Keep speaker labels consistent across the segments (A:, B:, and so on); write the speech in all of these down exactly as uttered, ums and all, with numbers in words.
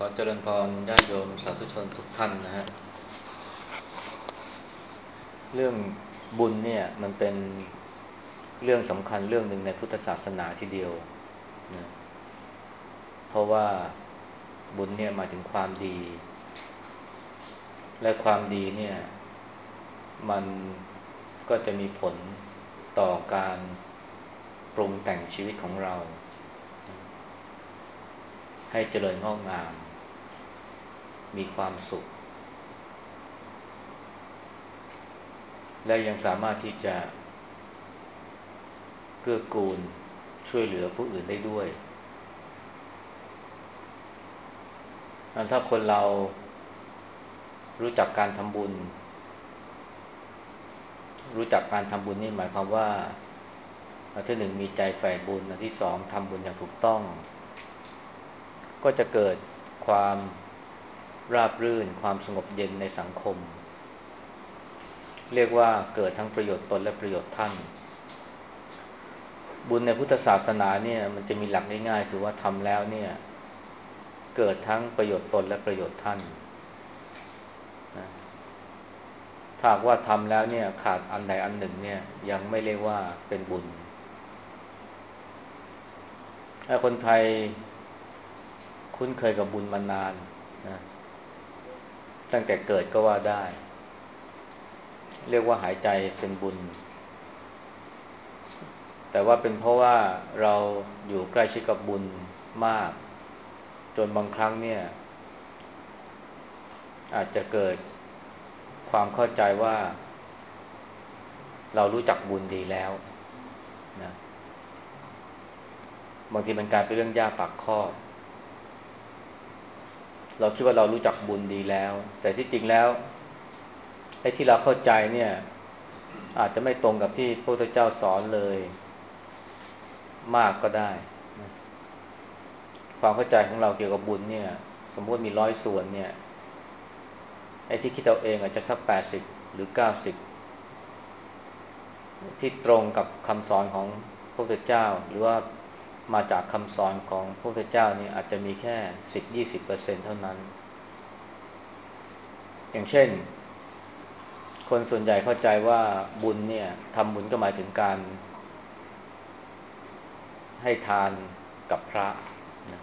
A: อเจริญพรญาติโยมสาธุชนทุกท่านนะฮะเรื่องบุญเนี่ยมันเป็นเรื่องสำคัญเรื่องหนึ่งในพุทธศาสนาทีเดียวนะเพราะว่าบุญเนี่ยหมายถึงความดีและความดีเนี่ยมันก็จะมีผลต่อการปรุงแต่งชีวิตของเราให้เจริญงอกงามมีความสุขและยังสามารถที่จะเกื้อกูลช่วยเหลือผู้อื่นได้ด้วยถ้าคนเรารู้จักการทำบุญรู้จักการทำบุญนี่หมายความว่าอันที่หนึ่งมีใจใฝ่บุญอันที่สองทำบุญอย่างถูกต้องก็จะเกิดความราบรื่นความสงบเย็นในสังคมเรียกว่าเกิดทั้งประโยชน์ตนและประโยชน์ท่านบุญในพุทธศาสนาเนี่ยมันจะมีหลักง่ายๆคือว่าทำแล้วเนี่ยเกิดทั้งประโยชน์ตนและประโยชน์ท่านนะถ้าว่าทำแล้วเนี่ยขาดอันใดอันหนึ่งเนี่ยยังไม่เรียกว่าเป็นบุญถ้าคนไทยคุ้นเคยกับบุญมานานนะตั้งแต่เกิดก็ว่าได้เรียกว่าหายใจเป็นบุญแต่ว่าเป็นเพราะว่าเราอยู่ใกล้ชิดกับบุญมากจนบางครั้งเนี่ยอาจจะเกิดความเข้าใจว่าเรารู้จักบุญดีแล้วนะบางทีมันกลายเป็นเรื่องยากปากคอบเราคิดว่าเรารู้จักบุญดีแล้วแต่ที่จริงแล้วไอ้ที่เราเข้าใจเนี่ยอาจจะไม่ตรงกับที่พระพุทธเจ้าสอนเลยมากก็ได้นะความเข้าใจของเราเกี่ยวกับบุญเนี่ยสมมติมีร้อยส่วนเนี่ยไอ้ที่คิดเอาเองอาจจะสักแปดสิบหรือเก้าสิบที่ตรงกับคำสอนของพระพุทธเจ้าหรือว่ามาจากคำสอนของพระพุทธเจ้านี่อาจจะมีแค่สิบยี่สิบเปอร์เซ็นต์เท่านั้นอย่างเช่นคนส่วนใหญ่เข้าใจว่าบุญเนี่ยทำบุญก็หมายถึงการให้ทานกับพระนะ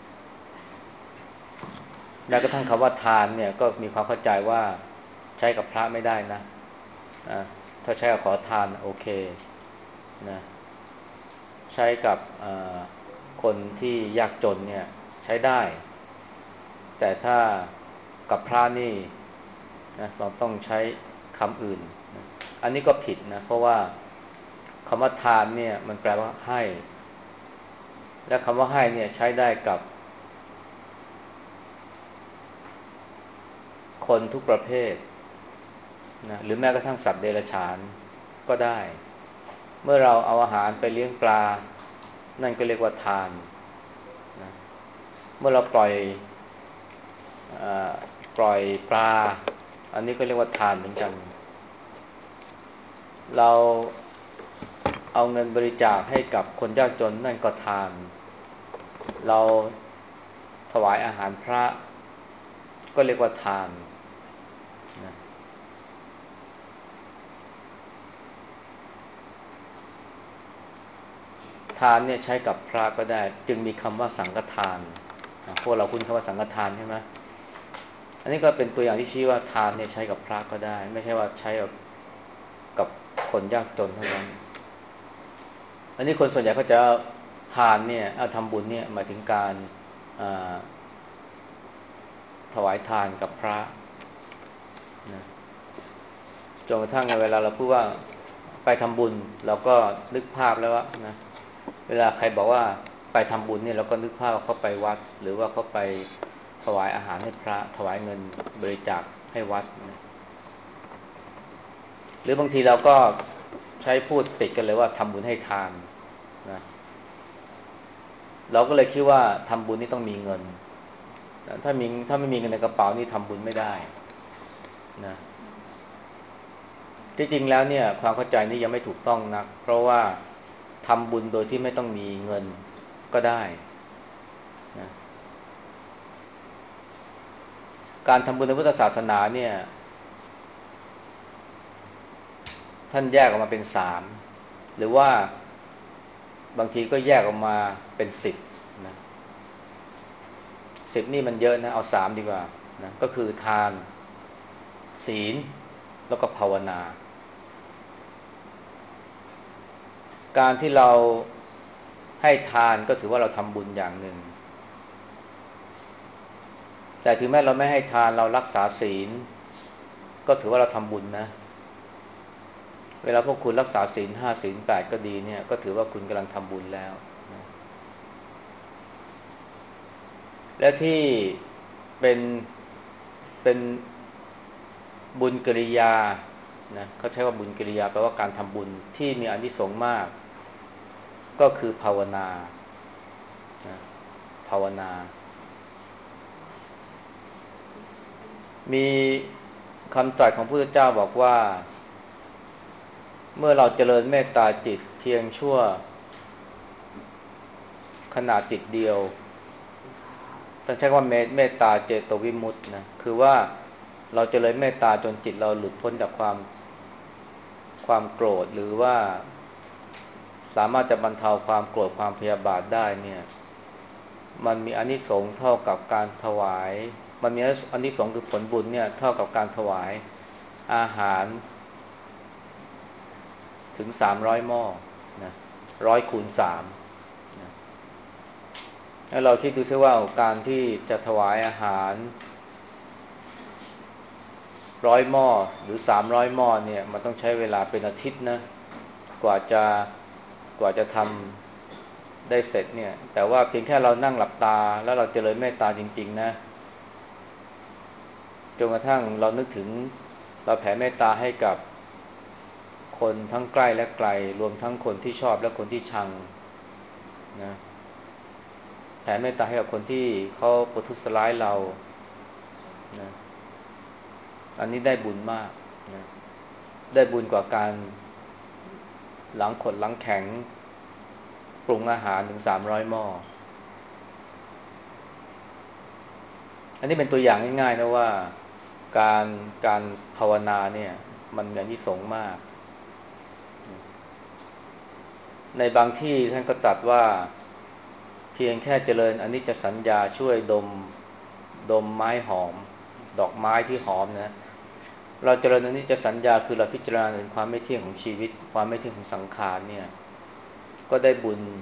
A: แม้กระทั่งคำว่าทานเนี่ยก็มีความเข้าใจว่าใช้กับพระไม่ได้นะนะถ้าใช้กับขอทานโอเคนะใช้กับคนที่ยากจนเนี่ยใช้ได้แต่ถ้ากับพระนี่นะเราต้องใช้คำอื่นนะอันนี้ก็ผิดนะเพราะว่าคำว่าทานเนี่ยมันแปลว่าให้และคำว่าให้เนี่ยใช้ได้กับคนทุกประเภทนะหรือแม้กระทั่งสัตว์เดรัจฉานก็ได้เมื่อเราเอาอาหารไปเลี้ยงปลานั่นก็เรียกว่าทานนะเมื่อเราปล่อยเอ่อปล่อยปลาอันนี้ก็เรียกว่าทานเหมือนกันเราเอาเงินบริจาคให้กับคนยากจนนั่นก็ทานเราถวายอาหารพระก็เรียกว่าทานนะทานเนี่ยใช้กับพระก็ได้จึงมีคำว่าสังฆทานนะพวกเราคุ้นคำว่าสังฆทานใช่ไหมอันนี้ก็เป็นตัวอย่างที่ชี้ว่าทานเนี่ยใช้กับพระก็ได้ไม่ใช่ว่าใช้กับกับคนยากจนเท่านั้นอันนี้คนส่วนใหญ่เขาจะทานเนี่ยเอาทำบุญเนี่ยหมายถึงการถวายทานกับพระนะจนกระทั่งเวลาเราพูดว่าไปทำบุญเราก็นึกภาพแล้วว่านะเวลาใครบอกว่าไปทำบุญเนี่ยเราก็นึกภาพว่าเขาไปวัดหรือว่าเขาไปถวายอาหารให้พระถวายเงินบริจาคให้วัดนะหรือบางทีเราก็ใช้พูดติดกันเลยว่าทำบุญให้ทานนะเราก็เลยคิดว่าทำบุญนี่ต้องมีเงินถ้ามีถ้าไม่มีเงินในกระเป๋านี่ทำบุญไม่ได้นะที่จริงแล้วเนี่ยความเข้าใจนี้ยังไม่ถูกต้องนักเพราะว่าทำบุญโดยที่ไม่ต้องมีเงินก็ได้นะการทำบุญในพุทธศาสนาเนี่ยท่านแยกออกมาเป็นสามหรือว่าบางทีก็แยกออกมาเป็นสิบนะสิบนี่มันเยอะนะเอาสามดีกว่านะก็คือทานศีลแล้วก็ภาวนาการที่เราให้ทานก็ถือว่าเราทำบุญอย่างหนึ่งแต่ถึงแม้เราไม่ให้ทานเรารักษาศีลก็ถือว่าเราทำบุญนะเวลาพวกคุณรักษาศีลห้าศีลแปดก็ดีเนี่ยก็ถือว่าคุณกำลังทำบุญแล้วนะและที่เป็นเป็นบุญกิริยานะเขาใช้ว่าบุญกิริยาแปลว่าการทำบุญที่มีอานิสงส์มากก็คือภาวนานะภาวนามีคำตรัสของพระพุทธเจ้าบอกว่าเมื่อเราเจริญเมตตาจิตเพียงชั่วขณะจิตเดียวท่านใช้คำว่าเมตตาเจโตวิมุตตินะคือว่าเราเจริญเมตตาจนจิตเราหลุดพ้นจากความความโกรธหรือว่าสามารถจะบรรเทาความโกรธความพยาบาทได้เนี่ยมันมีอานิสงส์เท่ากับการถวายมันมีอานิสงส์คือผลบุญเนี่ยเท่ากับการถวายอาหารถึงสามร้อยหม้อนะร้อยคูณสามนะแล้วเราคิดดูซิว่าการที่จะถวายอาหารร้อยหม้อหรือสามร้อยหม้อเนี่ยมันต้องใช้เวลาเป็นอาทิตย์นะกว่าจะกว่าจะทำได้เสร็จเนี่ยแต่ว่าเพียงแค่เรานั่งหลับตาแล้วเราเจริญเมตตาจริงๆนะจนกระทั่งเรานึกถึงเราแผ่เมตตาให้กับคนทั้งใกล้และไกลรวมทั้งคนที่ชอบและคนที่ชังนะแผ่เมตตาให้กับคนที่เขาประทุษร้ายเรานะอันนี้ได้บุญมากนะได้บุญกว่าการหลังขดหลังแข็งปรุงอาหารถึงสามร้อยหม้ออันนี้เป็นตัวอย่างง่ายๆนะว่าการการภาวนาเนี่ยมันมีอานิสงส์มากในบางที่ท่านก็ตรัสว่าเพียงแค่เจริญอนิจจสัญญาช่วยดมดมไม้หอมดอกไม้ที่หอมนะเราเจริญอนิจจสัญญาคือเราพิจารณาถึงความไม่เที่ยงของชีวิตความไม่เที่ยงของสังขารเนี่ยก็ได้บุญ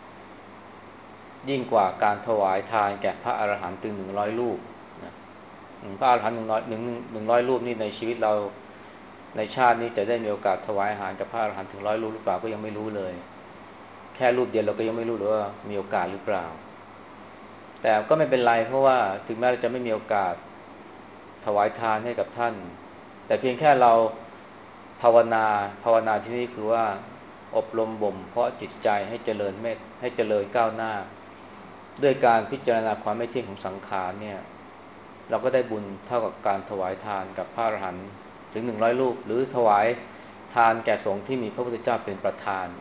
A: ยิ่งกว่าการถวายทานแก่พระอรหันต์ถึงหนึ่งร้อยรูปนะพระอรหันต์หนึ่งร้อยหนึ่งหนึ่งร้อยรูปนี่ในชีวิตเราในชาตินี้จะได้มีโอกาสถวายอาหารกับพระอรหันต์ถึงร้อยรูปหรือเปล่าก็ยังไม่รู้เลยแค่รูปเดียวเราก็ยังไม่รู้เลยว่ามีโอกาสหรือเปล่าแต่ก็ไม่เป็นไรเพราะว่าถึงแม้เราจะไม่มีโอกาสถวายทานให้กับท่านแต่เพียงแค่เราภาวนาภาวนาที่นี่คือว่าอบรมบ่มเพาะจิตใจให้เจริญเมตให้เจริญก้าวหน้าด้วยการพิจารณาความไม่เที่ยงของสังขารเนี่ยเราก็ได้บุญเท่ากับการถวายทานกับพระอรหันต์ถึงหนึ่งร้อยรูปหรือถวายทานแก่สงฆ์ที่มีพระพุทธเจ้าเป็นประธาน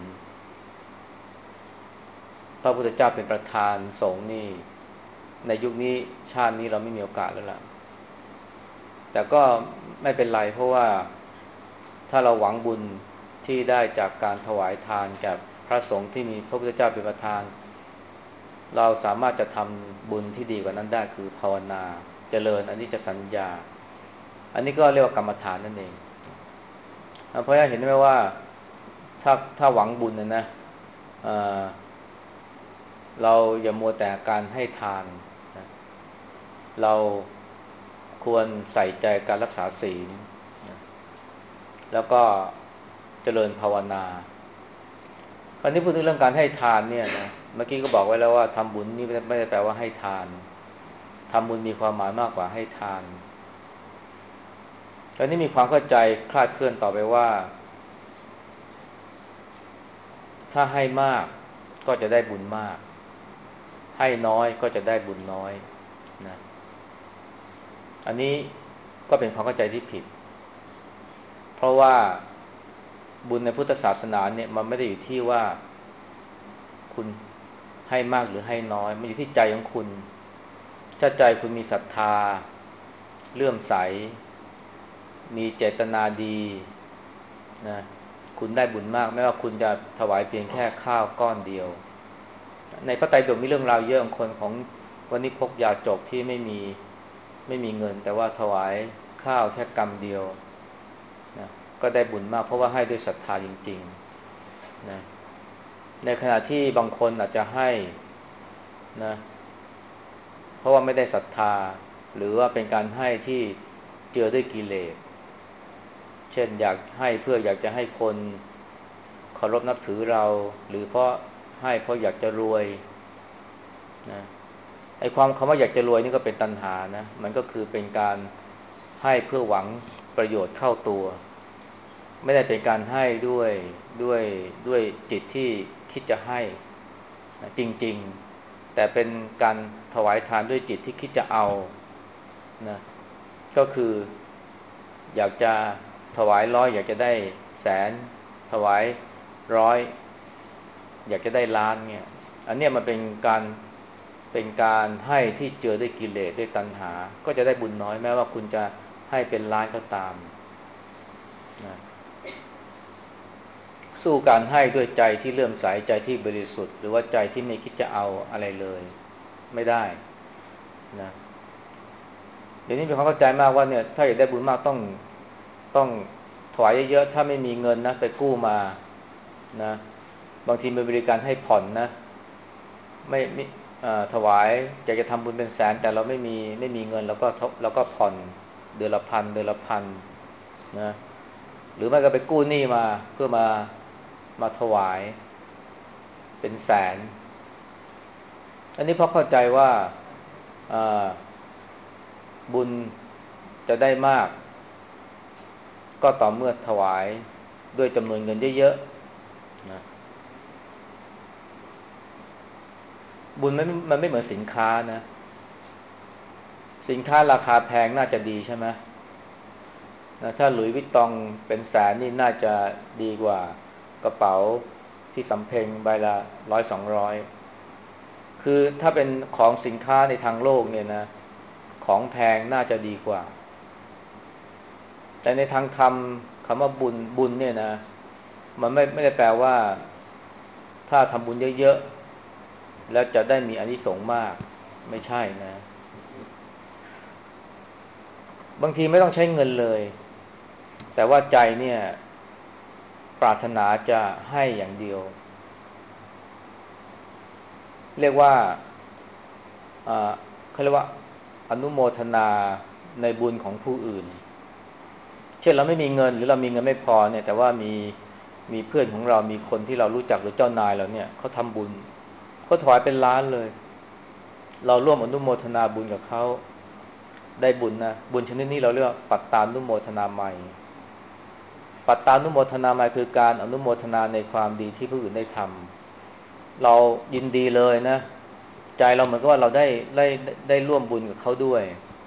A: พระพุทธเจ้าเป็นประธานสงฆ์นี่ในยุคนี้ชาตินี้เราไม่มีโอกาสแล้วล่ะแต่ก็ไม่เป็นไรเพราะว่าถ้าเราหวังบุญที่ได้จากการถวายทานแก่พระสงฆ์ที่มีพระพุทธเจ้าเป็นประธานเราสามารถจะทำบุญที่ดีกว่านั้นได้คือภาวนาเจริญอันนี้จะสัญญาอันนี้ก็เรียกว่ากรรมฐานนั่นเองเพราะฉะนั้นเห็นไหมว่าถ้าถ้าหวังบุญนะนะเเราอย่ามัวแต่การให้ทานนะเราควรใส่ใจการรักษาศีลนะแล้วก็เจริญภาวนาคราวนี้พูดถึงเรื่องการให้ทานเนี่ยนะเมื่อกี้ก็บอกไว้แล้วว่าทำบุญนี่ไม่ได้แปลว่าให้ทานทำบุญมีความหมายมากกว่าให้ทานคราวนี้มีความเข้าใจคลาดเคลื่อนต่อไปว่าถ้าให้มากก็จะได้บุญมากให้น้อยก็จะได้บุญน้อยนะอันนี้ก็เป็นความเข้าใจที่ผิดเพราะว่าบุญในพุทธศาสนาเนี่ยมันไม่ได้อยู่ที่ว่าคุณให้มากหรือให้น้อยมันอยู่ที่ใจของคุณถ้าใจคุณมีศรัทธาเลื่อมใสมีเจตนาดีนะคุณได้บุญมากไม่ว่าคุณจะถวายเพียงแค่ข้าวก้อนเดียวในพระไตรปิฎกมีเรื่องราวเยอะคนของวันนี้พกยาจกที่ไม่มีไม่มีเงินแต่ว่าถวายข้าวแค่กำเดียวนะก็ได้บุญมากเพราะว่าให้ด้วยศรัทธาจริงๆนะในขณะที่บางคนอาจจะให้นะเพราะว่าไม่ได้ศรัทธาหรือว่าเป็นการให้ที่เจือด้วยกิเลสเช่นอยากให้เพื่ออยากจะให้คนเคารพนับถือเราหรือเพราะให้เพราะอยากจะรวยนะไอ้ความคำว่าอยากจะรวยนี่ก็เป็นตัณหานะมันก็คือเป็นการให้เพื่อหวังประโยชน์เข้าตัวไม่ได้เป็นการให้ด้วยด้วยด้วยจิตที่คิดจะให้นะจริงๆแต่เป็นการถวายทานด้วยจิตที่คิดจะเอานะก็คืออยากจะถวายร้อยอยากจะได้แสนถวายร้อยอยากจะได้ล้านเนี่ยอันเนี้ยมันเป็นการเป็นการให้ที่เจือด้วยกิเลสด้วยตัณหาก็จะได้บุญน้อยแม้ว่าคุณจะให้เป็นล้านก็ตามนะสู้การให้ด้วยใจที่เลื่อมใสใจที่บริสุทธิ์หรือว่าใจที่ไม่คิดจะเอาอะไรเลยไม่ได้นะเดี๋ยวนี้มีความเข้าใจมากว่าเนี่ยถ้าอยากได้บุญมากต้องต้องถวายเยอะๆถ้าไม่มีเงินนะไปกู้มานะบางทีมีบริการให้ผ่อนนะไม่ไม่ถวายอยากจะทำบุญเป็นแสนแต่เราไม่มีไม่มีเงินแล้วก็แล้วก็ผ่อนเดือนละพันเดือนละพันนะหรือไม่ก็ไปกู้หนี้มาเพื่อมามาถวายเป็นแสนอันนี้เพราะเข้าใจว่าบุญจะได้มากก็ต่อเมื่อถวายด้วยจำนวนเงินเยอะๆนะบุญมันมันไม่เหมือนสินค้านะสินค้าราคาแพงน่าจะดีใช่ไหมนะถ้าหลุยส์วิตตองเป็นแสนนี่น่าจะดีกว่ากระเป๋าที่สำเพ็งใบละร้อยสองร้อยคือถ้าเป็นของสินค้าในทางโลกเนี่ยนะของแพงน่าจะดีกว่าแต่ในทางธรรมคำว่าบุญบุญเนี่ยนะมันไม่ไม่ได้แปลว่าถ้าทำบุญเยอะๆแล้วจะได้มีอานิสงส์มากไม่ใช่นะบางทีไม่ต้องใช้เงินเลยแต่ว่าใจเนี่ยปรารถนาจะให้อย่างเดียวเรียกว่าเขาเรียกว่าอนุโมทนาในบุญของผู้อื่นเช่นเราไม่มีเงินหรือเรามีเงินไม่พอเนี่ยแต่ว่ามีมีเพื่อนของเรามีคนที่เรารู้จักหรือเจ้านายเราเนี่ยเขาทำบุญเขาถวายเป็นล้านเลยเราร่วมอนุโมทนาบุญกับเขาได้บุญนะบุญชนิดนี้เราเรียกว่าปัตตานุโมทนาใหม่ปัตตานุโมทนาใหม่คือการอนุโมทนาในความดีที่ผู้อื่นได้ทำเรายินดีเลยนะใจเราเหมือนกับว่าเราได้ได้ได้ร่วมบุญกับเขาด้วย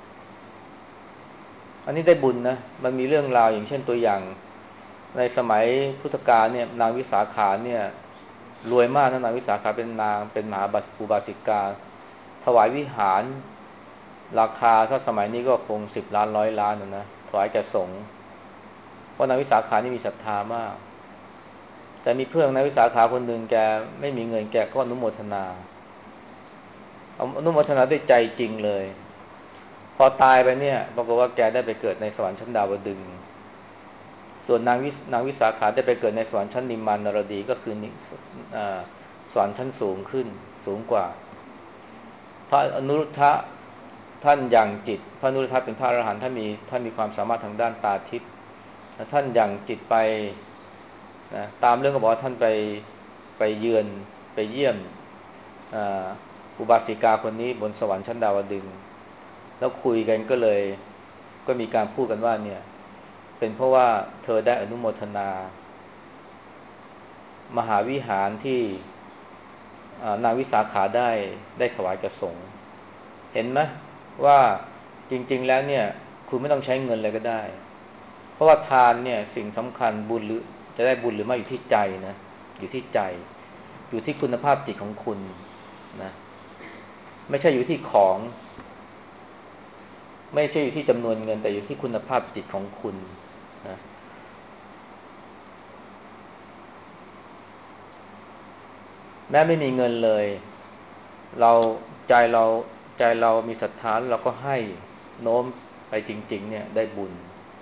A: อันนี้ได้บุญนะมันมีเรื่องราวอย่างเช่นตัวอย่างในสมัยพุทธกาลเนี่ยนางวิสาขาเนี่ยรวยมากนะนางวิสาขาเป็นนางเป็นมหาอุบาสิกาถวายวิหารราคาถ้าสมัยนี้ก็คงสิบล้านร้อยล้านนะนะถวายแก่สงฆ์เพราะนางวิสาขานี่มีศรัทธามากแต่มีเพื่อนนางวิสาขาคนหนึ่งแกไม่มีเงินแกก็อนุโมทนาอนุโมทนาด้วยใจจริงเลยพอตายไปเนี่ยปรากฏว่าแกได้ไปเกิดในสวรรค์ชั้นดาวดึงส์ส่วนนางวินางวิสาขาได้ไปเกิดในสวรรค์ชั้นนิมมานนรดีก็คือสวรรค์ชั้นสูงขึ้นสูงกว่าพระอนุรุทธะท่านยังจิตพระอนุรุทธะเป็นพระอรหันต์ท่านมีท่านมีความสามารถทางด้านตาทิพย์ท่านยังจิตไปนะตามเรื่องก็บอกว่าท่านไปไปเยือนไปเยี่ยมอุบาสิกาคนนี้บนสวรรค์ชั้นดาวดึงส์แล้วคุยกันก็เลยก็มีการพูดกันว่าเนี่ยเป็นเพราะว่าเธอได้อนุโมทนามหาวิหารที่นางวิสาขาได้ได้ถวายแก่สงฆ์เห็นไหมว่าจริงๆแล้วเนี่ยคุณไม่ต้องใช้เงินเลยก็ได้เพราะว่าทานเนี่ยสิ่งสำคัญบุญหรือจะได้บุญหรือไม่อยู่ที่ใจนะอยู่ที่ใจอยู่ที่คุณภาพจิตของคุณนะไม่ใช่อยู่ที่ของไม่ใช่อยู่ที่จำนวนเงินแต่อยู่ที่คุณภาพจิตของคุณนะแม้ไม่มีเงินเลยเราใจเราใจเรามีศรัทธาเราก็ให้โน้มไปจริงๆเนี่ยได้บุญ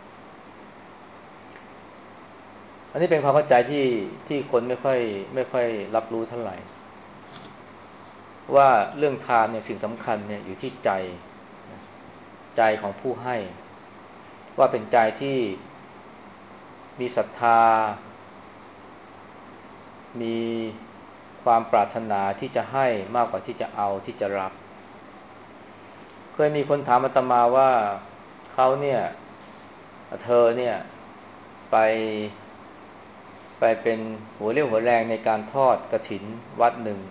A: อันนี้เป็นความเข้าใจที่ที่คนไม่ค่อยไม่ค่อยรับรู้เท่าไหร่ว่าเรื่องทานเนี่ยสิ่งสำคัญเนี่ยอยู่ที่ใจใจของผู้ให้ว่าเป็นใจที่มีศรัทธามีความปรารถนาที่จะให้มากกว่าที่จะเอาที่จะรับเคยมีคนถามอาตมาว่าเขาเนี่ยเธอเนี่ยไปไปเป็นหัวเรี่ยวหัวแรงในการทอดกฐินวัดหนึ่ง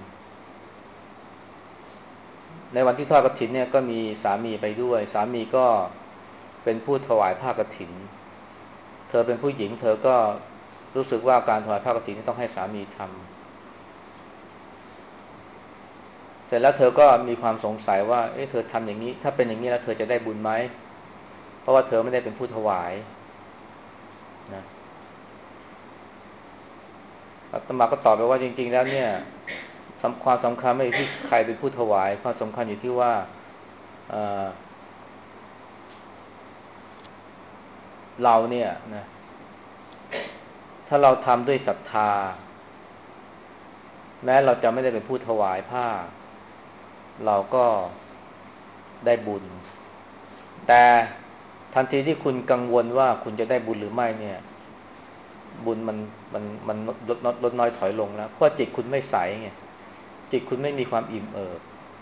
A: ในวันที่ทอดกฐินเนี่ยก็มีสามีไปด้วยสามีก็เป็นผู้ถวายผ้ากฐินเธอเป็นผู้หญิงเธอก็รู้สึกว่าการถวายผ้ากฐินต้องให้สามีทำเสร็จแล้วเธอก็มีความสงสัยว่าเอ๊ะเธอทำอย่างนี้ถ้าเป็นอย่างนี้แล้วเธอจะได้บุญไหมเพราะว่าเธอไม่ได้เป็นผู้ถวายนะอาตมาก็ตอบไปว่าจริงๆแล้วเนี่ยความสำคัญไม่อยู่ที่ใครเป็นผู้ถวายความสำคัญอยู่ที่ว่าเราเนี่ยนะถ้าเราทำด้วยศรัทธาแม้เราจะไม่ได้เป็นผู้ถวายผ้าเราก็ได้บุญแต่ทันทีที่คุณกังวลว่าคุณจะได้บุญหรือไม่เนี่ยบุญมันมันมันลดลดลดน้อยถอยลงแล้วเพราะจิตคุณไม่ใสไงจิตคุณไม่มีความอิ่มเอิบ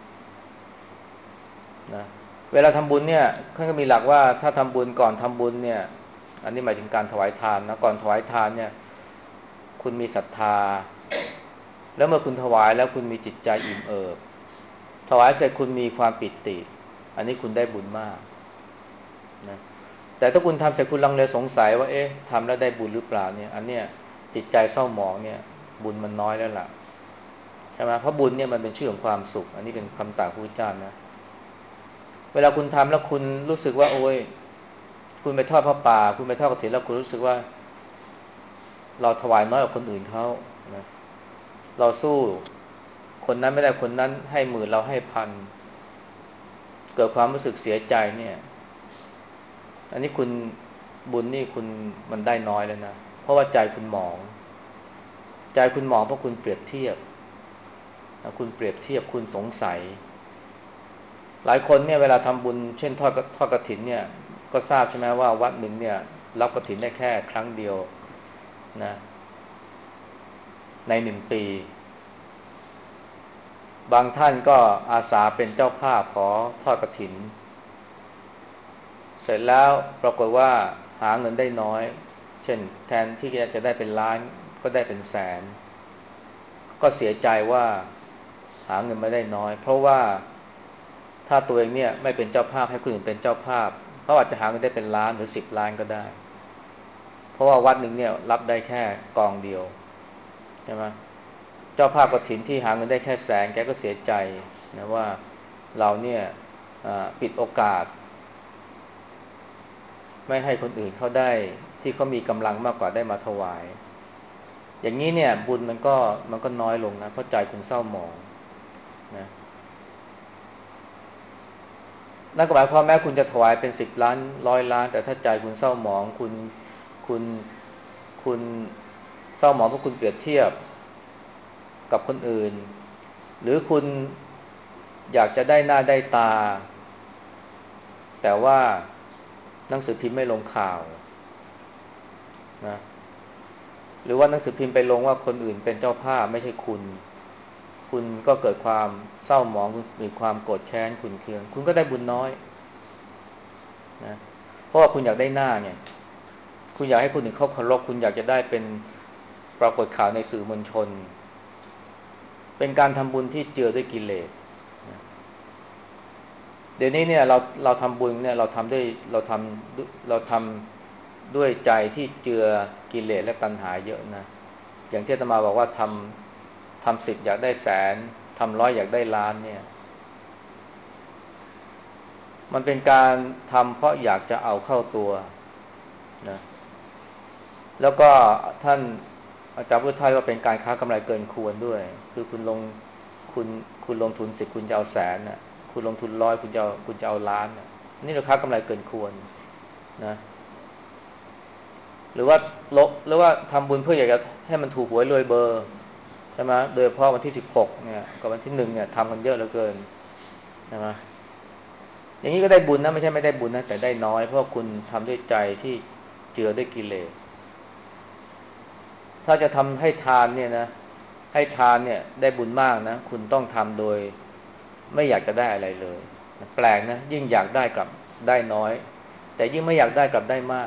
A: นะเวลาทำบุญเนี่ยท่านก็มีหลักว่าถ้าทำบุญก่อนทำบุญเนี่ยอันนี้หมายถึงการถวายทานนะก่อนถวายทานเนี่ยคุณมีศรัทธาแล้วเมื่อคุณถวายแล้วคุณมีจิตใจอิ่มเอิบถวายเสร็จคุณมีความปิติอันนี้คุณได้บุญมากนะแต่ถ้าคุณทำเสร็จคุณลังเลสงสัยว่าเอ๊ะทำแล้วได้บุญหรือเปล่าเนี่ยอันเนี้ยจิตใจเศร้าหมองเนี่ยบุญมันน้อยแล้วล่ะใช่ไหมเพราะบุญเนี่ยมันเป็นชื่อของความสุขอันนี้เป็นคำตรัสพระพุทธเจ้านะเวลาคุณทำแล้วคุณรู้สึกว่าโอ้ยคุณไปทอดผ้าป่าคุณไปทอดกฐินแล้วคุณรู้สึกว่าเราถวายน้อยกว่าคนอื่นเขานะเราสู้คนนั้นไม่ได้คนนั้นให้หมื่นเราให้พันเกิดความรู้สึกเสียใจเนี่ยอันนี้คุณบุญนี่คุณมันได้น้อยแล้วนะเพราะว่าใจคุณหมองใจคุณหมองเพราะคุณเปรียบเทียบคุณเปรียบเทียบคุณสงสัยหลายคนเนี่ยเวลาทำบุญเช่นทอดทอดกฐินเนี่ยก็ทราบใช่ไหมว่าวัดหนึ่งเนี่ยรับกฐินได้แค่ครั้งเดียวนะในหนึ่งปีบางท่านก็อาสาเป็นเจ้าภาพขอทอดกฐินเสร็จแล้วปรากฏว่าหาเงินได้น้อยเช่นแทนที่จะได้เป็นล้านก็ได้เป็นแสนก็เสียใจว่าหาเงินไม่ได้น้อยเพราะว่าถ้าตัวเองเนี่ยไม่เป็นเจ้าภาพให้คนอื่นเป็นเจ้าภาพเขาอาจจะหาเงินได้เป็นล้านหรือสิบล้านก็ได้เพราะว่าวัดหนึ่งเนี่ยรับได้แค่กองเดียวใช่ไหมเจ้าภาพกฐินที่หาเงินได้แค่แสนแกก็เสียใจนะว่าเราเนี่ยปิดโอกาสไม่ให้คนอื่นเขาได้ที่เขามีกำลังมากกว่าได้มาถวายอย่างนี้เนี่ยบุญมันก็มันก็น้อยลงนะเพราะใจคุณเศร้าหมองนะนั่นก็หมายความแม้คุณจะถวายเป็นสิบล้านร้อยล้านแต่ถ้าใจคุณเศร้าหมองคุณคุณคุณเศร้าหมองเพราะคุณเปรียบเทียบกับคนอื่นหรือคุณอยากจะได้หน้าได้ตาแต่ว่าหนังสือพิมพ์ไม่ลงข่าวนะหรือว่าหนังสือพิมพ์ไปลงว่าคนอื่นเป็นเจ้าภาพไม่ใช่คุณคุณก็เกิดความเศร้าหมองมีความโกรธแค้นขุ่นเคืองคุณก็ได้บุญน้อยนะเพราะว่าคุณอยากได้หน้าเนี่ยคุณอยากให้คนอื่นเขาเคารพคุณอยากจะได้เป็นปรากฏข่าวในสื่อมวลชนเป็นการทำบุญที่เจือด้วยกิเลสนะเดี๋ยวนี้เนี่ยเราเราทำบุญเนี่ยเราทำด้วยเราทำเราทำด้วยใจที่เจือกิเลสและตัณหาเยอะนะอย่างที่อาตมาบอกว่าทำทำสิบอยากได้แสนทำร้อยอยากได้ล้านเนี่ยมันเป็นการทำเพราะอยากจะเอาเข้าตัวนะแล้วก็ท่านอาจารย์พุทธทาสว่าเป็นการค้ากำไรเกินควรด้วยคือคุณลงคุณคุณลงทุนสิบคุณจะเอาแสนน่ะคุณลงทุนร้อยคุณจะเอาคุณจะเอาล้านน่ะนี่เราค้ากำไรเกินควรนะหรือว่าลบหรือว่าทำบุญเพื่ออยากจะให้มันถูกหวยรวยเบอร์ใช่ไหมโดยเฉพาะวันที่สิบหกเนี่ยกับวันที่หนึ่งเนี่ยทำกันเยอะเหลือเกินใช่ไหมอย่างนี้ก็ได้บุญนะไม่ใช่ไม่ได้บุญนะแต่ได้น้อยเพราะคุณทำด้วยใจที่เจือด้วยกิเลสถ้าจะทำให้ทานเนี่ยนะให้ทานเนี่ยได้บุญมากนะคุณต้องทำโดยไม่อยากจะได้อะไรเลยแปลกนะยิ่งอยากได้กลับได้น้อยแต่ยิ่งไม่อยากได้กลับได้มาก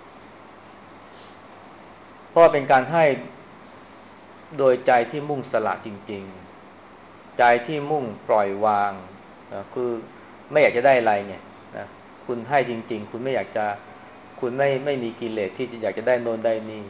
A: เพราะเป็นการให้โดยใจที่มุ่งสละจริงๆใจที่มุ่งปล่อยวางนะคือไม่อยากจะได้อะไรเนี่ยนะคุณให้จริงๆคุณไม่อยากจะคุณไม่ไม่มีกิเลสที่จะอยากจะได้โน่นได้นี่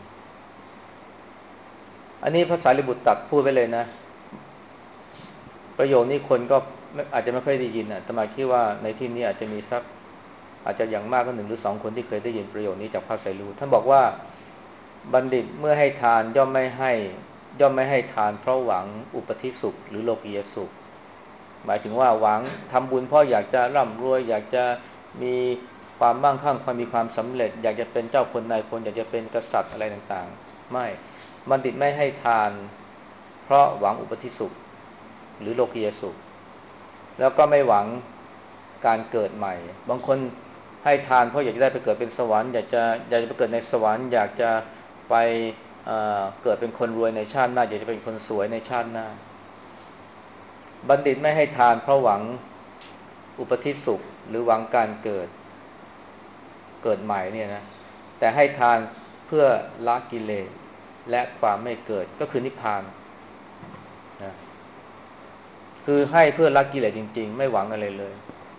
A: อันนี้พระสารีบุตรตรัสพูดไปเลยนะประโยคนี้คนก็อาจจะไม่ค่อยได้ยินนะแต่มาคิดว่าในที่นี้อาจจะมีสักอาจจะอย่างมากก็หนึ่งหรือสองคนที่เคยได้ยินประโยคนี้จากพระสารีบุตรท่านบอกว่าบัณฑิตเมื่อให้ทานย่อมไม่ให้ย่อมไม่ให้ทานเพราะหวังอุปธิสุขหรือโลกียสุขหมายถึงว่าหวังทำบุญเพราะอยากจะร่ำรวยอยากจะมีความมั่งคั่งความมีความสำเร็จอยากจะเป็นเจ้าคนนายคนอยากจะเป็นกษัตริย์อะไรต่างๆไม่บัณฑิตไม่ให้ทานเพราะหวังอุปธิสุขหรือโลกียสุขแล้วก็ไม่หวังการเกิดใหม่บางคนให้ทานเพราะอยากจะได้ไปเกิดเป็นสวรรค์อยากจะอยากจะไปเกิดในสวรรค์อยากจะไปเอ่อเกิดเป็นคนรวยในชาติหน้าอยากจะเป็นคนสวยในชาติหน้าบัณฑิตไม่ให้ทานเพราะหวังอุปธิสุขหรือหวังการเกิดเกิดใหม่เนี่ยนะแต่ให้ทานเพื่อละกิเลสและความไม่เกิดก็คือนิพพานนะคือให้เพื่อละกิเลสจริงๆไม่หวังอะไรเลย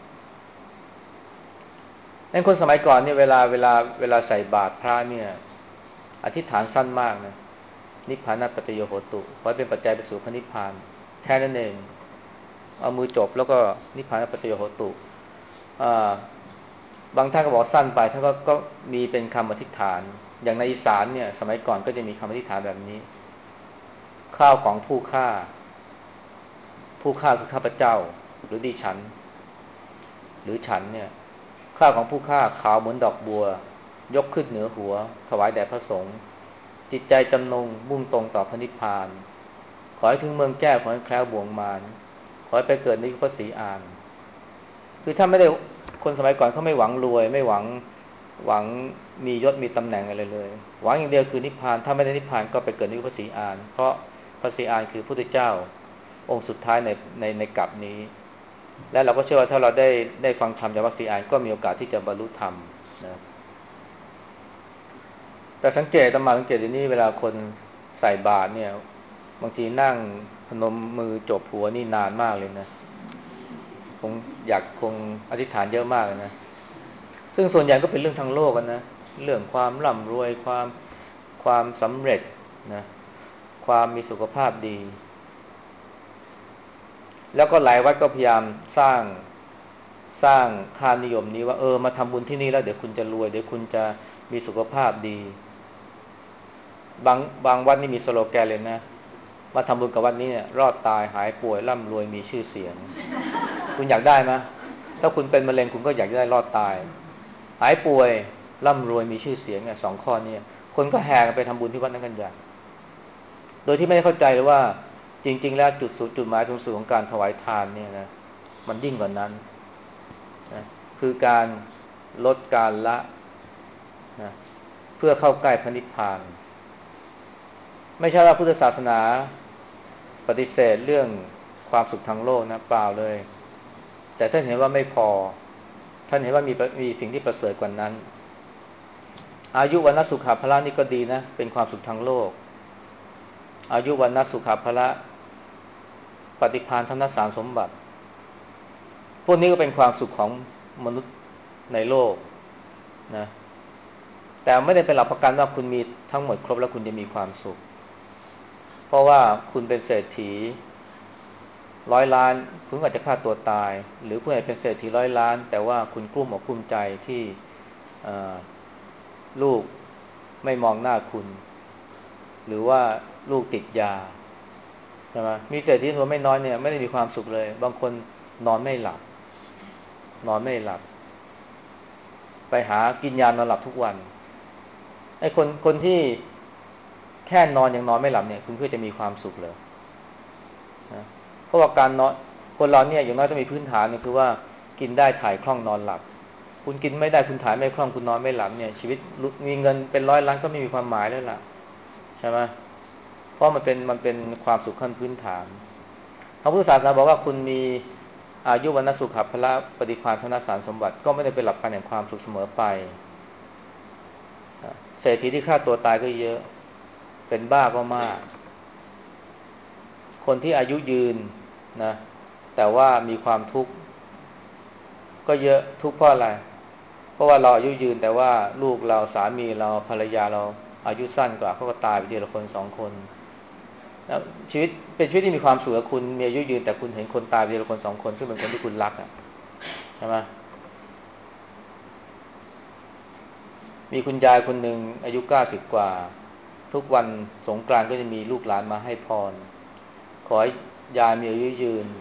A: นั่นคนสมัยก่อนเนี่ยเวลาเวลาเวลาใส่บาตรพระเนี่ยอธิษฐานสั้นมากนะนิพพานัปปัจจโยโหตุขอให้เป็นปัจจัยไปสู่พระนิพพานแค่นั้นเองเอามือจบแล้วก็นิพพานัปปัจจโยโหตุอ่าบางท่านก็บอกสั้นไปท่านก็ก็มีเป็นคำอธิษฐานอย่างในอีสานเนี่ยสมัยก่อนก็จะมีคำอธิษฐานแบบนี้ข้าวของผู้ฆ่าผู้ฆ่าคือข้าพเจ้าหรือดิฉันหรือฉันเนี่ยข้าวของผู้ฆ่าขาวเหมือนดอกบัวยกขึ้นเหนือหัวถวายแด่พระสงฆ์จิตใจจำนงมุ่งตรงต่อพระนิพพานขอให้ถึงเมืองแก้วขอให้แคล้วบ่วงมารขอให้ไปเกิดในยุคพระศรีอานคือถ้าไม่ได้คนสมัยก่อนเขาไม่หวังรวยไม่หวังหวังมียศมีตำแหน่งอะไรเลยหวังอย่างเดียวคือนิพพานถ้าไม่ได้นิพพานก็ไปเกิดในยุคพระศรีอานเพราะพระศรีอานคือพระพุทธเจ้าองค์สุดท้ายในในในกลับนี้และเราก็เชื่อว่าถ้าเราได้ได้ฟังธรรมจากพระศรีอานก็มีโอกาสที่จะบรรลุธรรมนะแต่สังเกตตมาสังเกตอย่างนี้เวลาคนใส่บาตรเนี่ยบางทีนั่งพนมมือจบหัวนี่นานมากเลยนะคงอยากคงอธิษฐานเยอะมากนะซึ่งส่วนใหญ่ก็เป็นเรื่องทางโลกกันนะเรื่องความร่ำรวยความความสำเร็จนะความมีสุขภาพดีแล้วก็หลายวัดก็พยายามสร้างสร้างค่านิยมนี้ว่าเออมาทำบุญที่นี่แล้วเดี๋ยวคุณจะรวยเดี๋ยวคุณจะมีสุขภาพดีบางบางวัดนี่มีสโลแกนเลยนะมาทำบุญกับวัดนี้เนี่ยรอดตายหายป่วยร่ำรวยมีชื่อเสียงคุณอยากได้ไหมถ้าคุณเป็นมะเร็งคุณก็อยากได้รอดตายหายป่วยร่ำรวยมีชื่อเสียงเนี่ยสองข้อนี้คนก็แห่กันไปทำบุญที่วัดนั้นกันใหญ่โดยที่ไม่ได้เข้าใจเลยว่าจริงๆแล้วจุดสูงจุดหมายสูงสุดของการถวายทานเนี่ยนะมันยิ่งกว่านั้นนะคือการลดการละนะเพื่อเข้าใกล้พระนิพพานไม่ใช่ว่าพุทธศาสนาปฏิเสธเรื่องความสุขทางโลกนะเปล่าเลยแต่ท่านเห็นว่าไม่พอท่านเห็นว่ามีมีสิ่งที่ประเสริฐกว่านั้นอายุวันนสุขภละนี่ก็ดีนะเป็นความสุขทางโลกอายุวันนสุขภละปฏิภาณธนสารสมบัติพวกนี้ก็เป็นความสุขของมนุษย์ในโลกนะแต่ไม่ได้เป็นหลักประกันว่าคุณมีทั้งหมดครบแล้วคุณจะมีความสุขเพราะว่าคุณเป็นเศรษฐีร้อยล้านคุณอาจจะฆ่าตัวตายหรือคุณอาจจะเป็นเศรษฐีร้อยล้านแต่ว่าคุณกลุ้มอกกลุ้มใจที่ลูกไม่มองหน้าคุณหรือว่าลูกติดยาใช่ไหมมีเศรษฐีจำนวนไม่น้อยเนี่ยไม่ได้มีความสุขเลยบางคนนอนไม่หลับนอนไม่หลับไปหากินยานอนหลับทุกวันไอ้คนคนที่แค่นอนยังนอนไม่หลับเนี่ยคุณเพื่อจะมีความสุขเลยนะเพราะว่าการนอนคนเราเนี่ยอย่างน้อยต้องมีพื้นฐานก็คือว่ากินได้ถ่ายคล่องนอนหลับคุณกินไม่ได้คุณถ่ายไม่คล่องคุณนอนไม่หลับเนี่ยชีวิตมีเงินเป็นร้อยล้านก็ไม่มีความหมายแล้วล่ะใช่ไหมเพราะมันเป็นมันเป็นความสุขขั้นพื้นฐานพระพุทธศาสนาบอกว่าคุณมีอายุวันสุขภละปฏิภาณธนสารสมบัติก็ไม่ได้เป็นหลักการแห่งความสุขเสมอไปเศรษฐีที่ฆ่าตัวตายก็เยอะเป็นบ้าก็มากคนที่อายุยืนนะแต่ว่ามีความทุกข์ก็เยอะทุกข์เพราะอะไรเพราะว่าเราอายุยืนแต่ว่าลูกเราสามีเราภรรยาเราอายุสั้นกว่าเขาก็ตายไปทีละคนสองคนแล้วชีวิตเป็นชีวิตที่มีความสุขคุณมีอายุยืนแต่คุณเห็นคนตายไปทีละคนสองคนซึ่งเป็นคนที่คุณรักอ่ะใช่ไหมมีคุณยายคนหนึ่งอายุเก้าสิบกว่าทุกวันสงกรานต์ก็จะมีลูกหลานมาให้พรขอให้ยายมีอายุยืน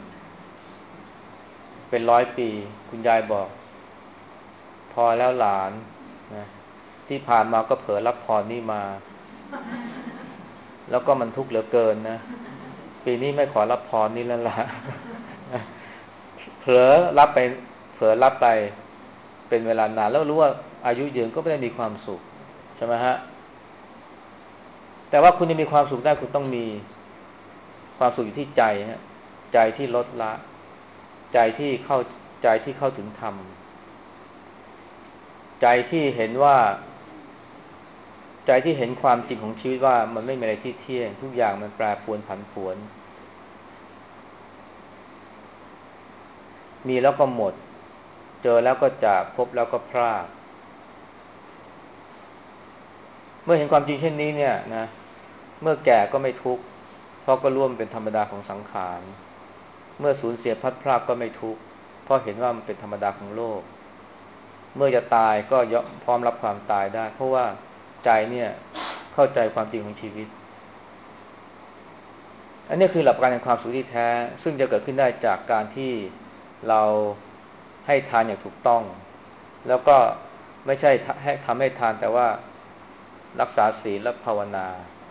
A: เป็นร้อยปีคุณยายบอกพอแล้วหลานนะที่ผ่านมาก็เผลอรับพรนี่มาแล้วก็มันทุกข์เหลือเกินนะปีนี้ไม่ขอรับพรนี่แล้วล่ะเผลอรับไปเผลอรับไปเป็นเวลานานแล้วรู้ว่าอายุยืนก็ไม่ได้มีความสุขใช่ไหมฮะแต่ว่าคุณจะมีความสุขได้คุณต้องมีความสุขอยู่ที่ใจฮะใจที่ลดละใจที่เข้าใจที่เข้าถึงธรรมใจที่เห็นว่าใจที่เห็นความจริงของชีวิตว่ามันไม่มีอะไรที่เที่ยงทุกอย่างมันแปรปรวนผันผวนมีแล้วก็หมดเจอแล้วก็จากพบแล้วก็พรากเมื่อเห็นความจริงเช่นนี้เนี่ยนะเมื่อแก่ก็ไม่ทุกข์เพราะก็ร่วมเป็นธรรมดาของสังขารเมื่อสูญเสียพัดพรากก็ไม่ทุกข์เพราะเห็นว่ามันเป็นธรรมดาของโลกเมื่อจะตายก็ยอมพร้อมรับความตายได้เพราะว่าใจเนี่ยเข้าใจความจริงของชีวิตอันนี้คือหลักการแห่งความสุขที่แท้ซึ่งจะเกิดขึ้นได้จากการที่เราให้ทานอย่างถูกต้องแล้วก็ไม่ใช่ให้ทำให้ทานแต่ว่ารักษาศีลและภาวนา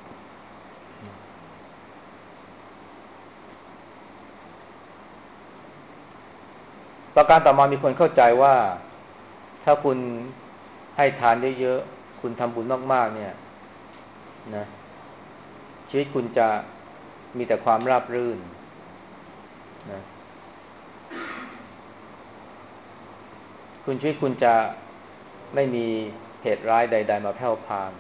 A: ประการต่อมามีคนเข้าใจว่าถ้าคุณให้ทานเยอะๆคุณทำบุญมากๆเนี่ยนะชีวิตคุณจะมีแต่ความราบรื่นนะคุณชีวิตคุณจะไม่มีเหตุร้ายใดๆมาแผ่วพาน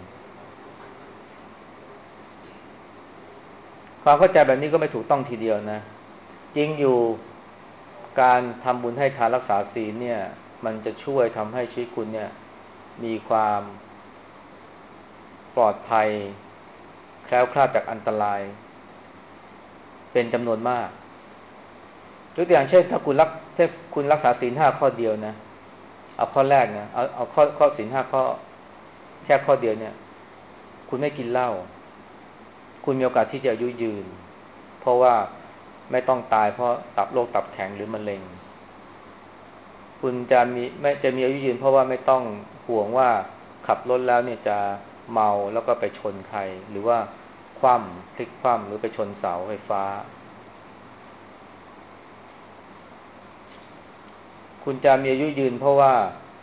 A: ความเข้าใจแบบนี้ก็ไม่ถูกต้องทีเดียวนะจริงอยู่การทำบุญให้ทานรักษาศีลเนี่ยมันจะช่วยทำให้ชีวิตคุณเนี่ยมีความปลอดภัยแคล้วคลาดจากอันตรายเป็นจำนวนมากยกตัวอย่างเช่นถ้าคุณรักถ้าคุณรักษาศีลห้าข้อเดียวนะเอาข้อแรกนะเอาเอาข้อข้อศีลห้าข้อแค่ข้อเดียวเนี่ยคุณไม่กินเหล้าคุณมีโอกาสที่จะอายุยืนเพราะว่าไม่ต้องตายเพราะตับโรคตับแข็งหรือมะเร็งคุณจะมีไม่จะมีอายุยืนเพราะว่าไม่ต้องห่วงว่าขับรถแล้วเนี่ยจะเมาแล้วก็ไปชนใครหรือว่าคว่ำพลิกคว่ำหรือไปชนเสาไฟฟ้าคุณจะมีอายุยืนเพราะว่า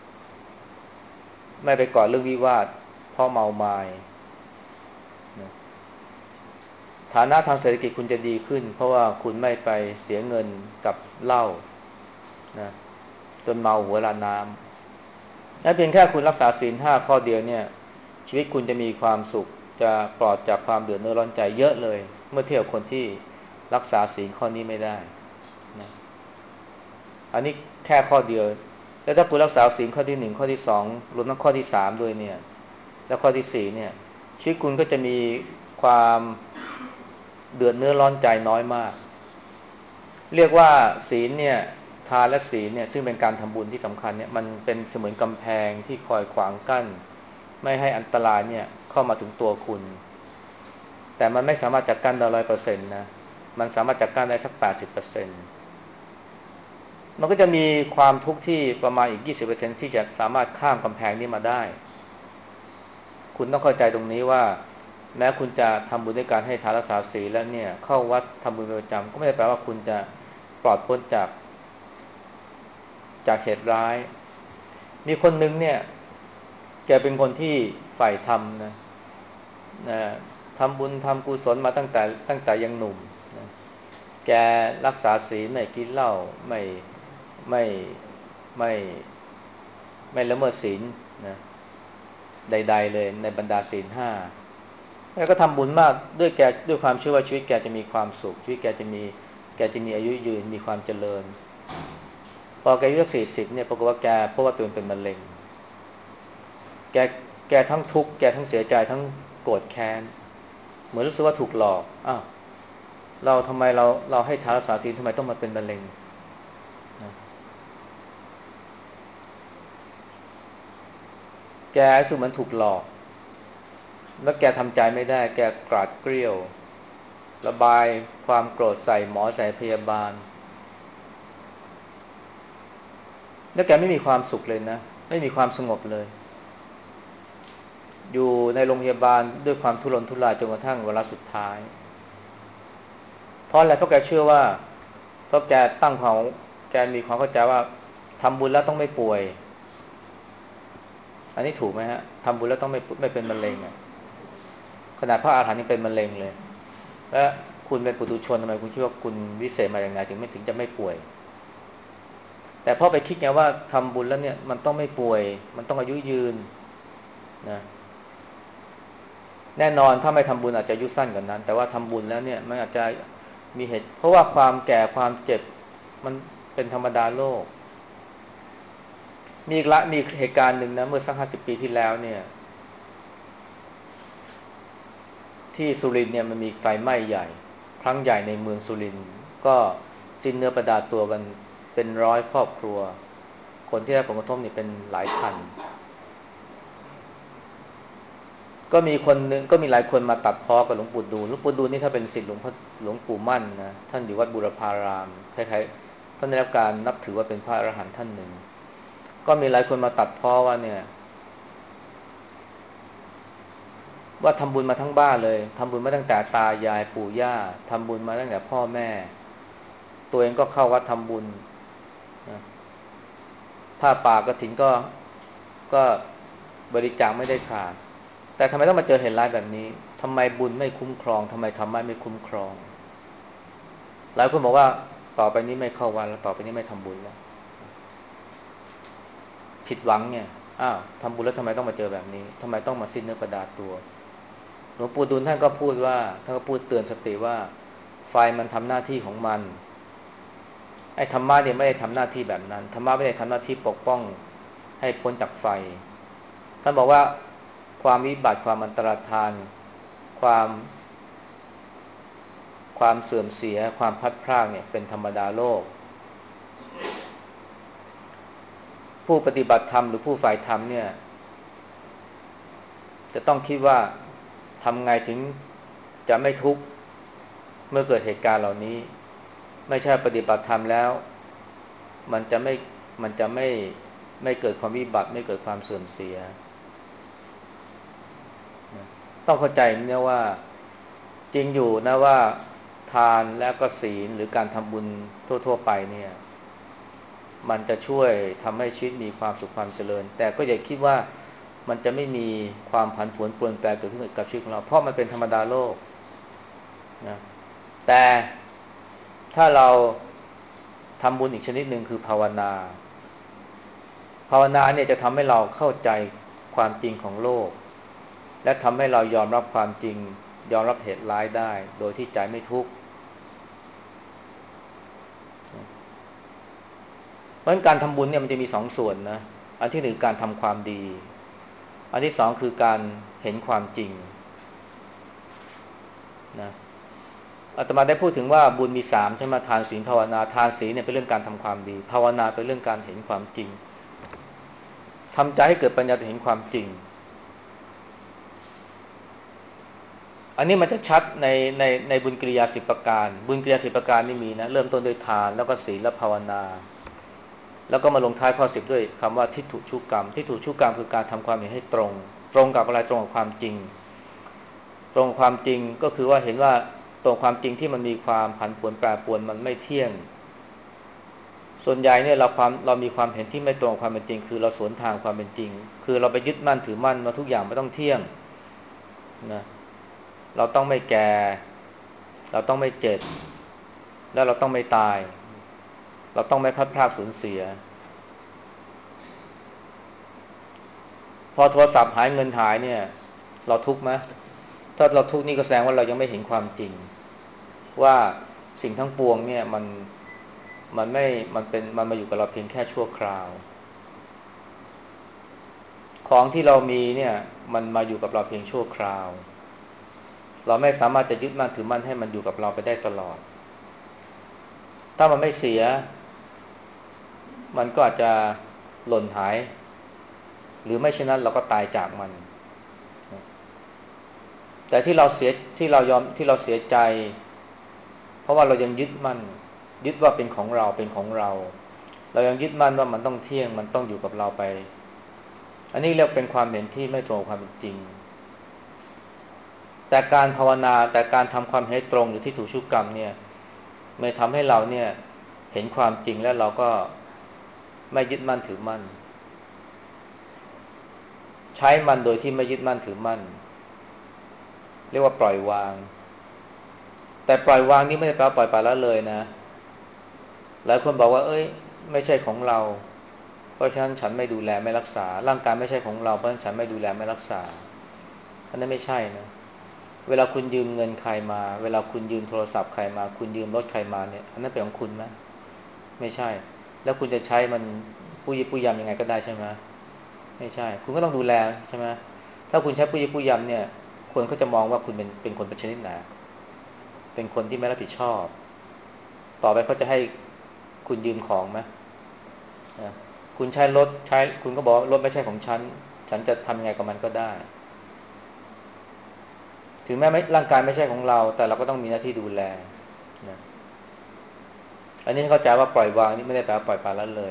A: ไม่ไปก่อเรื่องวิวาทเพราะเมาไม้นะฐานะทางเศรษฐกิจคุณจะดีขึ้นเพราะว่าคุณไม่ไปเสียเงินกับเหล้านะจนเมาหัวลาน้ำและเพียงแค่คุณรักษาศีลห้าข้อเดียวเนี่ยชีวิตคุณจะมีความสุขจะปลอดจากความเดือดร้อนใจเยอะเลยเมื่อเทียบกับคนที่รักษาศีลข้อนี้ไม่ได้นะอันนี้แค่ข้อเดียวแล้วถ้าคุณรักษาศีลข้อที่หนึ่งข้อที่สองรวมทั้งข้อที่สามด้วยเนี่ยแล้วข้อที่สี่เนี่ยชีวิตคุณก็จะมีความเดือดเนื้อร้อนใจน้อยมากเรียกว่าศีลเนี่ยทานและศีลเนี่ยซึ่งเป็นการทำบุญที่สำคัญเนี่ยมันเป็นเสมือนกำแพงที่คอยขวางกั้นไม่ให้อันตรายเนี่ยเข้ามาถึงตัวคุณแต่มันไม่สามารถจัดกั้นได้ร้อยเปอร์เซ็นต์นะมันสามารถจัดกั้นได้สักแปดสิบเปอร์เซ็นต์มันก็จะมีความทุกข์ที่ประมาณอีกยี่สิบเปอร์เซ็นต์ที่จะสามารถข้ามกำแพงนี้มาได้คุณต้องเข้าใจตรงนี้ว่าแม้คุณจะทำบุญด้วยการให้ทานรักษาศีลแล้วเนี่ยเข้าวัดทำบุญเป็นประจำก็ไม่ได้แปลว่าคุณจะปลอดพ้นจากจากเหตุร้ายมีคนหนึ่งเนี่ยแกเป็นคนที่ใฝ่ธรรมนะนะทำบุญทำกุศลมาตั้งแต่ตั้งแต่ยังหนุ่มนะแกรักษาศีลไม่กินเหล้าไม่ไม่ไม่ไม่ละเมิดศีลนะใดๆเลยในบรรดาศีลห้าแล้วก็ทำบุญมากด้วยแกด้วยความเชื่อว่าชีวิตแกจะมีความสุขชีวิตแกจะมีแกจะมีอายุยืนมีความเจริญพอแกอายุสี่สิบเนี่ยปรากฏว่าแกเพราะว่าตัวเองเป็นมะเร็งแกแกทั้งทุกข์แกทั้งเสียใจทั้งโกรธแค้นเหมือนรู้สึกว่าถูกหลอกอ้าวเราทำไมเราเราให้ทานรักษาศีลทำไมต้องมาเป็นมะเร็งนะแกรู้สึกเหมือนถูกหลอกแล้วแกทำใจไม่ได้แกกราดเกรี้ยวระบายความโกรธใส่หมอใส่พยาบาลแล้วแกไม่มีความสุขเลยนะไม่มีความสงบเลยอยู่ในโรงพยาบาลด้วยความทุรนทุรายจนกระทั่งเวลาสุดท้ายเพราะอะไรเพราะแกเชื่อว่าเพราะแกตั้งความแกมีความเข้าใจว่าทำบุญแล้วต้องไม่ป่วยอันนี้ถูกไหมฮะทำบุญแล้วต้องไม่ไม่เป็นมะเร็งอ่ะขนาดพระอาหารหันต์ยังเป็นมะเร็งเลยและคุณเป็นปุถุชนทำไมคุณคิดว่าคุณวิเศษมาอย่างไรถึงไม่ถึงจะไม่ป่วยแต่พอไปคิดไงว่าทำบุญแล้วเนี่ยมันต้องไม่ป่วยมันต้องอายุยืนนะแน่นอนถ้าไม่ทำบุญอาจจะอายุสั้นกว่านั้นแต่ว่าทำบุญแล้วเนี่ยมันอาจจะมีเหตุเพราะว่าความแก่ความเจ็บมันเป็นธรรมดาโลกมีอีกละมีเหตุการณ์หนึ่งนะเมื่อสักห้าสิบปีที่แล้วเนี่ยที่สุรินทร์เนี่ยมันมีไฟไหม้ใหญ่ครั้งใหญ่ในเมืองสุรินทร์ก็สิ้นเนื้อประดาตัวกันเป็นร้อยครอบครัวคนที่ได้ผลกระทบนี่เป็นหลายพันก็มีคนนึงก็มีหลายคนมาตัดพ้อกับหลวงปู่ดูลหลวงปู่ดูลนี่ถ้าเป็นศิษย์หลวงพ่อหลวงปู่มั่นนะท่านอยู่วัดบูรพารามคล้ายๆท่านได้รับการนับถือว่าเป็นพระอรหันต์ท่านหนึ่งก็มีหลายคนมาตัดพ้อว่าเนี่ยว่าทำบุญมาทั้งบ้านเลยทำบุญมาตั้งแต่ตายายปู่ย่าทำบุญมาตั้งแต่พ่อแม่ตัวเองก็เข้าวัดทำบุญนะผ้าป่ากฐินก็ก็บริจาคไม่ได้ขาดแต่ทำไมต้องมาเจอเหตุร้ายแบบนี้ทำไมบุญไม่คุ้มครองทำไมธรรมะไม่คุ้มครองหลายคนบอกว่าต่อไปนี้ไม่เข้าวัดแล้วต่อไปนี้ไม่ทำบุญแล้วผิดหวังเนี่ยอ้าวทำบุญแล้วทำไมต้องมาเจอแบบนี้ทำไมต้องมาสิ้นเนื้อประดาตัวหลวงปู่ดูลท่านก็พูดว่าท่านก็พูดเตือนสติว่าไฟมันทำหน้าที่ของมันไอ้ธรรมะเนี่ยไม่ได้ทำหน้าที่แบบนั้นธรรมะไม่ได้ทำหน้าที่ปกป้องให้พ้นจากไฟท่านบอกว่าความวิบัติความอันตรธานความความเสื่อมเสียความพลัดพรากเนี่ยเป็นธรรมดาโลกผู้ปฏิบัติธรรมหรือผู้ฝ่ายธรรมเนี่ยจะต้องคิดว่าทำไงถึงจะไม่ทุกข์เมื่อเกิดเหตุการณ์เหล่านี้ไม่ใช่ปฏิบัติธรรมแล้วมันจะไม่มันจะไม่ไม่เกิดความวิบัติไม่เกิดความเสื่อมเสียต้องเข้าใจเนี่ยว่าจริงอยู่นะว่าทานและก็ศีลหรือการทำบุญทั่วๆไปเนี่ยมันจะช่วยทำให้ชีวิตมีความสุขความเจริญแต่ก็อย่าคิดว่ามันจะไม่มีความผันผวนเปลี่ยนแปลงเกิดขึ้นกับชีวิตของเราเพราะมันเป็นธรรมดาโลกนะแต่ถ้าเราทำบุญอีกชนิดหนึ่งคือภาวนาภาวนาเนี่ยจะทำให้เราเข้าใจความจริงของโลกและทำให้เรายอมรับความจริงยอมรับเหตุร้ายได้โดยที่ใจไม่ทุกข์เพราะการทำบุญเนี่ยมันจะมีสองส่วนนะอันที่หนึ่งการทำความดีอันที่สองคือการเห็นความจริงนะอาตมาได้พูดถึงว่าบุญมีสามใช่ไหมทานศีลภาวนาทานศีลเนี่ยเป็นเรื่องการทำความดีภาวนาเป็นเรื่องการเห็นความจริงทำใจให้เกิดปัญญาเห็นความจริงอันนี้มันจะชัดในในในบุญกิริยาสิบประการบุญกิริยาสิบประการนี่มีนะเริ่มต้นด้วยทานแล้วก็ศีลและภาวนาแล้วก็มาลงท้ายข้อสิบด้วยคำว่าทิฏฐุชุกรรมทิฏฐุชุกรรมคือการทำความเห็นให้ตรงตรงกับอะไรตรงกับความจริงตรงความจริงก็คือว่าเห็นว่าตรงความจริงที่มันมีความผันผวนแปรปรวนมันไม่เที่ยงส่วนใหญ่เนี่ยเราความเรามีความเห็นที่ไม่ตรงความเป็นจริงคือเราสวนทางความเป็นจริงคือเราไปยึดมั่นถือมั่นว่าทุกอย่างไม่ต้องเที่ยงนะเราต้องไม่แก่เราต้องไม่เจ็บแล้วเราต้องไม่ตายเราต้องไม่พลัดพรากสูญเสียพอโทรศัพท์หายเงินหายเนี่ยเราทุกข์ไหมถ้าเราทุกข์นี่ก็แสดงว่าเรายังไม่เห็นความจริงว่าสิ่งทั้งปวงเนี่ยมันมันไม่มันเป็นมันมาอยู่กับเราเพียงแค่ชั่วคราวของที่เรามีเนี่ยมันมาอยู่กับเราเพียงชั่วคราวเราไม่สามารถจะยึดมั่นถือมั่นให้มันอยู่กับเราไปได้ตลอดถ้ามันไม่เสียมันก็อาจจะหล่นหายหรือไม่เช่นนั้นเราก็ตายจากมันแต่ที่เราเสียที่เรายอมที่เราเสียใจเพราะว่าเรายังยึดมั่นยึดว่าเป็นของเราเป็นของเราเรายังยึดมั่นว่ามันต้องเที่ยงมันต้องอยู่กับเราไปอันนี้เรียกเป็นความเห็นที่ไม่ตรงความเป็นจริงแต่การภาวนาแต่การทำความเห็นตรงหรือที่ถูกชุกกรรมเนี่ยไม่ทำให้เราเนี่ยเห็นความจริงแล้วเราก็ไม่ยึดมั่นถือมั่นใช้มันโดยที่ไม่ยึดมั่นถือมั่นเรียกว่าปล่อยวางแต่ปล่อยวางนี่ไม่ได้แปลว่าปล่อยปละละเลยนะหลายคนบอกว่าเอ้ยไม่ใช่ของเราเพราะฉะนั้นฉันไม่ดูแลไม่รักษาร่างกายไม่ใช่ของเราเพราะฉะนั้นฉันไม่ดูแลไม่รักษาอันนั้นไม่ใช่นะเวลาคุณยืมเงินใครมาเวลาคุณยืมโทรศัพท์ใครมาคุณยืมรถใครมาเนี่ยอันนั้นเป็นของคุณไหมไม่ใช่แล้วคุณจะใช้มันผู้ยิบผู้ยำยังไงก็ได้ใช่ไหมไม่ใช่คุณก็ต้องดูแลใช่ไหมถ้าคุณใช้ผู้ยิบผู้ยำเนี่ยคนเขาจะมองว่าคุณเป็นเป็นคนเป็นชนิดไหนเป็นคนที่ไม่รับผิดชอบต่อไปเขาจะให้คุณยืมของไหมนะคุณใช้รถใช้คุณก็บอกรถไม่ใช่ของฉันฉันจะทำยังไงกับมันก็ได้ถึงแม้ไม่ร่างกายไม่ใช่ของเราแต่เราก็ต้องมีหน้าที่ดูแลนะอันนี้เข้าใจว่าปล่อยวางนี่ไม่ได้แปลว่าปล่อยปละละเลย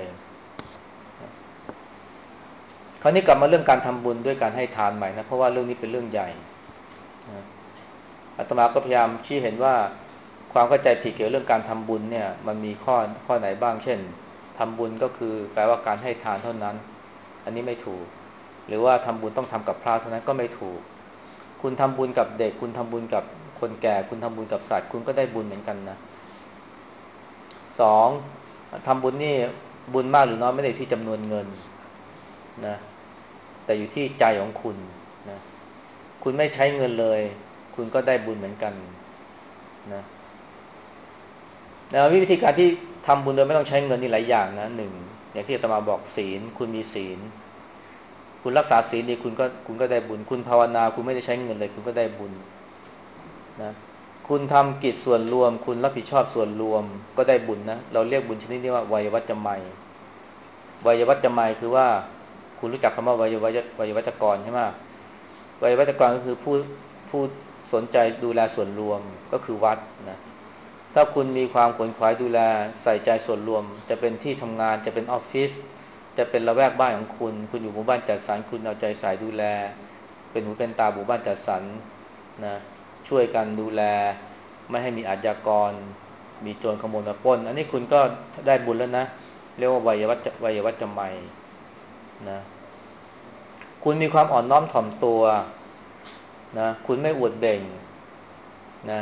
A: คราวนี้กลับมาเรื่องการทำบุญด้วยการให้ทานใหม่นะเพราะว่าเรื่องนี้เป็นเรื่องใหญ่นะอาตมาก็พยายามชี้เห็นว่าความเข้าใจผิดเกี่ยวกับเรื่องการทำบุญเนี่ยมันมีข้อข้อไหนบ้างเช่นทำบุญก็คือแปลว่าการให้ทานเท่านั้นอันนี้ไม่ถูกหรือว่าทำบุญต้องทำกับพระเท่านั้นก็ไม่ถูกคุณทำบุญกับเด็กคุณทำบุญกับคนแก่คุณทำบุญกับสัตว์คุณก็ได้บุญเหมือนกันนะสองทำบุญนี่บุญมากหรือน้อยไม่ได้ที่จำนวนเงินนะแต่อยู่ที่ใจของคุณนะคุณไม่ใช้เงินเลยคุณก็ได้บุญเหมือนกันนะแล้ววิธีการที่ทำบุญโดยไม่ต้องใช้เงินนี่หลายอย่างนะหนึ่งอย่างที่อาตมาบอกศีลคุณมีศีลคุณรักษาศีลดีคุณก็คุณก็ได้บุญคุณภาวนาคุณไม่ได้ใช้เงินเลยคุณก็ได้บุญนะคุณทำกิจส่วนรวมคุณรับผิดชอบส่วนรวมก็ได้บุญนะเราเรียกบุญชนิดนี้ว่าวัยวัจจะไมยวัยวัจจะไมยคือว่าคุณรู้จักคำว่าวัยวัจวัยวัจกรใช่ไหมวัยวัจกรก็คือผู้ผู้สนใจดูแลส่วนรวมก็คือวัดนะถ้าคุณมีความขวนขวายดูแลใส่ใจส่วนรวมจะเป็นที่ทำงานจะเป็นออฟฟิศจะเป็นละแวกบ้านของคุณคุณอยู่หมู่บ้านจัดสรรคุณเอาใจใส่ดูแลเป็นหูเป็นตาหมู่บ้านจัดสรรนะช่วยกันดูแลไม่ให้มีอาชญากรมีโจรขโมยมาปล้นอันนี้คุณก็ได้บุญแล้วนะเรียกว่าวัยวัจวัยวัจจะไมยนะคุณมีความอ่อนน้อมถ่อมตัวนะคุณไม่อวดเบ่งนะ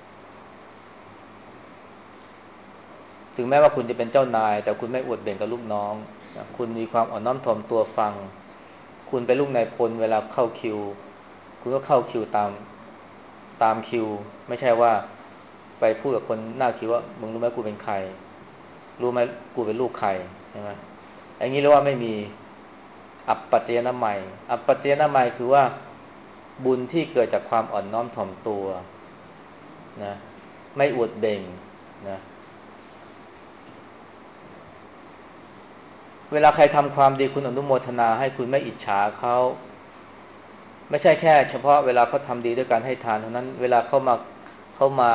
A: ถึงแม้ว่าคุณจะเป็นเจ้านายแต่คุณไม่อวดเบ่งกับลูกน้องนะคุณมีความอ่อนน้อมถ่อมตัวฟังคุณเป็นลูกนายพลเวลาเข้าคิวคุณก็เข้าคิวตามตามคิวไม่ใช่ว่าไปพูดกับคนหน้าคิวว่ามึงรู้ไหมกูเป็นใครรู้ไหมกูเป็นลูกใครใช่ไหมอย่างนี้เรียกว่าไม่มีอัปปัจจยนามัยอัปปัจจยนามัยคือว่าบุญที่เกิดจากความอ่อนน้อมถ่อมตัวนะไม่อวดเบ่งนะเวลาใครทำความดีคุณอนุโมทนาให้คุณไม่อิจฉาเขาไม่ใช่แค่เฉพาะเวลาเขาทำดีด้วยการให้ทานเท่านั้นเวลาเขามาเขามา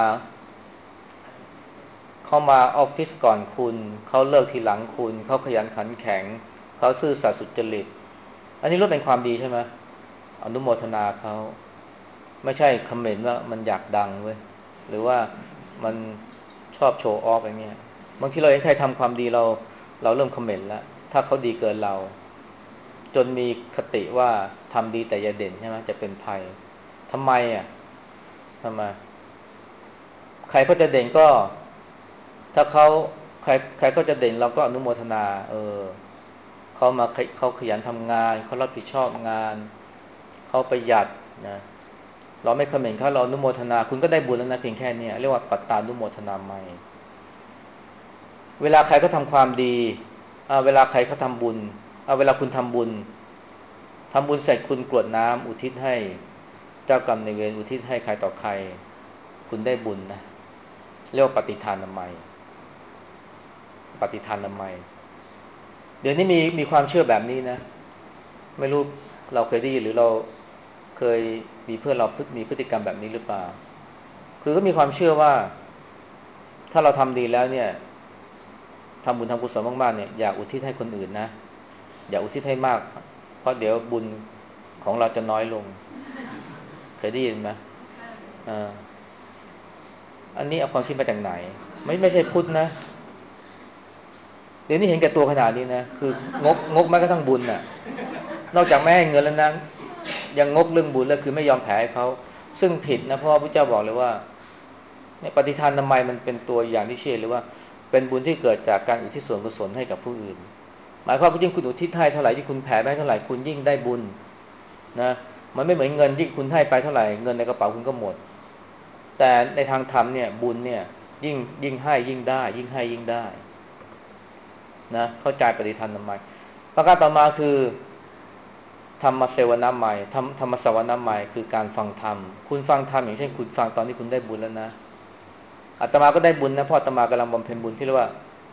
A: เขามาออฟฟิศก่อนคุณเขาเลิกทีหลังคุณเขาขยันขันแข็งเขาซื่อสัตย์สุจริตอันนี้รู้เป็นความดีใช่ไหมอนุโมทนาเขาไม่ใช่คอมเมนต์ว่ามันอยากดังเว้ยหรือว่ามันชอบโชว์ออฟอย่างเงี้ยบางทีเราเห็นใครทำความดีเราเราเริ่มคอมเมนต์แล้วถ้าเขาดีเกินเราจนมีคติว่าทำดีแต่อย่าเด่นใช่ไหมจะเป็นภัยทำไมอ่ะทำไมใครก็จะเด่นก็ถ้าเขาใครใครก็จะเด่นเราก็อนุโมทนาเออเขามาเขาขยันทำงานเขารับผิดชอบงานเขาประหยัดนะเราไม่คอมเมนต์เขาเราอนุโมทนาคุณก็ได้บุญแล้วนะเพียงแค่นี้เรียกว่าปัตตานุโมทนาไมยเวลาใครก็ทำความดีอ่าเวลาใครเขาทำบุญอ่าเวลาคุณทำบุญทำบุญเสร็จคุณกรวดน้ำอุทิศให้เจ้ากรรมในายเวรอุทิศให้ใครต่อใครคุณได้บุญนะเรียกว่าปฏิทานนามัยปฏิทานนามัยเดี๋ยวนี้มีมีความเชื่อแบบนี้นะไม่รู้เราเคยได้ยินหรือเราเคยมีเพื่อนเรามีพฤติกรรมแบบนี้หรือเปล่าคือก็มีความเชื่อว่าถ้าเราทำดีแล้วเนี่ยทำบุญทำกุศลมากๆเนี่ยอย่าอุทิศให้คนอื่นนะอย่าอุทิศให้มากเพราะเดี๋ยวบุญของเราจะน้อยลงเคยได้ยินไหมอ่าอันนี้เอาความคิดมาจากไหนไม่ไม่ใช่พุทธนะเดี๋ยวนี้เห็นแก่ตัวขนาดนี้นะคืองกงกแม้กระทั่งบุญน่ะนอกจากไม่ให้เงินแล้วนะยังงกเรื่องบุญแล้วคือไม่ยอมแผ่ให้เขาซึ่งผิดนะเพราะว่าพระเจ้าบอกเลยว่าเนี่ยปฏิทานทำไมมันเป็นตัวอย่างที่เชื่อหรือว่าเป็นบุญที่เกิดจากการอุทิศส่วนกุศลให้กับผู้อื่นหมายความว่ายิ่งคุณอุทิศให้เท่าไหร่ที่คุณแผ่ไปเท่าไหร่คุณยิ่งได้บุญนะมันไม่เหมือนเงินที่คุณให้ไปเท่าไหร่เงินในกระเป๋าคุณก็หมดแต่ในทางธรรมเนี่ยบุญเนี่ยยิ่งยิ่งให้ยิ่งได้ยิ่งให้ยิ่งได้นะเข้าใจปฏิทานทำไมประการต่อมาคือธรรมเสวนาใหม่ธรรมธรรมสวนาใหม่คือการฟังธรรมคุณฟังธรรมอย่างเช่นคุณฟังตอนที่คุณได้บุญแล้วนะอาตมาก็ได้บุญนะเพราะอาตมากำลังบำเพ็ญบุญที่เรียกว่า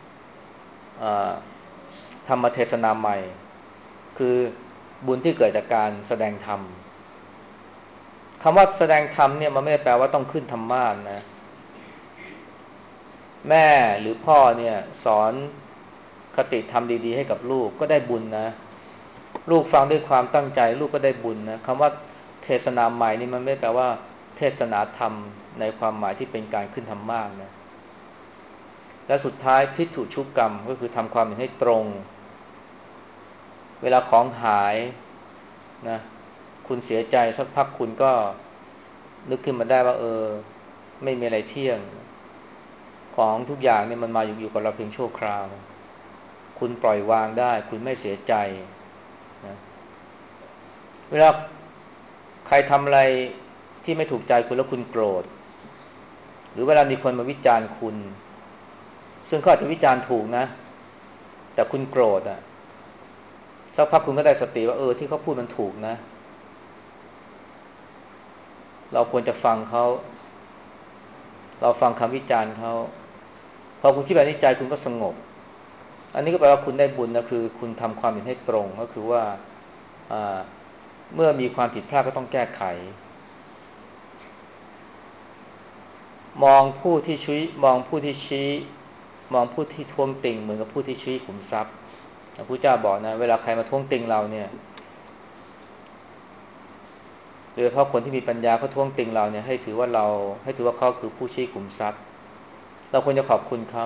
A: ธรรมเทศนาใหม่คือบุญที่เกิดจากการแสดงธรรมคำว่าแสดงธรรมเนี่ยมันไม่ได้แปลว่าต้องขึ้นธรรมาสน์นะแม่หรือพ่อเนี่ยสอนคติธรรมดีๆให้กับลูกก็ได้บุญนะลูกฟังด้วยความตั้งใจลูกก็ได้บุญนะคำว่าเทศนาใหม่นี่มันไม่แปลว่าเทศนาธรรมในความหมายที่เป็นการขึ้นธรรมาสน์นะและสุดท้ายทิฏฐุชุกกรรมก็คือทำความเห็นให้ตรงเวลาของหายนะคุณเสียใจสักพักคุณก็นึกขึ้นมาได้ว่าเออไม่มีอะไรเที่ยงของทุกอย่างเนี่ยมันมาอยู่อยู่กับเราเพียงชั่วคราวคุณปล่อยวางได้คุณไม่เสียใจนะเวลาใครทำอะไรที่ไม่ถูกใจคุณแล้วคุณโกรธหรือเวลามีคนมาวิจารณ์คุณซึ่งเขาอาจจะวิจารณ์ถูกนะแต่คุณโกรธอ่ะสักพักคุณก็ได้สติว่าเออที่เขาพูดมันถูกนะเราควรจะฟังเขาเราฟังคำวิจารณ์เขาพอคุณคิดแบบนี้ใจคุณก็สงบอันนี้ก็แปลว่าคุณได้บุญนะคือคุณทำความเห็นให้ตรงก็คือว่าเมื่อมีความผิดพลาดก็ต้องแก้ไขมองผู้ที่ชี้มองผู้ที่ชี้มองผู้ที่ท้วงติงเหมือนกับผู้ที่ชี้ขุมทรัพย์พระพุทธเจ้าบอกนะเวลาใครมาท้วงติงเราเนี่ยโดยเฉพาะคนที่มีปัญญาเขาท้วงติงเราเนี่ยให้ถือว่าเราให้ถือว่าเขาคือผู้ชี้ขุมทรัพย์เราควรจะขอบคุณเขา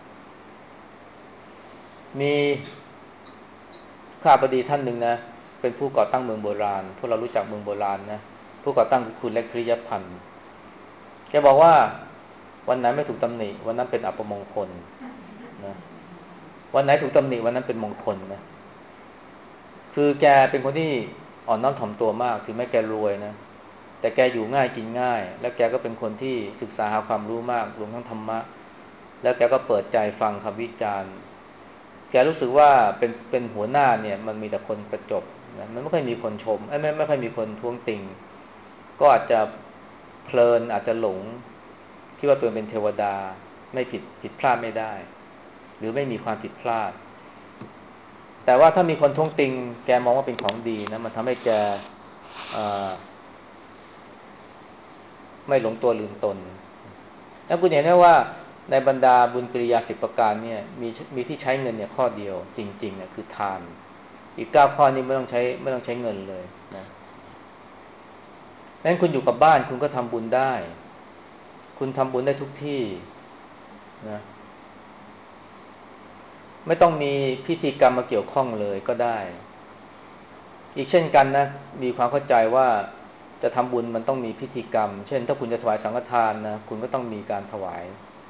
A: มีข้าพเจ้าท่านหนึ่งนะเป็นผู้ก่อตั้งเมืองโบราณพวกเรารู้จักเมืองโบราณนะผู้ก่อตั้งคือคุณเล็กพิริยพันธ์แกบอกว่าวันไหนไม่ถูกตำหนิวันนั้นเป็นอัปมงคลนะวันไหนถูกตำหนิวันนั้นเป็นมงคลนะคือแกเป็นคนที่อ่อนน้อมถ่อมตัวมากถึงแม้แกรวยนะแต่แกอยู่ง่ายกินง่ายแล้วแกก็เป็นคนที่ศึกษาหาความรู้มากรวมทั้งธรรมะแล้วแกก็เปิดใจฟังคำวิจารณ์แกรู้สึกว่าเป็นเป็นหัวหน้าเนี่ยมันมีแต่คนประจบนะมันไม่ค่อยมีคนชมไม่ไม่ไม่ค่อยมีคนท้วงติงก็อาจจะเพลินอาจจะหลงคิดว่าตัวเองเป็นเทวดาไม่ผิดผิดพลาดไม่ได้หรือไม่มีความผิดพลาดแต่ว่าถ้ามีคนท้วงติงแกมองว่าเป็นของดีนะมันทำให้แกไม่หลงตัวลืมตนแล้วคุณเห็นไหมว่าในบรรดาบุญกิริยาสิบประการเนี่ยมีมีที่ใช้เงินเนี่ยข้อเดียวจริงๆเนี่ยคือทานอีกเก้าข้อนี้ไม่ต้องใช้ไม่ต้องใช้เงินเลยนะงั้นคุณอยู่กับบ้านคุณก็ทำบุญได้คุณทำบุญได้ทุกที่นะไม่ต้องมีพิธีกรรมมาเกี่ยวข้องเลยก็ได้อีกเช่นกันนะมีความเข้าใจว่าจะทำบุญมันต้องมีพิธีกรรมเช่นถ้าคุณจะถวายสังฆทานนะคุณก็ต้องมีการถวาย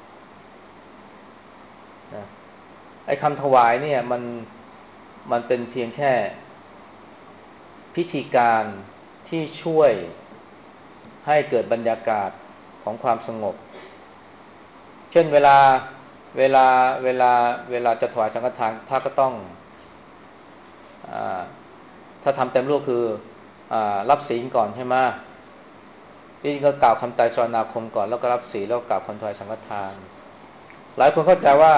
A: นะไอ้คำถวายเนี่ยมันมันเป็นเพียงแค่พิธีการที่ช่วยให้เกิดบรรยากาศของความสงบเช่นเวลาเวลาเวลาเวลาจะถวายสังฆทานพระก็ต้องอ่าถ้าทำเต็มรูปคืออ่ารับศีลก่อนใช่ไหมที่จริงก็กล่าวคำไตรสรณาคมก่อนแล้วก็รับศีลแล้วก็กล่าวคำถวายสังฆทานหลายคนเข้าใจว่า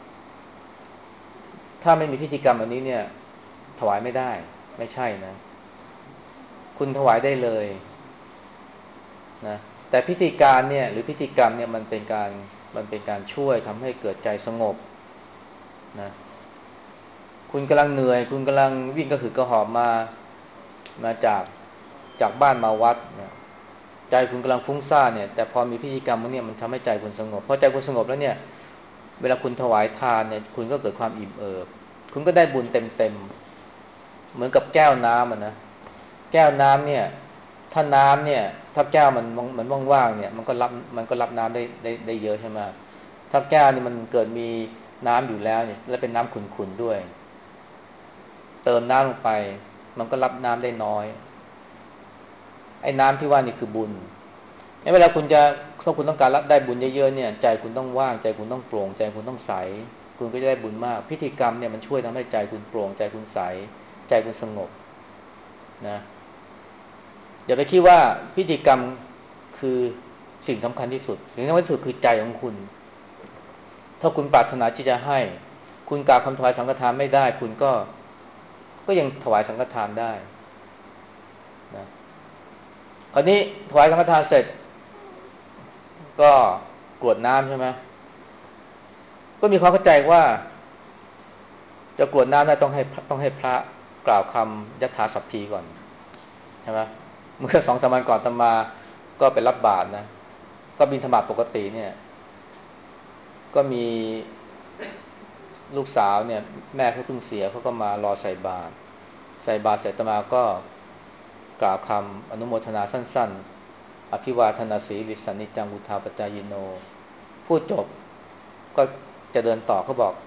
A: ถ้าไม่มีพิธีกรรมอันนี้เนี่ยถวายไม่ได้ไม่ใช่นะคุณถวายได้เลยนะแต่พิธีการเนี่ยหรือพิธีกรรมเนี่ยมันเป็นการมันเป็นการช่วยทำให้เกิดใจสงบนะคุณกำลังเหนื่อยคุณกำลังวิ่งกระหืดกระหอบมามาจากจากบ้านมาวัดนะใจคุณกำลังฟุ้งซ่านเนี่ยแต่พอมีพิธีกรรมพวกนี้มันทำให้ใจคุณสงบพอใจคุณสงบแล้วเนี่ยเวลาคุณถวายทานเนี่ยคุณก็เกิดความอิ่มเอิบคุณก็ได้บุญเต็มๆเหมือนกับแก้วน้ำอ่ะนะแก้วน้ำเนี่ยถ้าน้ำเนี่ยถ้าแก้วมันมันว่างๆเนี่ยมันก็รับมันก็รับน้ำได้ได้ได้เยอะใช่ไหมถ้าแก้วนี่มันเกิดมีน้ำอยู่แล้วเนี่ยแล้วเป็นน้ำขุ่นๆด้วยเติมน้ำลงไปมันก็รับน้ำได้น้อยไอ้น้ำที่ว่านี่คือบุญเวลาคุณจะถ้าคุณต้องการรับได้บุญเยอะๆเนี่ยใจคุณต้องว่างใจคุณต้องโปร่งใจคุณต้องใสคุณก็จะได้บุญมากพิธีกรรมเนี่ยมันช่วยทำให้ใจคุณโปร่งใจคุณใสใจคุณสงบนะอย่าไปคิดว่าพิธีกรรมคือสิ่งสำคัญที่สุดสิ่งสำคัญที่สุดคือใจของคุณถ้าคุณปรารถนาที่จะให้คุณกล่าวคำถวายสังฆทานไม่ได้คุณก็ก็ยังถวายสังฆทานได้นะคราวนี้ถวายสังฆทานเสร็จก็กรวดน้ำใช่ไหมก็มีความเข้าใจว่าจะกรวดน้ำได้ต้องให้ต้องให้พระกล่าวคำยัตถาสัพพีก่อนใช่ไหมเมื่อสองสามวันก่อนตมาก็ไปรับบาตรนะก็บิณฑบาตปกติเนี่ยก็มีลูกสาวเนี่ยแม่เขาเพิ่งเสียเขาก็มารอใส่บาตรใส่บาตรเสร็จตมาก็กล่าวคำอนุโมทนาสั้นๆอภิวาทนาสีลิสานิจังวุธาปจายโนพูดจบก็จะเดินต่อเขาบอก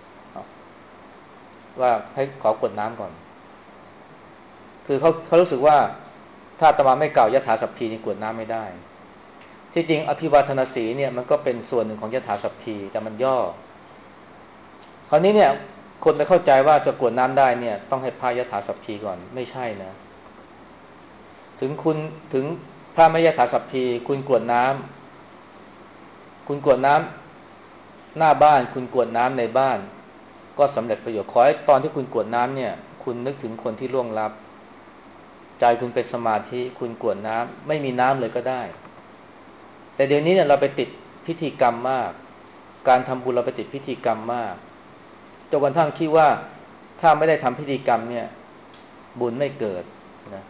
A: ว่าให้ขอกดน้ำก่อนคือเขาเขารู้สึกว่าถ้าอาตมาไม่กล่าวยถาสัพพีนี่กรวดน้ำไม่ได้ที่จริงอภิวาทนาสีเนี่ยมันก็เป็นส่วนหนึ่งของยถาสัพพีแต่มันย่อคราวนี้เนี่ยคนไปเข้าใจว่าจะกรวดน้ำได้เนี่ยต้องให้พระยถาสัพพีก่อนไม่ใช่นะถึงคุณถึงพระไม่ยถาสัพพีคุณกรวดน้ำคุณกรวดน้ำหน้าบ้านคุณกรวดน้ำในบ้านก็สำเร็จประโยชน์ขอให้ตอนที่คุณกรวดน้ำเนี่ยคุณนึกถึงคนที่ล่วงลับใจคุณเป็นสมาธิคุณกรวดน้ำไม่มีน้ำเลยก็ได้แต่เดี๋ยวนี้เนี่ยเราไปติดพิธีกรรมมากการทำบุญเราไปติดพิธีกรรมมากจนกระทั่งคิดว่าถ้าไม่ได้ทำพิธีกรรมเนี่ยบุญไม่เกิดนะ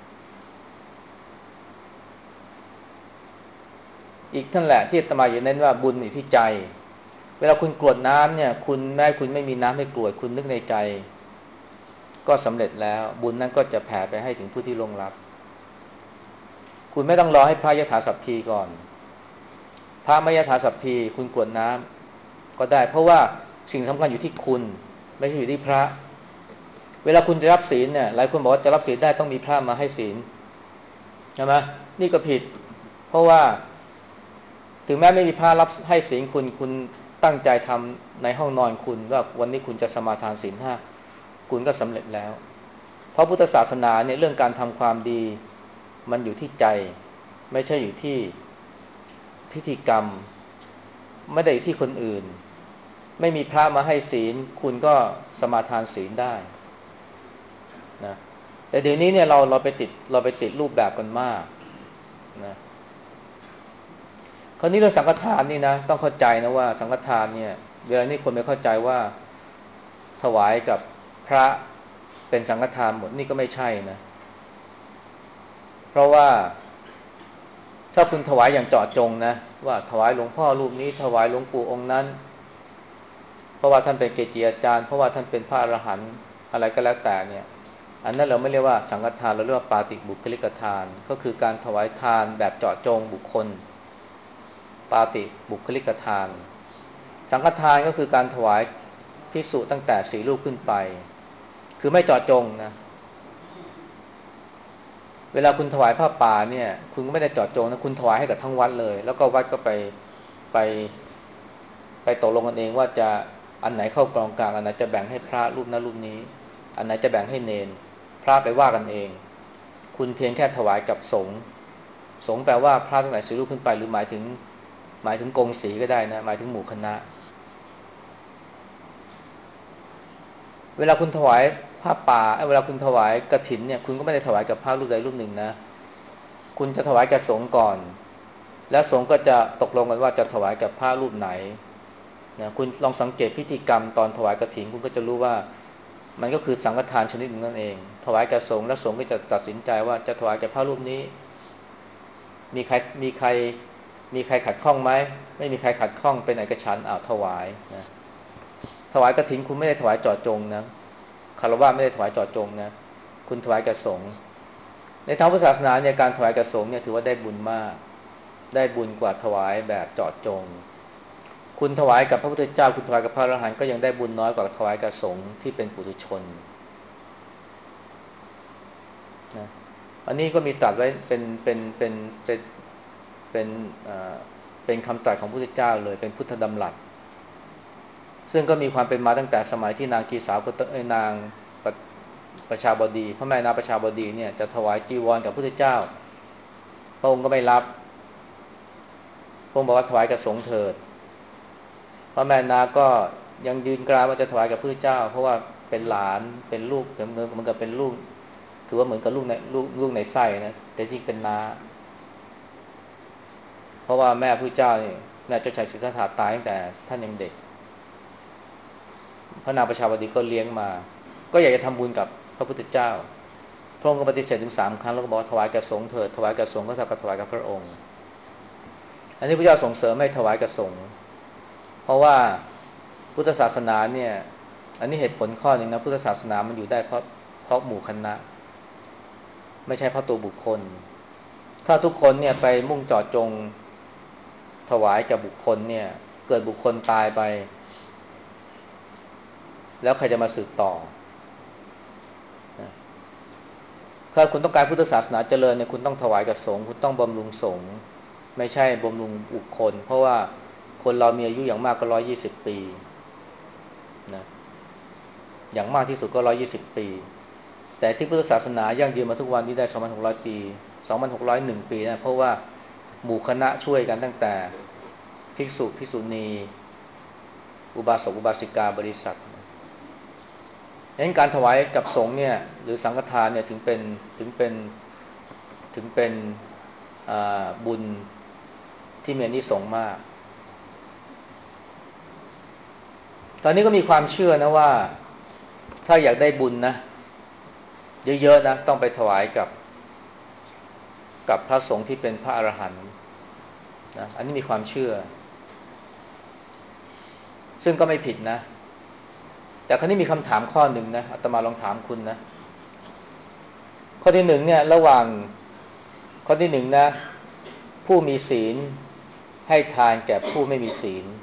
A: อีกท่านแหละที่อาตมาอยากเน้นว่าบุญอยู่ที่ใจเวลาคุณกรวดน้ำเนี่ยคุณแม้คุณไม่มีน้ำให้กรวดคุณนึกในใจก็สำเร็จแล้วบุญนั้นก็จะแผ่ไปให้ถึงผู้ที่ล่วงลับคุณไม่ต้องรอให้พระยถาสัพพีก่อนพระไม่ยถาสัพพีคุณกรวดน้ำก็ได้เพราะว่าสิ่งสำคัญอยู่ที่คุณไม่ใช่อยู่ที่พระเวลาคุณจะรับศีลเนี่ยหลายคนบอกว่าจะรับศีลได้ต้องมีพระมาให้ศีลใช่ไหมนี่ก็ผิดเพราะว่าถึงแม้ไม่มีพระรับให้ศีลคุณคุณตั้งใจทำในห้องนอนคุณว่าวันนี้คุณจะสมาทานศีลห้าคุณก็สำเร็จแล้วเพราะพุทธศาสนาเนี่ยเรื่องการทำความดีมันอยู่ที่ใจไม่ใช่อยู่ที่พิธีกรรมไม่ได้อยู่ที่คนอื่นไม่มีพระมาให้ศีลคุณก็สมาทานศีลได้นะแต่เดี๋ยวนี้เนี่ยเราเราไปติดเราไปติดรูปแบบกันมากนะคราวนี้เรื่องสังฆทานนี่นะต้องเข้าใจนะว่าสังฆทานเนี่ยเวลานี้คนไม่เข้าใจว่าถวายกับพระเป็นสังฆทานหมดนี่ก็ไม่ใช่นะเพราะว่าถ้าคุณถวายอย่างเจาะจงนะว่าถวายหลวงพ่อรูปนี้ถวายหลวงปู่องค์นั้นเพราะว่าท่านเป็นเกจิอาจารย์เพราะว่าท่านเป็นพระอรหันต์อะไรก็แล้วแต่เนี่ยอันนั้นเราไม่เรียกว่าสังฆทานเราเรียกว่าปาติบุคลิกทานก็คือการถวายทานแบบเจาะจงบุคคลปาติบุคลิกทานสังฆทานก็คือการถวายภิกษุตั้งแต่สี่รูปขึ้นไปคือไม่เจาะจงนะเวลาคุณถวายผ้าป่าเนี่ยคุณก็ไม่ได้เจาะจงนะคุณถวายให้กับทั้งวัดเลยแล้วก็วัดก็ไปไปไปตกลงกันเองว่าจะอันไหนเข้ากองกลางอันไหนจะแบ่งให้พระรูปนั้นรูปนี้อันไหนจะแบ่งให้เนนพระไปว่ากันเองคุณเพียงแค่ถวายกับสงฆ์สงฆ์แปลว่าพระตั้งแต่สี่รูปขึ้นไปหรือหมายถึงหมายถึงกงสีก็ได้นะหมายถึงหมู่คณะเวลาคุณถวายผ้าป่าเวลาคุณถวายกฐินเนี่ยคุณก็ไม่ได้ถวายกับพระรูปใดรูปหนึ่งนะคุณจะถวายกับสงฆ์ก่อนแล้วสงฆ์ก็จะตกลงกันว่าจะถวายกับพระรูปไหนนะคุณลองสังเกตพิธีกรรมตอนถวายกฐินคุณก็จะรู้ว่ามันก็คือสังฆทานชนิดหนึ่งนั่นเองถวายกับสงฆ์แล้วสงฆ์ก็จะตัดสินใจว่าจะถวายกับพระรูปนี้มีใครมีใครมีใครขัดข้องไหมไม่มีใครขัดข้องเป็นเอกฉันท์อ้าวถวายนะถวายกฐินคุณไม่ได้ถวายเจาะจงนะคารวะไม่ได้ถวายเจาะจงนะคุณถวายกับสงฆ์ในทางพุทธศาสนาเนี่ยการถวายกับสงฆ์เนี่ยถือว่าได้บุญมากได้บุญกว่าถวายแบบเจาะจงคุณถวายกับพระพุทธเจ้าคุณถวายกับพระอรหันต์ก็ยังได้บุญน้อยกว่าถวายกับสงฆ์ที่เป็นปุถุชนนะอันนี้ก็มีตรัสไว้เป็นเป็นเป็นเป็นเป็นอ่าเป็นคำตรัสของพระพุทธเจ้าเลยเป็นพุทธดำรัสซึ่งก็มีความเป็นมาตั้งแต่สมัยที่นางกีสาวกเอ้ยนางประประชาบดีพระแม่นางประชาบดีเนี่ยจะถวายจีวรกับพระพุทธเจ้าพระองค์ก็ไม่รับพระองค์บอกว่าถวายกับสงฆ์เถิดพระแม่นาก็ยังยืนกรานว่าจะถวายกับพระเจ้าเพราะว่าเป็นหลานเป็นลูกเหมือนเหมือนกับเป็นลูกถือว่าเหมือนกับลูกในลูกลูกในไส้นะแต่จริงเป็นน้าเพราะว่าแม่พระเจ้าเนี่ยแม่เจ้าชายสิทธัตถะตายตั้งแต่ท่านยังเด็กพระนางประชาวดีก็เลี้ยงมาก็อยากจะทำบุญกับพระพุทธเจ้าพระองค์ก็ปฏิเสธถึงสามครั้งแล้วก็บอกถวายกับสงฆ์เถิดถวายกับสงฆ์ก็เท่ากับถวายกับพระองค์อันนี้พระเจ้าส่งเสริมให้ถวายกับสงฆ์เพราะว่าพุทธศาสนาเนี่ยอันนี้เหตุผลข้อหนึ่งนะพุทธศาสนามันอยู่ได้เพราะเพราะหมู่คณะไม่ใช่เพราะตัวบุคคลถ้าทุกคนเนี่ยไปมุ่งเจาะจงถวายกับบุคคลเนี่ยเกิดบุคคลตายไปแล้วใครจะมาสืบต่อถ้าคุณต้องการพุทธศาสนาเจริญเนี่ยคุณต้องถวายกับสงฆ์คุณต้องบำรุงสงฆ์ไม่ใช่บำรุงบุคคลเพราะว่าคนเรามีอายุอย่างมากก็ร้อยยี่สิบปีนะอย่างมากที่สุดก็ร้อยยี่สิบปีแต่ที่พุทธศาสนายั่งยืนมาทุกวันนี้ได้สองพันหกร้อยปีสองพันหกร้อยเอ็ดปีนะเพราะว่าหมู่คณะช่วยกันตั้งแต่ภิกษุภิกษุณีอุบาสกอุบาสิกาบริษัทดังนั้นการถวายกับสงฆ์เนี่ยหรือสังฆทานเนี่ยถึงเป็นถึงเป็นถึงเป็นบุญที่มีอานิสงส์มากตอนนี้ก็มีความเชื่อนะว่าถ้าอยากได้บุญนะเยอะๆนะต้องไปถวายกับกับพระสงฆ์ที่เป็นพระอรหันต์นะอันนี้มีความเชื่อซึ่งก็ไม่ผิดนะแต่คราวนี้มีคำถามข้อหนึ่งนะอาตมาลองถามคุณนะข้อที่หนึ่งเนี่ยระหว่างข้อที่หนึ่งนะผู้มีศีลให้ทานแก่ผู้ไม่มีศีล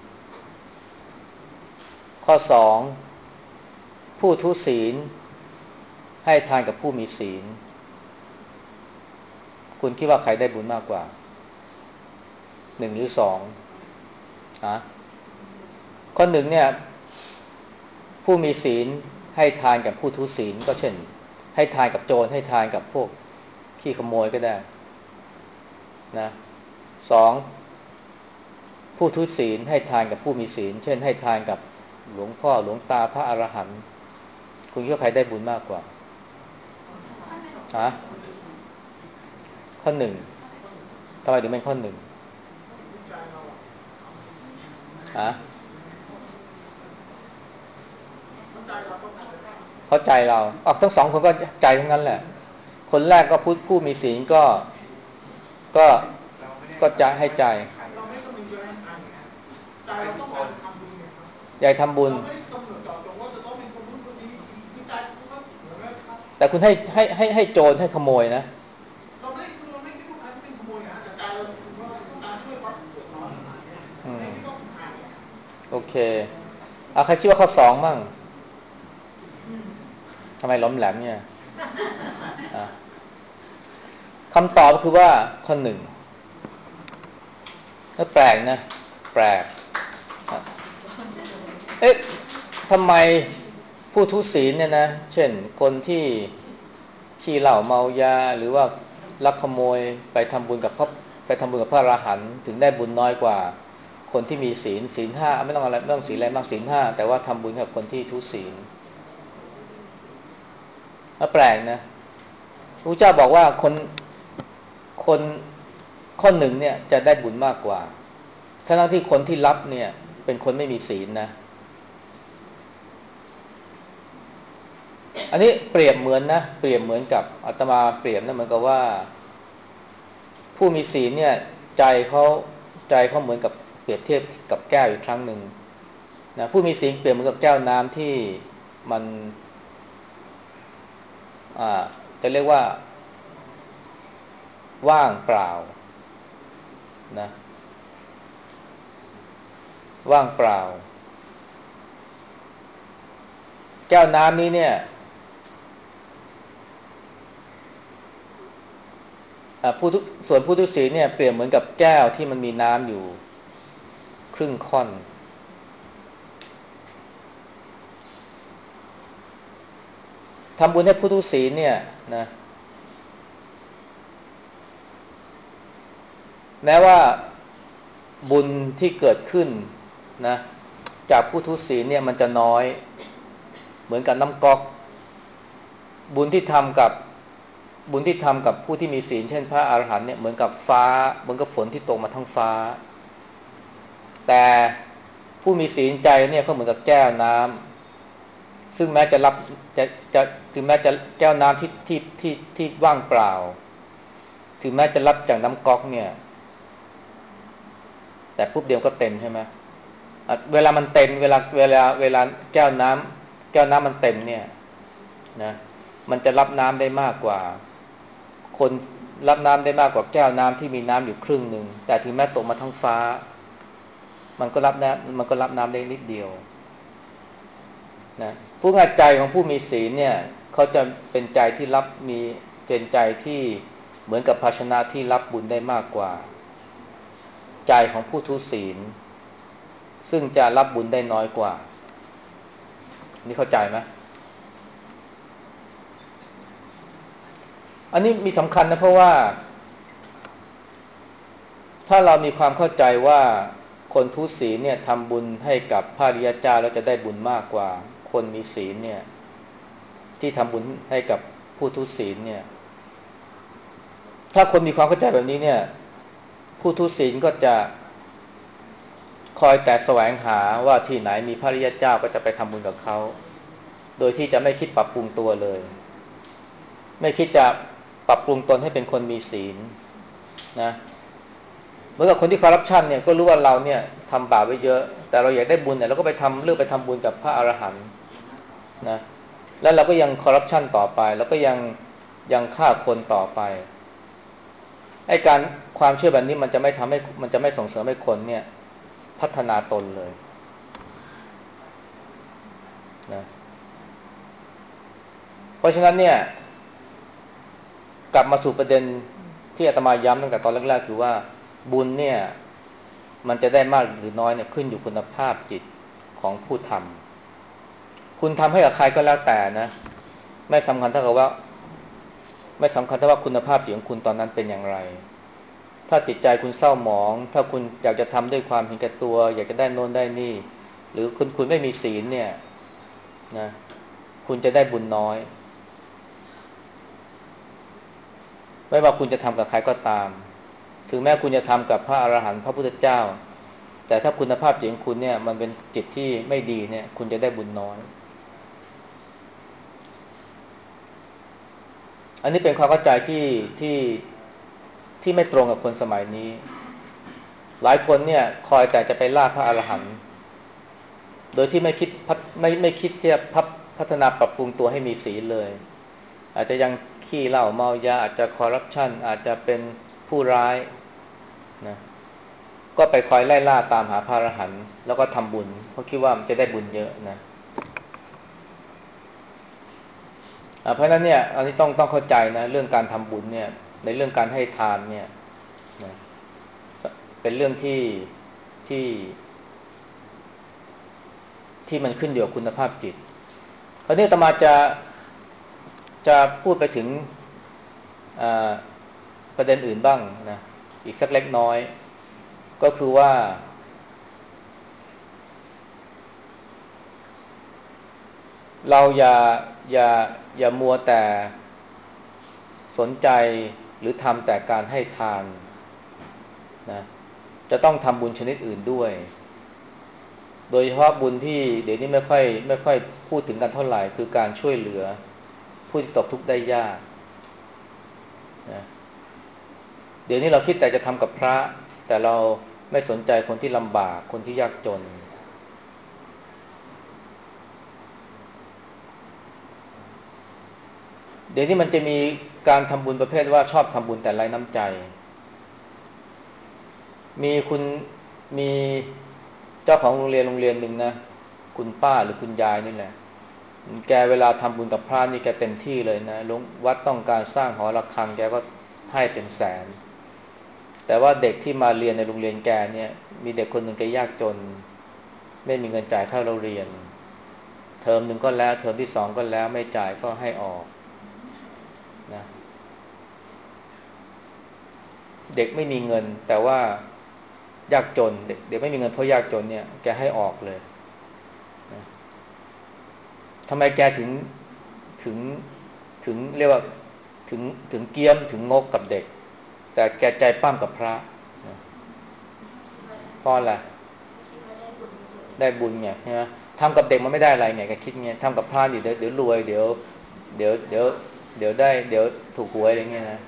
A: ข้อสองผู้ทุศีลให้ทานกับผู้มีศีลคุณคิดว่าใครได้บุญมากกว่าหนึ่งหรือสองฮะข้อหนึ่งเนี่ยผู้มีศีลให้ทานกับผู้ทุศีลก็เช่นให้ทานกับโจรให้ทานกับพวกขี้ขโมยก็ได้นะสองผู้ทุศีลให้ทานกับผู้มีศีลเช่นให้ทานกับหลวงพ่อหลวงตาพระอรหันต์คุณคิดว่าใครได้บุญมากกว่าฮะข้อหนึ่งทำไมถึงเป็นข้อหนึ่งฮะเข้าใจเราออกทั้งสองคนก็ใจทั้งนั้นแหละคนแรกก็ผู้ผู้มีศีลก็ก็ก็จะให้ใจยายทำบุญแต่คุณให้ให้ให้ให้โจรให้ขโมยนะอืมโอเคเอาใครคิดว่าข้อสองมั่งทำไมล้มแหลมเนี่ยคำตอบคือว่าข้อหนึ่งก็แปลกนะแปลกเอ๊ะทำไมผู้ทุศีลเนี่ยนะเช่นคนที่ขี้เหล้าเมายาหรือว่าลักขโมยไปทำบุญกับพระไปทำบุญกับพระอรหันต์ถึงได้บุญน้อยกว่าคนที่มีศีลศีลห้าไม่ต้องอะไรไม่ต้องศีลอะไรมากศีลห้าแต่ว่าทำบุญกับคนที่ทุศีลแปลกนะพระเจ้าบอกว่าคนคนข้อหนึ่งเนี่ยจะได้บุญมากกว่าทั้งที่คนที่รับเนี่ยเป็นคนไม่มีศีลนะอันนี้เปรียบเหมือนนะเปรียบเหมือนกับอาตมาเปรียบนะเหมือนกับว่าผู้มีศีลเนี่ยใจเขาใจเขาเหมือนกับเปรียบเทียบกับแก้วอีกครั้งหนึ่งนะผู้มีศีลเปรียบเหมือนกับแก้วน้ำที่มันอ่าจะเรียกว่าว่างเปล่านะว่างเปล่าแก้วน้ำนี้เนี่ยผู้ส่วนผู้ทุศีลเนี่ยเปรียบเหมือนกับแก้วที่มันมีน้ำอยู่ครึ่งค่อนทำบุญให้ผู้ทุศีลเนี่ยนะแม้ว่าบุญที่เกิดขึ้นนะจากผู้ทุศีลเนี่ยมันจะน้อยเหมือนกับน้ำก๊อกบุญที่ทำกับบุญที่ทำกับผู้ที่มีศีลเช่นพระอรหันต์เนี่ยเหมือนกับฟ้าเหมือนกับฝนที่ตกมาทั้งฟ้าแต่ผู้มีศีลใจเนี่ยเขาเหมือนกับแก้วน้ำซึ่งแม้จะรับจะจะถึงแม้จะแก้วน้ำที่ที่ที่ที่ว่างเปล่าถึงแม้จะรับจากน้ำก๊อกเนี่ยแต่ปุ๊บเดียวก็เต็มใช่ไหมเวลามันเต็มเวลาเวลาเวลาแก้วน้ำแก้วน้ำมันเต็มเนี่ยนะมันจะรับน้ำได้มากกว่าคนรับน้ำได้มากกว่าแก้วน้ำที่มีน้ำอยู่ครึ่งหนึ่งแต่ถึงแม้ตกมาทั้งฟ้ามันก็รับน้ำมันก็รับน้ำได้นิดเดียวนะผู้ง่ายใจของผู้มีศีลเนี่ยเขาจะเป็นใจที่รับมีเป็นใจที่เหมือนกับภาชนะที่รับบุญได้มากกว่าใจของผู้ทุศีลซึ่งจะรับบุญได้น้อยกว่านี่เข้าใจไหมอันนี้มีสำคัญนะเพราะว่าถ้าเรามีความเข้าใจว่าคนทุศีลเนี่ยทำบุญให้กับพระอริยเจ้าแล้วจะได้บุญมากกว่าคนมีศีลเนี่ยที่ทำบุญให้กับผู้ทุศีลเนี่ยถ้าคนมีความเข้าใจแบบนี้เนี่ยผู้ทุศีลก็จะคอยแต่แสวงหาว่าที่ไหนมีพระอริยเจ้าก็จะไปทำบุญกับเขาโดยที่จะไม่คิดปรับปรุงตัวเลยไม่คิดจะปรับปรุงตนให้เป็นคนมีศีลนะเหมือนกับคนที่คอร์รัปชันเนี่ยก็รู้ว่าเราเนี่ยทำบาปไว้เยอะแต่เราอยากได้บุญเนี่ยเราก็ไปทำเลือกไปทำบุญกับพระอรหันต์นะแล้วเราก็ยังคอร์รัปชันต่อไปแล้วก็ยังยังฆ่าคนต่อไปไอ้การความเชื่อแบบนี้มันจะไม่ทำให้มันจะไม่ส่งเสริมให้คนเนี่ยพัฒนาตนเลยนะเพราะฉะนั้นเนี่ยกลับมาสู่ประเด็นที่อาตมาย้ำตั้งแต่ตอนแรกๆคือว่าบุญเนี่ยมันจะได้มากหรือน้อยเนี่ยขึ้นอยู่คุณภาพจิตของผู้ทำคุณทำให้กับใครก็แล้วแต่นะไม่สำคัญเท่ากับว่าไม่สำคัญเท่าว่าคุณภาพจิตของคุณตอนนั้นเป็นอย่างไรถ้าจิตใจคุณเศร้าหมองถ้าคุณอยากจะทำด้วยความเห็นแก่ตัวอยากจะได้โน้นได้นี่หรือคุณคุณไม่มีศีลเนี่ยนะคุณจะได้บุญน้อยไม่ว่าคุณจะทำกับใครก็ตามถึงแม้คุณจะทำกับพระอรหันต์พระพุทธเจ้าแต่ถ้าคุณภาพจิตของคุณเนี่ยมันเป็นจิตที่ไม่ดีเนี่ยคุณจะได้บุญน้อยอันนี้เป็นความเข้าใจที่ที่ที่ไม่ตรงกับคนสมัยนี้หลายคนเนี่ยคอยแต่จะไปล่าพระอรหันต์โดยที่ไม่คิดไม่ไม่คิดที่จะพัฒนาปรับปรุงตัวให้มีศีลเลยอาจจะยังขี้เหล้าเมายาอาจจะคอร์รัปชันอาจจะเป็นผู้ร้ายนะก็ไปคอยไล่ล่าตามหาพระอรหันต์แล้วก็ทำบุญเพราะคิดว่ามันจะได้บุญเยอะนะเพราะฉะนั้นเนี่ยอันนี้ต้องต้องเข้าใจนะเรื่องการทำบุญเนี่ยในเรื่องการให้ทานเนี่ยนะเป็นเรื่องที่ที่ที่มันขึ้นอยู่กับคุณภาพจิตคราวนี้อาตมาจะจะพูดไปถึงประเด็นอื่นบ้างนะอีกสักเล็กน้อยก็คือว่าเราอย่าอย่าอย่ามัวแต่สนใจหรือทำแต่การให้ทานนะจะต้องทำบุญชนิดอื่นด้วยโดยเฉพาะบุญที่เดี๋ยวนี้ไม่ค่อยไม่ค่อยพูดถึงกันเท่าไหร่คือการช่วยเหลือผู้ที่ตกทุกข์ได้ยากนะเดี๋ยวนี้เราคิดแต่จะทำกับพระแต่เราไม่สนใจคนที่ลำบากคนที่ยากจนเดี๋ยวนี้มันจะมีการทำบุญประเภทว่าชอบทำบุญแต่ไร้น้ำใจมีคุณมีเจ้าของโรงเรียนโรงเรียนหนึ่งนะคุณป้าหรือคุณยายนี่แหละแกเวลาทำบุญกับพระนี่แกเต็มที่เลยนะหลวงวัดต้องการสร้างหอระฆังแกก็ให้เป็นแสนแต่ว่าเด็กที่มาเรียนในโรงเรียนแกเนี่ยมีเด็กคนหนึ่งแกยากจนไม่มีเงินจ่ายค่าเราเรียนเทอมหนึ่งก็แล้วเทอมที่สองก็แล้วไม่จ่ายก็ให้ออกนะเด็กไม่มีเงินแต่ว่ายากจนเด็กเด็กไม่มีเงินเพราะยากจนเนี่ยแกให้ออกเลยนะทำไมแกถึงถึงถึงเรียกว่าถึงถึงเกี้ยมถึงงกกับเด็กแต่แกใจปั้มกับพระนะเพราะอะไรได้บุญไงใช่ไหมทำกับเด็กมันไม่ได้อะไรไงแกคิดไงทำกับพระเดี๋ยวเดี๋ยวรวยเดี๋ยวเดี๋ยวเดี๋ยวเดี๋ยวได้เดี๋ยวถูกหวยอะไรเงี้ยนะ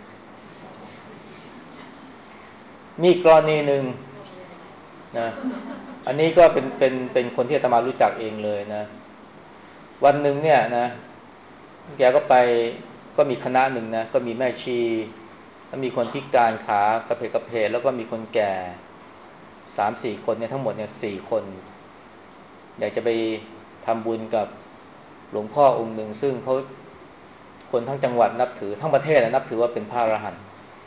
A: มีกรณีหนึ่งนะอันนี้ก็เป็นเป็นเป็นคนที่อาตมารู้จักเองเลยนะวันหนึ่งเนี่ยนะแกก็ไปก็มีคณะหนึ่งนะก็มีแม่ชีแล้วมีคนพิการขากระเพกกระเพกแล้วก็มีคนแก่สามสี่คนเนี่ยทั้งหมดเนี่ยสี่คนอยากจะไปทำบุญกับหลวงพ่อองค์หนึ่งซึ่งเขาคนทั้งจังหวัดนับถือทั้งประเทศนับถือว่าเป็นพระอรหันต์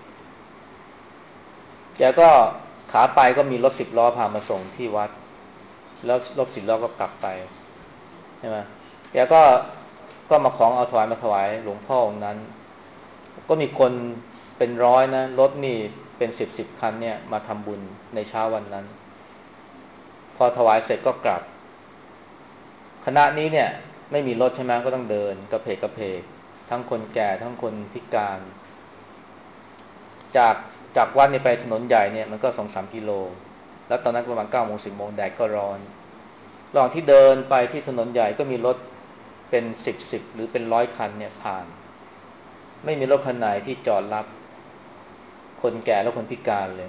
A: แกก็ขาไปก็มีรถสิบล้อพามาส่งที่วัดแล้วรถสิบล้อก็กลับไปใช่ไหมแกก็ก็มาของเอาถวายมาถวายหลวงพ่อองค์นั้นก็มีคนเป็นร้อยนะรถนี่เป็นสิบสิบคันเนี่ยมาทำบุญในเช้าวันนั้นพอถวายเสร็จก็กลับคณะนี้เนี่ยไม่มีรถใช่ไหมก็ต้องเดินกระเพกกระเพกทั้งคนแก่ทั้งคนพิการจากจากวัดนี่ไปถนนใหญ่เนี่ยมันก็สองสามกิโลแล้วตอนนั้นประมาณเก้าโมงสิบโมงแดดก็ร้อนระหว่างที่เดินไปที่ถนนใหญ่ก็มีรถเป็นสิบสิบหรือเป็นร้อยคันเนี่ยผ่านไม่มีรถคันไหนที่จอดรับคนแก่และคนพิการเลย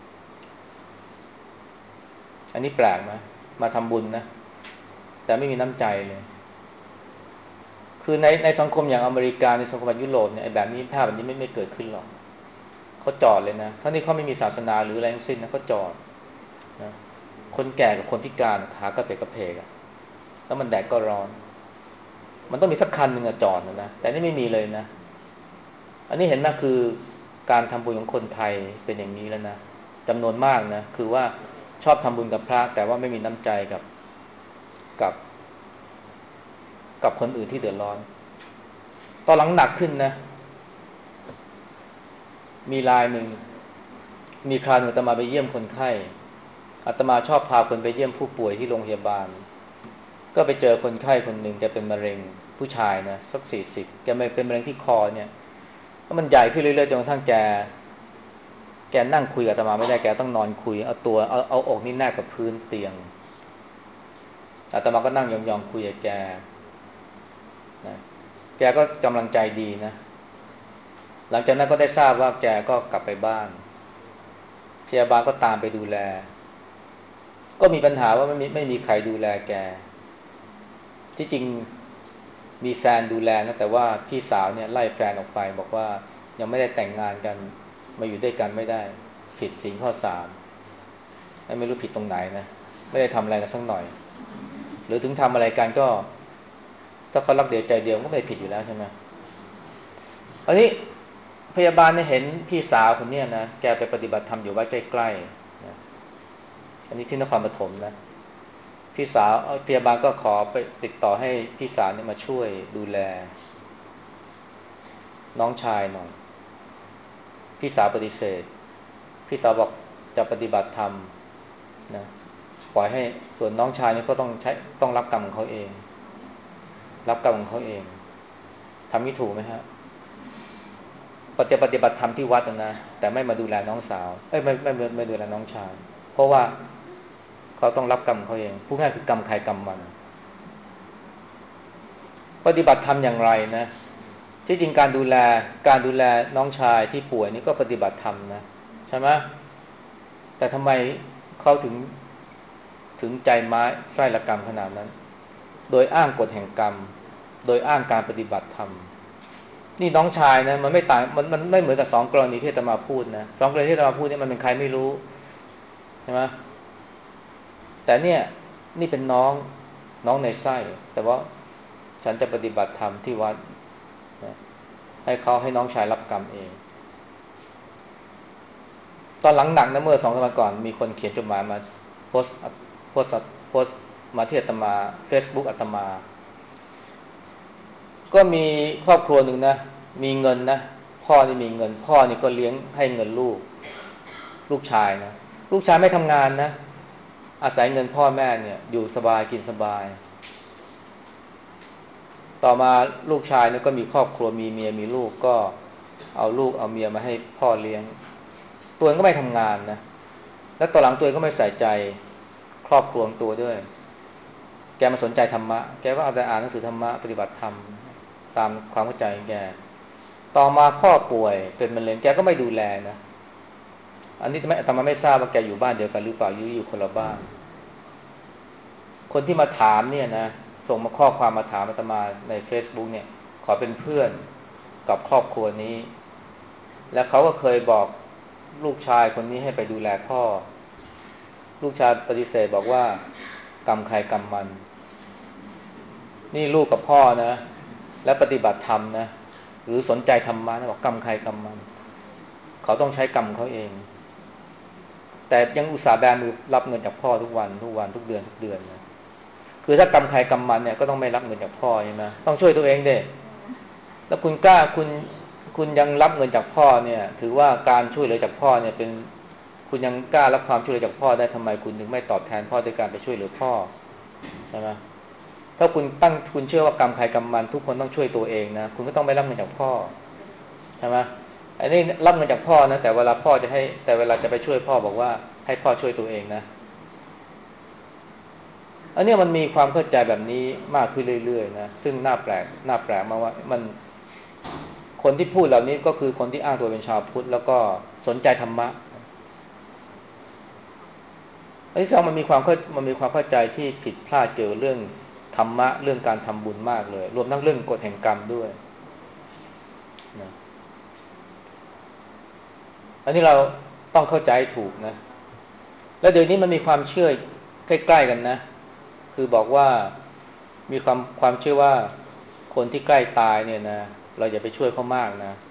A: อันนี้แปลกไหมมาทำบุญนะแต่ไม่มีน้ำใจเลยคือในในสังคมอย่างอเมริกาในสังคมยุโรปเนี่ยแบบนี้ภาพแบบนี้ไม่ไม่เกิดขึ้นหรอกเขาจอดเลยนะทั้งที่เขาไม่มีศาสนาหรืออะไรทั้งสิ้นนะเขาจอดนะคนแก่กับคนพิการขากระเพกกระเพกแล้วมันแดดก็ร้อนมันต้องมีสักคันหนึ่งอะจอดนะนะแต่นี่ไม่มีเลยนะอันนี้เห็นไหมคือการทำบุญของคนไทยเป็นอย่างนี้แล้วนะจำนวนมากนะคือว่าชอบทำบุญกับพระแต่ว่าไม่มีน้ำใจกับกับกับคนอื่นที่เดือดร้อนตอนหลังหนักขึ้นนะมีรายหนึ่งมีคราวหนึ่งอาตมาไปเยี่ยมคนไข้อาตมาชอบพาคนไปเยี่ยมผู้ป่วยที่โรงพยาบาลก็ไปเจอคนไข้คนหนึ่งแกเป็นมะเร็งผู้ชายนะสักสี่สิบแกไม่เป็นมะเร็งที่คอเนี่ยแล้วมันใหญ่ขึ้นเรื่อยๆจนกระทั่งแกแกนั่งคุยกับอาตมาไม่ได้แกต้องนอนคุยเอาตัวเอาเอาอกนี่แนบกับพื้นเตียงอาตมาก็นั่งยองๆคุยกับแกนะแกก็กำลังใจดีนะหลังจากนั้นก็ได้ทราบว่าแกก็กลับไปบ้านพยาบาลก็ตามไปดูแลก็มีปัญหาว่าไม่มีไม่มีใครดูแลแกที่จริงมีแฟนดูแลนะแต่ว่าพี่สาวเนี่ยไล่แฟนออกไปบอกว่ายังไม่ได้แต่งงานกันมาอยู่ด้วยกันไม่ได้ผิดศีลข้อสามไม่รู้ผิดตรงไหนนะไม่ได้ทำอะไรกันสักหน่อยหรือถึงทำอะไรกันก็ถ้าเขารักเดียวใจเดียวก็ไม่ผิดอยู่แล้วใช่ไหมอันนี้พยาบาลเนี่ยเห็นพี่สาวคนเนี้ยนะแกไปปฏิบัติธรรมอยู่วัดใกล้ๆนะอันนี้ที่นครปฐมนะพี่สาวพยาบาลก็ขอไปติดต่อให้พี่สาวเนี่ยมาช่วยดูแลน้องชายหน่อยพี่สาวปฏิเสธพี่สาวบอกจะปฏิบัติธรรมนะปล่อยให้ส่วนน้องชายเนี่ยก็ต้องใช้ต้องรับกรรมของเขาเองรับกรรมของเขาเองทำนี้ถูกไหมฮะปฏิปฏิบัติธรรมที่วัดนะแต่ไม่มาดูแลน้องสาวเอ้ยไม่ไม่ไม่ไม่ดูแลน้องชายเพราะว่าเขาต้องรับกรรมเขาเองผู้ง่ายคือกรรมใครกรรมมันปฏิบัติธรรมอย่างไรนะที่จริงการดูแลการดูแลน้องชายที่ป่วยนี่ก็ปฏิบัติธรรมนะใช่ไหมแต่ทำไมเขาถึงถึงใจไม้ไส้ละกรรมขนาดนั้นโดยอ้างกฎแห่งกรรมโดยอ้างการปฏิบัติธรรมนี่น้องชายนะมันไม่ต่างมันมันไม่เหมือนกับสองกรณีที่อาตมาพูดนะสองกรณีที่อาตมาพูดนี่มันเป็นใครไม่รู้ใช่ไหมแต่เนี่ยนี่เป็นน้องน้องในไส้แต่ว่าฉันจะปฏิบัติธรรมที่วัดนะให้เขาให้น้องชายรับกรรมเองตอนหลังหนักนะเมื่อสองสมัยก่อนมีคนเขียนจดหมายมาโพสต์โพสต์โพสต์มาที่อาตมา เฟซบุ๊ก อาตมาก็มีครอบครัวหนึ่งนะมีเงินนะพ่อนี่มีเงินพ่อนี่ก็เลี้ยงให้เงินลูกลูกชายนะลูกชายไม่ทำงานนะอาศัยเงินพ่อแม่เนี่ยอยู่สบายกินสบายต่อมาลูกชายเนี่ยก็มีครอบครัวมีเมียมีลูกก็เอาลูกเอาเมียมาให้พ่อเลี้ยงตัวเองก็ไม่ทำงานนะแล้วต่อหลังตัวเองก็ไม่ใส่ใจครอบครัวตัวด้วยแกมาสนใจธรรมะแกก็เอาแต่อ่านหนังสือธรรมะปฏิบัติธรรมตามความเข้าใจของแกต่อมาพ่อป่วยเป็นมะเร็งแกก็ไม่ดูแลนะอันนี้ไม่อาตมาไม่ทราบว่าแกอยู่บ้านเดียวกันหรือเปล่าอยู่อยู่คนละบ้านคนที่มาถามเนี่ยนะส่งมาข้อความมาถามอาตมาใน เฟซบุ๊ก เนี่ยขอเป็นเพื่อนกับครอบครัวนี้และเขาก็เคยบอกลูกชายคนนี้ให้ไปดูแลพ่อลูกชายปฏิเสธบอกว่ากรรมใครกรรมมันนี่ลูกกับพ่อนะและปฏิบัติธรรมนะหรือสนใจธรรมะนะบอกกรรมใครกรรมมันเขาต้องใช้กรรมเขาเองแต่ยังอุตส่าห์แบมือรับเงินจากพ่อทุกวันทุกวันทุกเดือนทุกเดือนนะคือถ้ากรรมใครกรรมมันเนี่ยก็ต้องไม่รับเงินจากพ่อใช่ไหมต้องช่วยตัวเองเด้แล้วคุณกล้าคุณคุณยังรับเงินจากพ่อเนี่ยถือว่าการช่วยเหลือจากพ่อเนี่ยเป็นคุณยังกล้ารับความช่วยเหลือจากพ่อได้ทำไมคุณถึงไม่ตอบแทนพ่อด้วยการไปช่วยเหลือพ่อใช่ไหมถ้าคุณตั้งคุณเชื่อว่ากรรมใครกรรมมันทุกคนต้องช่วยตัวเองนะคุณก็ต้องไม่รับเงินจากพ่อใช่ไหมอันนี้รับเงินจากพ่อนะแต่เวลาพ่อจะให้แต่เวลาจะไปช่วยพ่อบอกว่าให้พ่อช่วยตัวเองนะอันนี้มันมีความเข้าใจแบบนี้มากขึ้นเรื่อยๆนะซึ่งน่าแปลกน่าแปลกมากว่ามันคนที่พูดเหล่านี้ก็คือคนที่อ้างตัวเป็นชาวพุทธแล้วก็สนใจธรรมะอันที่สองมันมีความเข้ามันมีความเข้าใจที่ผิดพลาดเกี่ยวกับเรื่องธรรมะเรื่องการทำบุญมากเลยรวมทั้งเรื่องกฎแห่งกรรมด้วยนะอันนี้เราต้องเข้าใจถูกนะแล้วเดี๋ยวนี้มันมีความเชื่อใกล้ๆกันนะคือบอกว่ามีความความเชื่อว่าคนที่ใกล้ตายเนี่ยนะเราอย่าไปช่วยเขามากนะ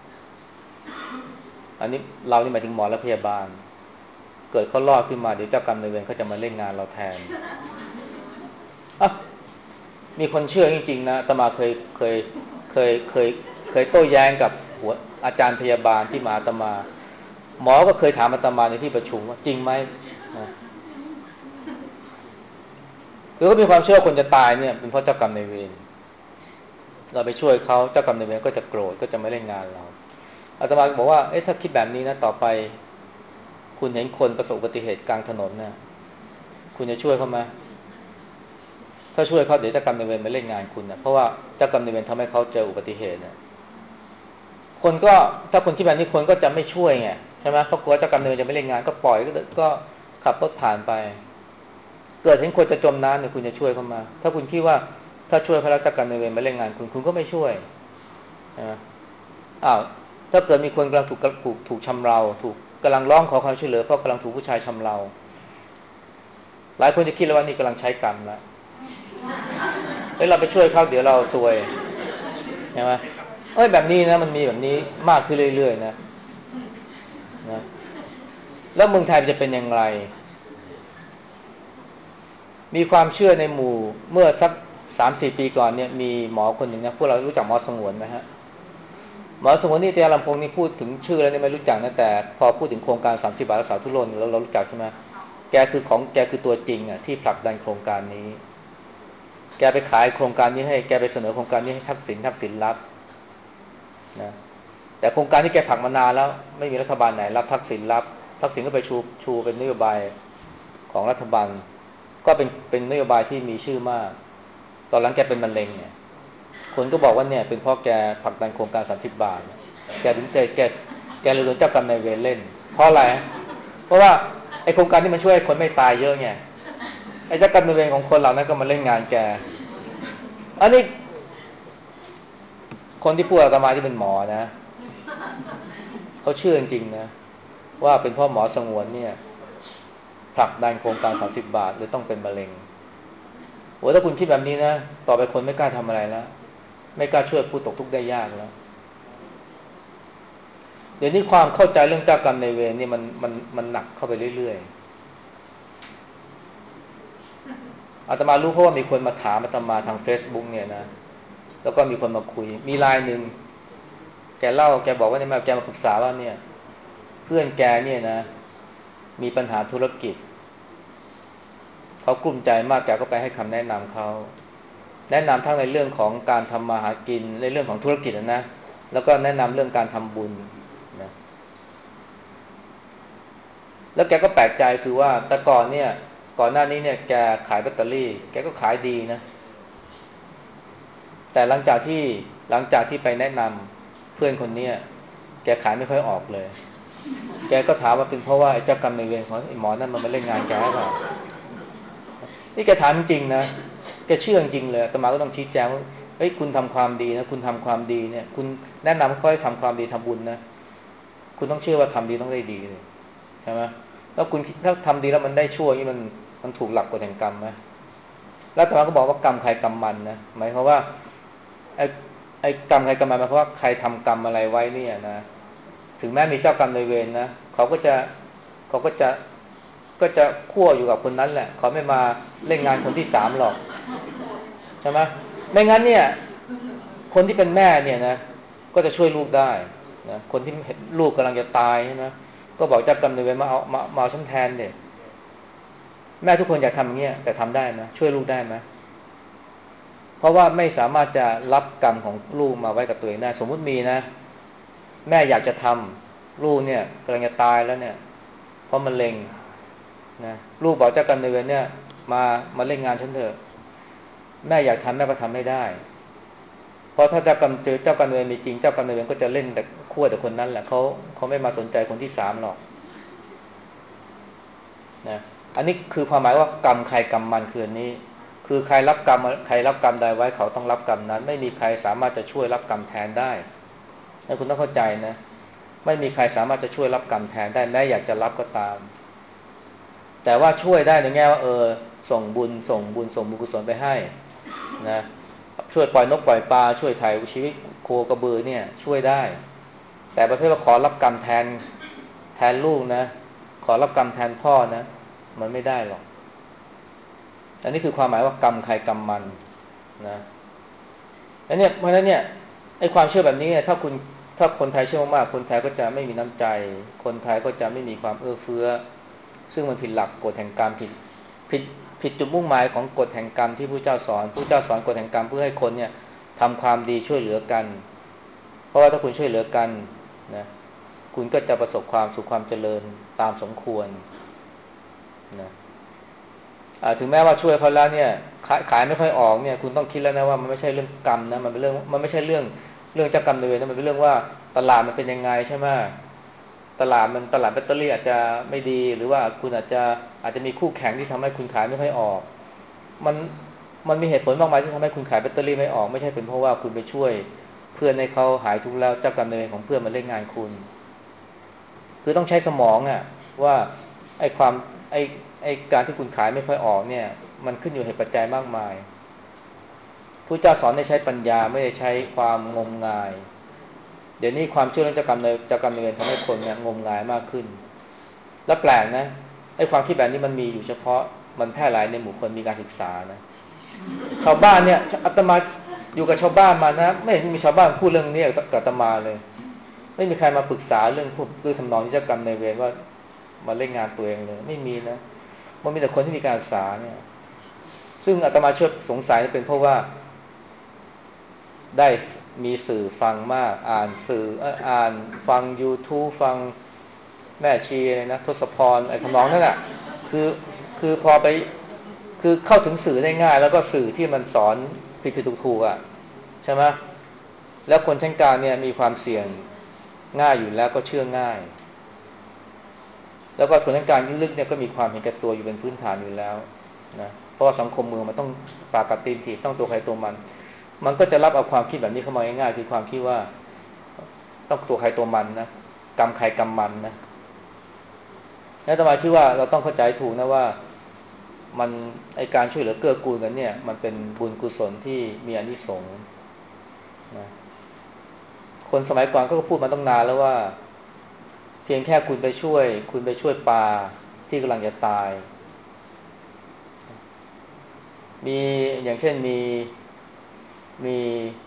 A: อันนี้เรานี่หมายถึงหมอและพยาบาลเกิดเขารอดขึ้นมาเดี๋ยวเจ้ากรรมนายเวรเขาจะมาเล่นงานเราแทนอ่ะมีคนเชื่อจริงๆนะอาตมาเคยเคยเคยเคยเคยโต้แย้งกับหัวอาจารย์พยาบาลที่มาอาตมาหมอก็เคยถามอาตมาในที่ประชุมว่าจริงไหมนะหรือก็มีความเชื่อคนจะตายเนี่ยเป็นเพราะเจ้ากรรมนายเวรเราไปช่วยเขาเจ้ากรรมนายเวรก็จะโกรธก็จะไม่เล่นงานเราอาตมาบอกว่าเอ๊ะถ้าคิดแบบนี้นะต่อไปคุณเห็นคนประสบอุบัติเหตุกลางถนนนะคุณจะช่วยเขาไหมถ้าช่วยเขาเดี๋ยวเจ้ากรรมนายเวรมาเล่นงานคุณนะเพราะว่าเจ้ากรรมนายเวรทำให้เขาเจออุบัติเหตุเนี่ยคนก็ถ้าคนคิดแบบนี้คนก็จะไม่ช่วยไงใช่ไหมเพราะกลัวเจ้ากรรมนายเวรจะไม่เล่นงานก็ปล่อยก็ก็ขับรถผ่านไปเกิดเห็นคนจะจมน้ำเนี่ยคุณจะช่วยเขามาถ้าคุณคิดว่าถ้าช่วยเขาแล้วเจ้ากรรมนายเวรมาเล่นงานคุณคุณก็ไม่ช่วยนะอ้าวถ้าเกิดมีคนกำลังถูกถูกถูกชำเราถูกกำลังร้องขอความช่วยเหลือเพราะกำลังถูกผู้ชายชำเราหลายคนจะคิดแล้วว่านี่กำลังใช้กรรมแล้วแล้วเราไปช่วยเขาเดี๋ยวเราซวยใช่ไหมเอ้ยแบบนี้นะมันมีแบบนี้มากขึ้นเรื่อยๆนะนะแล้วเมืองไทยจะเป็นอย่างไรมีความเชื่อในหมู่เมื่อสักสามสี่ปีก่อนเนี่ยมีหมอคนหนึ่งนะพวกเรารู้จักหมอสงวนไหมฮะหมอสงวนนี่เตียลำพงนี่พูดถึงชื่อแล้วเนี่ยไม่รู้จักนะแต่พอพูดถึงโครงการสามสิบบาทรักษาทุกโรคเราเรารู้จักใช่ไหมแกคือของแกคือตัวจริงอ่ะที่ผลักดันโครงการนี้แกไปขายโครงการนี้ให้แกไปเสนอโครงการนี้ให้ทักษิณทักษิณรับนะแต่โครงการที่แกผลักมานานแล้วไม่มีรัฐบาลไหนรับทักษิณรับทักษิณก็ไปชูชูเป็นนโยบายของรัฐบาลก็เป็นเป็นนโยบายที่มีชื่อมากตอนหลังแกเป็นมะเร็งเนี่ยคนก็บอกว่าเนี่ยเป็นเพราะแกผลักดันโครงการสามสิบบาทแกถึงแกแกแกเลยโดนเจ้ากรรมนายเวรเล่นเพราะอะไรเพราะว่าไอโครงการที่มันช่วยคนไม่ตายเยอะไงไอเจ้ากรรมนายเวรของคนเหล่านั้นก็มาเล่นงานแกอันนี้คนที่พูดอาตมาที่เป็นหมอนะเขาเชื่อจริงๆนะว่าเป็นพ่อหมอสงวนเนี่ยผลักดันโครงการสามสิบบาทเลยต้องเป็นมะเร็งโอ้ถ้าคุณคิดแบบนี้นะต่อไปคนไม่กล้าทำอะไรแล้วไม่กล้าช่วยผู้ตกทุกข์ได้ยากแล้วเดี๋ยวนี้ความเข้าใจเรื่องเจ้ากรรมนายเวรนี่มันมันมันหนักเข้าไปเรื่อยๆอาตมารู้เพราะว่ามีคนมาถามอาตมาทาง Facebook เนี่ยนะแล้วก็มีคนมาคุยมีรายหนึ่งแกเล่าแกบอกว่าเนี่ยมาแกมาปรึกษาว่าเนี่ยเพื่อนแกเนี่ยนะมีปัญหาธุรกิจเขากลุ้มใจมากแกก็ไปให้คำแนะนำเขาแนะนำทั้งในเรื่องของการทำมาหากินในเรื่องของธุรกิจนะแล้วก็แนะนำเรื่องการทำบุญนะแล้วแกก็แปลกใจคือว่าแต่ก่อนเนี่ยก่อนหน้านี้เนี่ยแกขายแบตเตอรี่แกก็ขายดีนะแต่หลังจากที่หลังจากที่ไปแนะนำเพื่อนคนเนี้ยแกขายไม่ค่อยออกเลยแกก็ถามว่าเป็นเพราะว่าไอ้เจ้ากรรมนายเวรของไอ้หมอนั่นมันมาเล่นงานแกหรือเปล่านี่แกถามจริงนะแกเชื่อจริงเลยอาตมาก็ต้องชี้แจงว่าเฮ้ยคุณทำความดีนะคุณทำความดีเนี่ยคุณแนะนำเขาให้ทำความดีทำบุญนะคุณต้องเชื่อว่าทำดีต้องได้ดีเลยใช่ไหมแล้วคุณถ้าทำดีแล้วมันได้ชั่วนี่มันมันถูกหลักกฎแห่งกรรมไหมแล้วอาตมาก็บอกว่ากรรมใครกรรมมันนะหมายความว่าไอ้ไอ้กรรมใครกรรมมันหมายความว่าใครทำกรรมอะไรไว้เนี่ยนะถึงแม้มีเจ้ากรรมนายเวรนะเขาก็จะเขาก็จะก็จะคั่วอยู่กับคนนั้นแหละเขาไม่มาเล่นงานคนที่สามหรอกใช่ไหมไม่งั้นเนี่ยคนที่เป็นแม่เนี่ยนะก็จะช่วยลูกได้นะคนที่ลูกกำลังจะตายใช่ไหมก็บอกเจ้ากรรมนายเวรมาเอามามาเอาฉันแทนเด็แม่ทุกคนอยากทำอย่างเงี้ยแต่ทำได้ไหมช่วยลูกได้ไหมเพราะว่าไม่สามารถจะรับกรรมของลูกมาไว้กับตัวเองได้สมมุติมีนะแม่อยากจะทำลูกเนี่ยกำลังจะตายแล้วเนี่ยเพราะมะเร็งนะลูกบอกเจ้ากรรมนายเวรเนี่ยมามาเล่นงานฉันเถอะแม่อยากทำแม่ก็ทำไม่ได้เพราะถ้าเจ้ากรรมเจอเจ้ากรรมนายเวรมีจริงเจ้ากรรมนายเวรก็จะเล่นแต่ขั้วแต่คนนั้นแหละเขาเขาไม่มาสนใจคนที่สามหรอกนะอันนี้คือความหมายว่ากรรมใครกรรมมันคืออันนี้คือใครรับกรรมใครรับกรรมใดไว้เขาต้องรับกรรมนั้นไม่มีใครสามารถจะช่วยรับกรรมแทนได้ให้คุณต้องเข้าใจนะไม่มีใครสามารถจะช่วยรับกรรมแทนได้แม้อยากจะรับก็ตามแต่ว่าช่วยได้ในแง่ว่าเออส่งบุญส่งบุญส่งบุญกุศลไปให้นะช่วยปล่อยนกปล่อยปลาช่วยไถ่ชีวิตโคกระบือเนี่ยช่วยได้แต่ประเภทว่าขอรับกรรมแทนแทนลูกนะขอรับกรรมแทนพ่อนะมันไม่ได้หรอกอันนี้คือความหมายว่ากรรมใครกรรมมันนะแล้วเนี่ยเพราะฉะนั้นเนี่ยไอ้ความเชื่อแบบนี้เนี่ยถ้าคุณถ้าคนไทยเชื่อมากๆคนไทยก็จะไม่มีน้ำใจคนไทยก็จะไม่มีความเอื้อเฟื้อซึ่งมันผิดหลักกฎแห่งกรรมผิดผิดผิดจุดมุ่งหมายของกฎแห่งกรรมที่พระเจ้าสอนพระเจ้าสอนกฎแห่งกรรมเพื่อให้คนเนี่ยทำความดีช่วยเหลือกันเพราะว่าถ้าคุณช่วยเหลือกันนะคุณก็จะประสบความสุขความเจริญตามสมควรนะถึงแม้ว่าช่วยเขาแล้วเนี่ยขายขายไม่ค่อยออกเนี่ยคุณต้องคิดแล้วนะว่ามันไม่ใช่เรื่องกรรมนะมันเป็นเรื่องมันไม่ใช่เรื่องเรื่องเจ้ากรรมนายเวรนะมันเป็นเรื่องว่าตลาดมันเป็นยังไงใช่ไหมตลาดมันตลาดแบตเตอรี่อาจจะไม่ดีหรือว่าคุณอาจจะอาจจะมีคู่แข่งที่ทำให้คุณขายไม่ค่อยออกมันมันมีเหตุผลมากมายที่ทำให้คุณขายแบตเตอรี่ไม่ออกไม่ใช่เป็นเพราะว่าคุณไปช่วยเพื่อนให้เขาหายทุกข์แล้วเจ้ากรรมนายเวรของเพื่อนมาเล่นงานคุณคือต้องใช้สมองอ่ะว่าไอ้ความไอ้ไอ้การที่คุณขายไม่ค่อยออกเนี่ยมันขึ้นอยู่เหตุปัจจัยมากมายผู้เจ้าสอนให้ใช้ปัญญาไม่ได้ใช้ความงมงายเดี๋ยวนี้ความเชื่อเรื่องเจ้ากรรมนายเจ้ากรรมนายเวรทำให้คนเนี่ยงมงายมากขึ้นและแปลกนะไอ้ความคิดแบบนี้มันมีอยู่เฉพาะมันแพร่หลายในหมู่คนมีการศึกษานะชาวบ้านเนี่ยอาตมาอยู่กับชาวบ้านมานะไม่เห็นมีชาวบ้านพูดเรื่องนี้กับอาตมาเลยไม่มีใครมาปรึกษาเรื่องพูดด้วยทำนองที่เจ้ากรรมนายเวรว่ามาเล่นงานตัวเองเลยไม่มีนะมันมีแต่คนที่มีการศึกษาเนี่ยซึ่งอาตมาเชื่อสงสัยเป็นเพราะว่าได้มีสื่อฟังมากอ่านสื่ออ่านฟัง YouTube ฟังแม่ชีเลยนะทศพรไอ้ทำนองนั่นแหละคือคือพอไปคือเข้าถึงสื่อได้ง่ายแล้วก็สื่อที่มันสอนผิดผิดถูกถูกอ่ะใช่ไหมแล้วคนชั้นกลางเนี่ยมีความเสี่ยงง่ายอยู่แล้วก็เชื่อง่ายแล้วก็คนชั้นกลางลึกๆเนี่ยก็มีความเห็นแก่ตัวอยู่เป็นพื้นฐานอยู่แล้วนะเพราะว่าสังคมเมืองมันต้องปากกัดตีนถีบต้องตัวใครตัวมันมันก็จะรับเอาความคิดแบบนี้เข้ามาง่ายๆคือความคิดว่าต้องตัวใครตัวมันนะกรรมใครกรรมมันนะแล้วอาตมาคิดว่าเราต้องเข้าใจถูกนะว่ามันไอการช่วยเหลือเกื้อกูลกันเนี่ยมันเป็นบุญกุศลที่มีอานิสงส์นะคนสมัยก่อนก็พูดมาตั้งนานแล้วว่าเพียงแค่คุณไปช่วยคุณไปช่วยปลาที่กำลังจะตายมีอย่างเช่นมีมี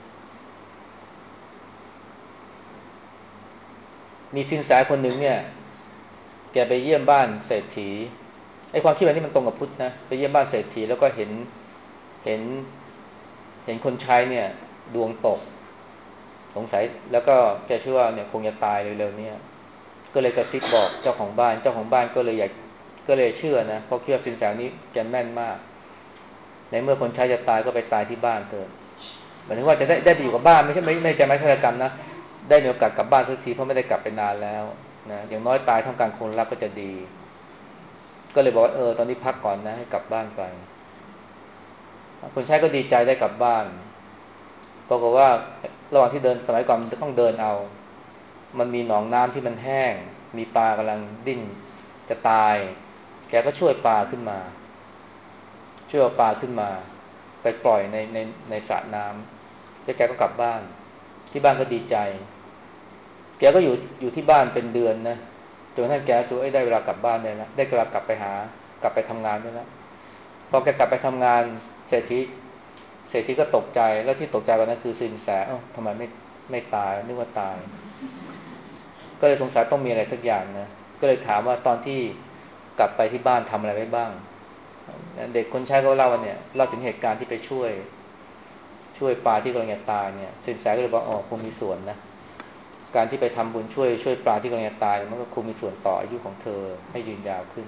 A: มีสินแสคนหนึ่งเนี่ยแกไปเยี่ยมบ้านเศรษฐีไอ้ความคิดแบบนี้มันตรงกับพุทธนะไปเยี่ยมบ้านเศรษฐีแล้วก็เห็นเห็นเห็นคนใช้เนี่ยดวงตกสงสัยแล้วก็แกเชื่อว่าเนี่ยคงจะตายเร็วๆเนี่ยก็เลยกระซิบบอกเจ้าของบ้านเจ้าของบ้านก็เลยอยากก็เลยเชื่อนะเพราะคิดว่าสินแสนี้แกแม่นมากในเมื่อคนใช้จะตายก็ไปตายที่บ้านเถิดหมายถึงว่าจะได้ได้ไปอยู่กับบ้านไม่ใช่ไม่ไม่ใจไม่ฆาตกรรมนะได้มีโอกาสกลับบ้านสักทีเพราะไม่ได้กลับไปนานแล้วนะอย่างน้อยตายท่ามกลางคนรักก็จะดีก็เลยบอกว่าเออตอนนี้พักก่อนนะให้กลับบ้านไปคนใช้ก็ดีใจได้กลับบ้านปรากฏว่าระหว่างที่เดินสมัยก่อนมันจะต้องเดินเอามันมีหนองน้ำที่มันแห้งมีปลากำลังดิ้นจะตายแกก็ช่วยปลาขึ้นมาช่วยเอาปลาขึ้นมาไปปล่อยในในในสระน้ำแล้วแกก็กลับบ้านที่บ้านก็ดีใจแกก็อยู่อยู่ที่บ้านเป็นเดือนนะจนกระทั่งแกสู้ไอ้ได้เวลากลับบ้านได้แล้วได้เวลากลับไปหากลับไปทำงานได้แล้วพอแกกลับไปทำงานเศรษฐีเศรษฐีก็ตกใจแล้วที่ตกใจกว่านั้นคือสินแสเอ้าทำไมไม่ไม่ตายนึกว่าตายก็เลยสงสัยต้องมีอะไรสักอย่างนะก็เลยถามว่าตอนที่กลับไปที่บ้านทำอะไรไว้บ้างเด็กคนใช้ก็เล่าว่าเนี่ยเล่าถึงเหตุการณ์ที่ไปช่วยช่วยปลาที่กำลังจะตายเนี่ยสินแสก็เลยบอกอ๋อคงมีส่วนนะการที่ไปทำบุญช่วยช่วยปลาที่กำลังจะตายมันก็คงมีส่วนต่ออายุของเธอให้ยืนยาวขึ้น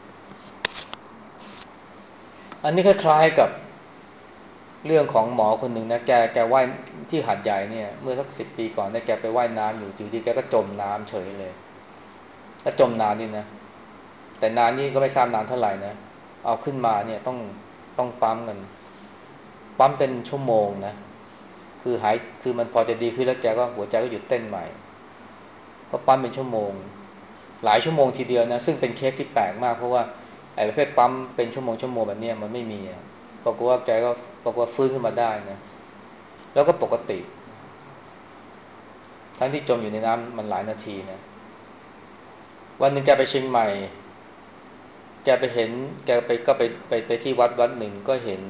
A: อันนี้คล้ายๆกับเรื่องของหมอคนหนึ่งนะแกแกว่ายที่หาดใหญ่เนี่ยเมื่อสักสิบปีก่อนเนี่ยแกไปว่ายน้ำอยู่อยู่ดีแกก็จมน้ำเฉยเลยแล้วจมนานนี่นะแต่นานนี่ก็ไม่ทราบนานเท่าไหร่นะเอาขึ้นมาเนี่ยต้องต้องปั๊มกันปั๊มเป็นชั่วโมงนะคือหายคือมันพอจะดีขึ้นแล้วแกก็หัวใจก็หยุดเต้นใหม่ก็ปั๊มเป็นชั่วโมงหลายชั่วโมงทีเดียวนะซึ่งเป็นเคสที่แปลกมากเพราะว่าไอ้ประเภทปั๊มเป็นชั่วโมงชั่วโมงแบบนี้มันไม่มีอ่ะปรากฏว่าแกก็ปรากฏว่าฟื้นขึ้นมาได้นะแล้วก็ปกติทั้งที่จมอยู่ในน้ำมันหลายนาทีนะวันหนึ่งแกไปเชียงใหม่แกไปเห็นแกไปก็ไปไปไปที่วัดวัดหนึ่งก็เห็น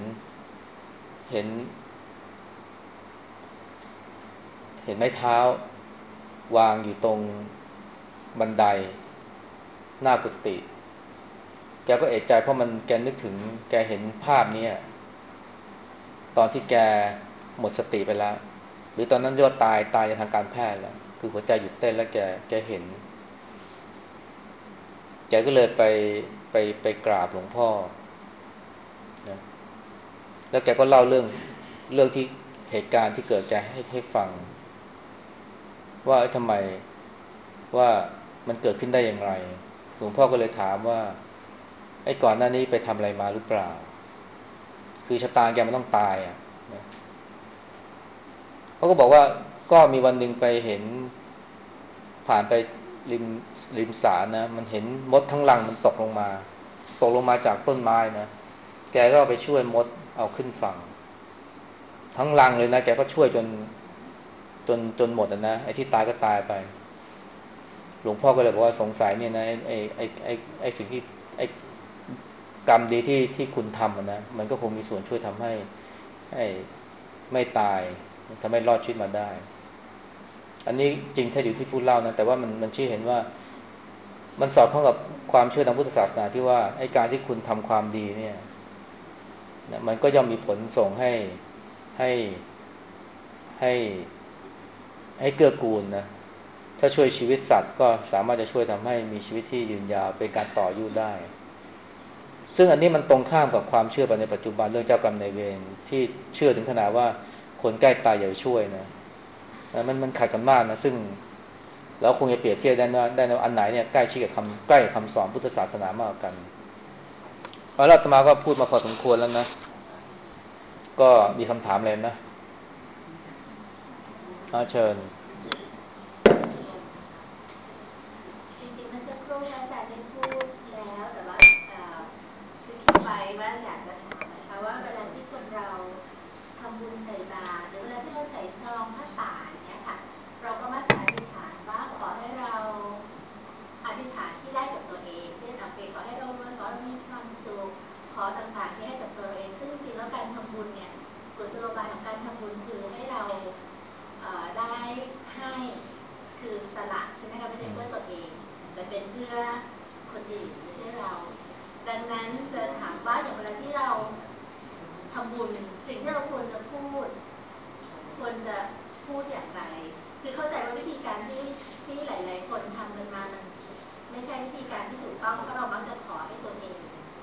A: เห็นเห็นไม้เท้าวางอยู่ตรงบันไดหน้ากุฏิแกก็เอะใจเพราะมันแกนึกถึงแกเห็นภาพนี้ตอนที่แกหมดสติไปแล้วหรือตอนนั้นเรียกว่าตายตายในทางการแพทย์แล้วคือหัวใจหยุดเต้นแล้วแกแกเห็นแกก็เลยไปไปไปกราบหลวงพ่อนะแล้วแกก็เล่าเรื่องเรื่องที่เหตุการณ์ที่เกิดแกให้ให้ฟังว่าทำไมว่ามันเกิดขึ้นได้อย่างไรหลวงพ่อก็เลยถามว่าไอ้ก่อนหน้านี้ไปทำอะไรมาหรือเปล่าคือชะตาแกมันต้องตายอ่ะนะเขาก็บอกว่าก็มีวันหนึ่งไปเห็นผ่านไปริมริมสานะมันเห็นมดทั้งรังมันตกลงมาตกลงมาจากต้นไม้นะแกก็ไปช่วยมดเอาขึ้นฝั่งทั้งรังเลยนะแกก็ช่วยจนจนจนหมดนะไอ้ที่ตายก็ตายไปหลวงพ่อก็เลยบอกว่าสงสัยเนี่ยนะไอ้ไอ้ไอ้ไอ้สิ่งที่ไอ้กรรมดีที่ที่คุณทำนะมันก็คงมีส่วนช่วยทำให้ให้ไม่ตายทำให้รอดชีวิตมาได้อันนี้จริงถ้าอยู่ที่ผู้เล่านะแต่ว่ามันมันชี้เห็นว่ามันสอดคล้องกับความเชื่อทางพุทธศาสนาที่ว่าไอ้การที่คุณทำความดีเนี่ยนะมันก็ย่อมมีผลส่งให้ให้ให้ให้เกื้อกูลนะถ้าช่วยชีวิตสัตว์ก็สามารถจะช่วยทำให้มีชีวิตที่ยืนยาวเป็นการต่ออายุได้ซึ่งอันนี้มันตรงข้ามกับความเชื่อในปัจจุบันเรื่องเจ้ากรรมนายเวรที่เชื่อถึงขนาดว่าคนใกล้ตายอย่าช่วยนะมันมันขัดกันมากนะซึ่งแล้วคงจะเปรียบเทียบได้นะได้นะอันไหนเนี่ยใกล้ชิดกับคำใกล้กับคำสอนพุทธศาสนามากกว่ากันเอาล่ะอาตมาก็พูดมาพอสมควรแล้วนะก็มีคำถามอะไรนะอาเชิญ
B: จริงๆเมื่อสักครู่อาจารย์ได้พูดแล้วแต่ว่าคือคิดไว้ว่าอยากจะถามนะคะว่าเวลาที่คนเราทำบุญใส่บาตรหรือเวลาที่เราใส่ซองผ้าป่าอย่างเงี้ยค่ะเราก็มักจะอธิษฐานว่าขอให้เราอธิษฐานที่ได้กับตัวเองเช่นโอเคขอให้เรารวยขอให้เรามีความสุขขอต่างๆที่ให้กับตัวเองซึ่งจริงๆแล้วการทำบุญเนี่ยกุศโลบายของการทำบุญคือให้เราได้ให้คือสละใช่ไหมคะไม่ใช่เพื่อตัวเองแต่เป็นเพื่อคนอื่นไม่ใช่เราดังนั้นจะถามว่าอย่างเวลาที่เราทำบุญสิ่งที่เราควรจะพูดควรจะพูดอย่างไรคือเข้าใจว่าวิธีการที่ที่หลายๆคนทำกันมามันไม่ใช่วิธีการที่ถูกต้องเพราะเรามักจะขอให้ตัวเอง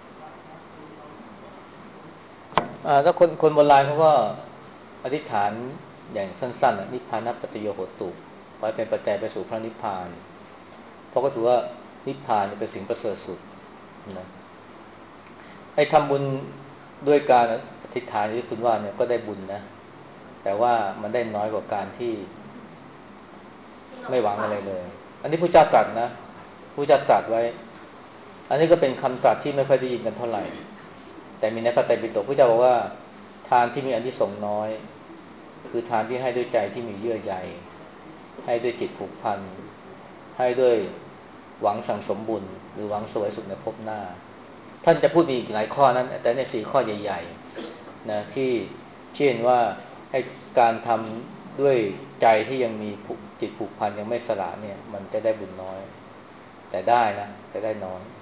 A: อ่าถ้าคนคนโบราณเขาก็อธิษฐานอย่างสั้นๆนิพพานัปปัจจโยโหตุขอให้เป็นปัจจัยไปสู่พระนิพพานเพราะก็ถือว่านิพพานเป็นสิ่งประเสริฐสุดนะไอ้ทำบุญด้วยการอธิษฐานที่คุณว่าเนี่ยก็ได้บุญนะแต่ว่ามันได้น้อยกว่าการที่ไม่หวังอะไรเลยอันนี้พระเจ้าตรัสนะพระเจ้าตรัสไว้อันนี้ก็เป็นคำตรัสที่ไม่ค่อยได้ยินกันเท่าไหร่แต่มีในพระไตรปิฎกพระเจ้าบอกว่าทานที่มีอานิสงส์น้อยคือทานที่ให้ด้วยใจที่มีเยื่อใยให้ด้วยจิตผูกพันให้ด้วยหวังสั่งสมบุญหรือหวังสวยสุขในภพหน้าท่านจะพูดมีอีกหลายข้อนั้นแต่ในสี่ข้อใหญ่ๆนะที่เช่นว่าให้การทำด้วยใจที่ยังมีจิตผูกพันยังไม่สละเนี่ยมันจะได้บุญน้อยแต่ได้นะแต่ได้น้อย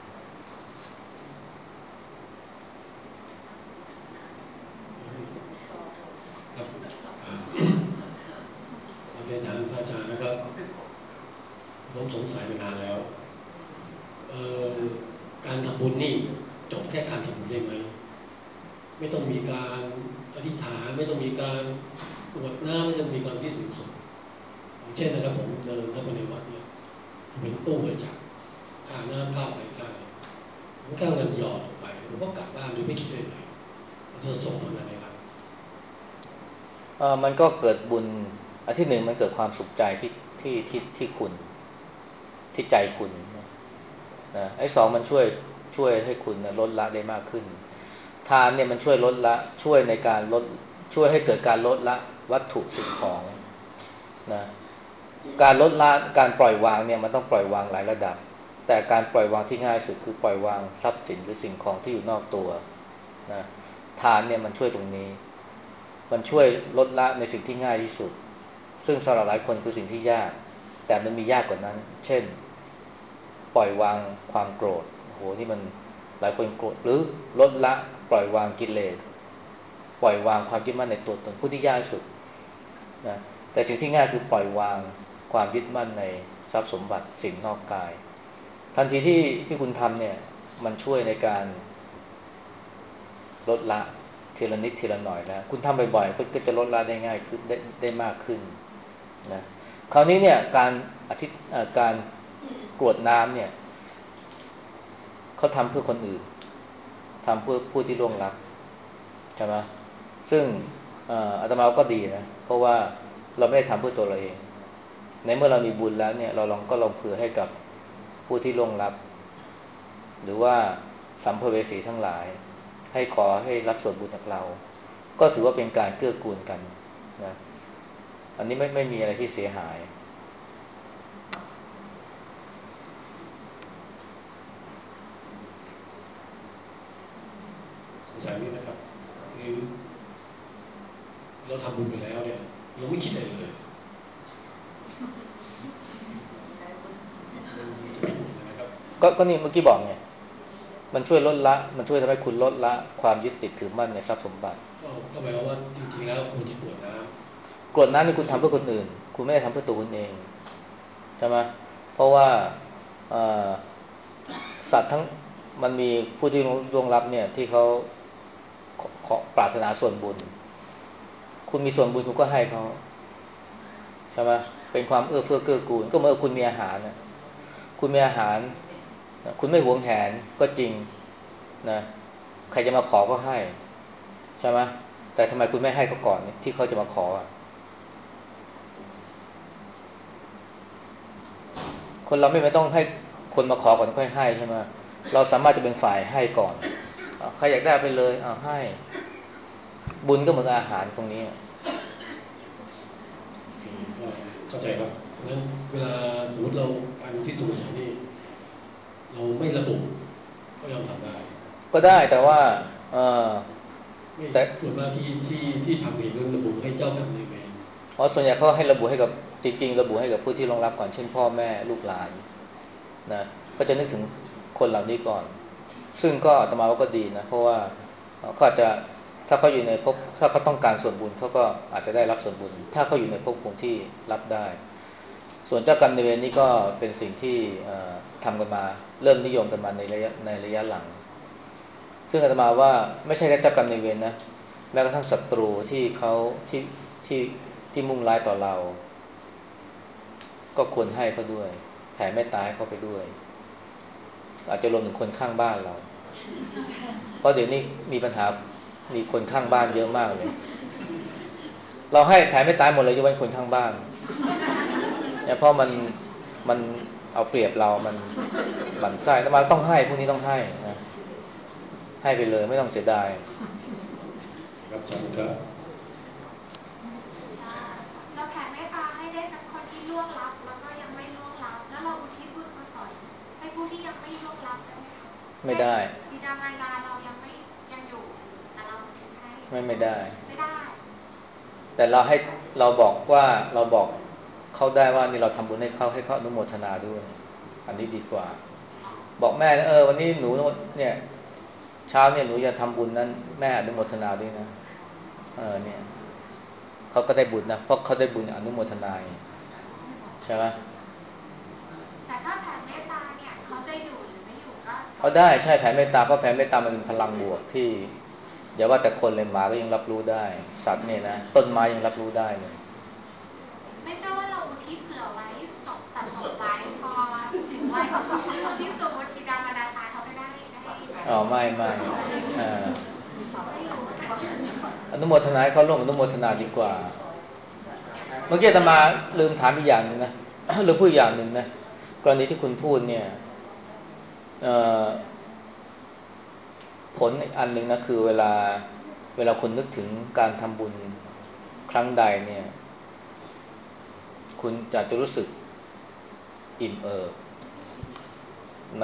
C: เรียนถามพระอาจารย์นะครับผมสงสัยมานานแล้วเอ่อการทำบุญนี่จบแค่การทำบุญได้ไหมไม่ต้องมีการอธิษฐานไม่ต้องมีการกรวดน้ำไม่ต้องมีการที่สูงส่งอย่างเช่นนะครับผมเดินเข้าไปในวัดเนี่ยเป็นตู้บริจาคค่าน้ำค่าไฟค่าอะไรผมแค่เงินหยอดออกไปผมก็กลับบ้านโดยไม่คิดเลยเลยมันจะส่งผลอะไรครับ
A: เออมันก็เกิดบุญอันที่หนึ่งมันเกิดความสุขใจที่ที่ที่ที่คุณที่ใจคุณนะไอ้สองมันช่วยช่วยให้คุณนะลดละได้มากขึ้นทานเนี่ยมันช่วยลดละช่วยในการลดช่วยให้เกิดการลดละวัตถุสิ่งของนะการลดละการปล่อยวางเนี่ยมันต้องปล่อยวางหลายระดับแต่การปล่อยวางที่ง่ายสุดคือปล่อยวางทรัพย์สินหรือสิ่งของที่อยู่นอกตัวนะทานเนี่ยมันช่วยตรงนี้มันช่วยลดละในสิ่งที่ง่ายที่สุดซึ่งสำหรับหลายคนคือสิ่งที่ยากแต่มันมียากกว่านั้นเช่นปล่อยวางความโกรธโอ้โหนี่มันหลายคนโกรธหรือลดละปล่อยวางกิเลสปล่อยวางความยึดมั่นในตัวตนผู้ที่ยากที่สุดนะแต่สิ่งที่ง่ายคือปล่อยวางความยึดมั่นในทรัพย์สมบัติสิ่งนอกกายทันทีที่ที่คุณทำเนี่ยมันช่วยในการลดละทีละนิดทีละหน่อยแล้วคุณทำบ่อยๆก็จะลดละได้ง่ายขึ้นได้ได้มากขึ้นนะคราวนี้เนี่ยการอธิการกรวดน้ำเนี่ยเขาทำเพื่อคนอื่นทำเพื่อผู้ที่ล่วงลับใช่ไหมซึ่งอาตมาก็ดีนะเพราะว่าเราไม่ได้ทำเพื่อตัวเราเองในเมื่อเรามีบุญแล้วเนี่ยเราลองก็ลองเผื่อให้กับผู้ที่ล่วงลับหรือว่าสัมภเวสีทั้งหลายให้ขอให้รับส่วนบุญจากเราก็ถือว่าเป็นการเกื้อกูลกันนะอันนี้ไม่ไม่มีอะไรที่เสียหาย
C: สงสัยนิดนะครับคือเราทำบุญไปแล้วเนี่ยเราไม่คิดอะไรเลยมันจะผิดนะครับ
A: ก็ก็นี่เมื่อกี้บอกไงมันช่วยลดละมันช่วยทำให้คุณลดละความยึดติดถือมั่นในทรัพย์สมบัติ
C: ก็ก็หมายความว่าจริงๆแล้วควรจะกรวดน้
A: กรวดน้ำนี่คุณทำเพื่อคนอื่นคุณไม่ได้ทำเพื่อตัวคุณเองใช่ไหมเพราะว่าสัตว์ทั้งมันมีผู้ที่ล่วงลับเนี่ยที่เขาขอปรารถนาส่วนบุญคุณมีส่วนบุญคุณก็ให้เขาใช่ไหมเป็นความเอื้อเฟื้อเกื้อกูลก็เมื่อคุณมีอาหารนะคุณมีอาหารคุณไม่หวงแหนก็จริงนะใครจะมาขอก็ให้ใช่ไหมแต่ทำไมคุณไม่ให้เขาก่อนที่เขาจะมาขอคนเราไม่ไม่ต้องให้คนมาขอก่อนค่อยให้ใช่ไหมเราสามารถจะเป็นฝ่ายให้ก่อนใครอยากได้ไปเลยเอาให้บุญก็เหมือนอาหารตรงนี้
C: ก็เข้าใจครับงั้นเวลาสมมติเราการที่สมุทัยนี่เราไม่ระบุก็ยังทำได้
A: ก็ได้แต่ว่าเออ
C: ไม่
A: แต่
C: ส่วนมากที่ที่ที่ทำเองนั้นระบุให้เจ้ากรรมนายเวร
A: เพราะส่วนใหญ่เขาให้ระบุให้กับจริงๆระบุให้กับผู้ที่รองรับก่อนเช่นพ่อแม่ลูกหลานนะก็จะนึกถึงคนเหล่านี้ก่อนซึ่งก็อาตมาว่าก็ดีนะเพราะว่าเขาอาจจะถ้าเขาอยู่ในภพถ้าเขาต้องการส่วนบุญเขาก็อาจจะได้รับส่วนบุญถ้าเขาอยู่ในภพภูมิที่รับได้ส่วนเจ้ากรรมนายเวรนี่ก็เป็นสิ่งที่ทำกันมาเริ่มนิยมกันมาในระยะในระยะหลังซึ่งอาตมาว่าไม่ใช่แค่เจ้ากรรมนายเวรนะแม้กระทั่งศัตรูที่เขาที่ที่ที่มุ่งร้ายต่อเราก็ควรให้เขาด้วยแผ่เมตตาให้เขาไปด้วยอาจจะรวมถึงคนข้างบ้านเราเพราะเดี๋ยวนี้มีปัญหามีคนข้างบ้านเยอะมากเลยเราให้แผ่เมตตาหมดเลยยกเว้นคนข้างบ้านเนี่ยเพราะมันมันเอาเปรียบเรามันบั่นไส้แต่มาต้องให้พวกนี้ต้องให้นะให้ไปเลยไม่ต้องเสียดาย
C: ครับขอบคุณครับ
B: เราแผ่เมตตาให้ได้ทั้งคนที่ล่วงลับแล้วก็ยังไม่ล่วงลับแล้วเราอุทิศบุญกุศลให้ผู้ที่ยังไม่ล่วงลับได้ไหมคะ
A: ไม่ได้
B: บิดามารดาเรายังไม่ยังอยู่แต่เราอุทิศให้
A: ไม่ไม่ได้
B: ไม่ได้
A: แต่เราให้เราบอกว่าเราบอกเขาได้ว่านี่เราทำบุญให้เขาให้เขาอนุโมทนาด้วยอันนี้ดีกว่าบอกแม่เออวันนี้หนูเนี่ยเช้าเนี่ยหนูจะทำบุญนั้นแม่อนุโมทนาด้วยนะเออเนี่ยเขาก็ได้บุญนะเพราะเขาได้บุญอนุโมทนาใช่ไหม
B: แต่ถ้าแผ่เมตตาเนี่ยเขาจะอยู่หรือไม่อยู่ก็
A: เขาได้ใช่แผ่เมตตาเพราะแผ่เมตตามันเป็นพลังบวกที่อย่าว่าแต่คนเลยหมาก็ยังรับรู้ได้สัตว์เนี่ยนะต้นไม้ยังรับรู้ได้เลย
B: ไม่ใช่ว่าเราอุทิศเผื่อไว้สองตัดสองไว้พอถึงไว้ที่สมมติบิดามารดาตายเขาไม่ได้ได้
A: อ๋อไม่ไม่อ่า
B: ไม่รู้
A: อนุโมทนาให้เขาร่วมอนุโมทนาดีกว่าเมื่อกี้อาตมาลืมถามอีกอย่างหนึ่งนะ ลืมพูดอีกอย่างหนึ่งนะกรณีที่คุณพูดเนี่ยผลอีกอันหนึ่งนะคือเวลาเวลาคุณนึกถึงการทำบุญครั้งใดเนี่ยคุณจะจะรู้สึกอิ่มเอิบใน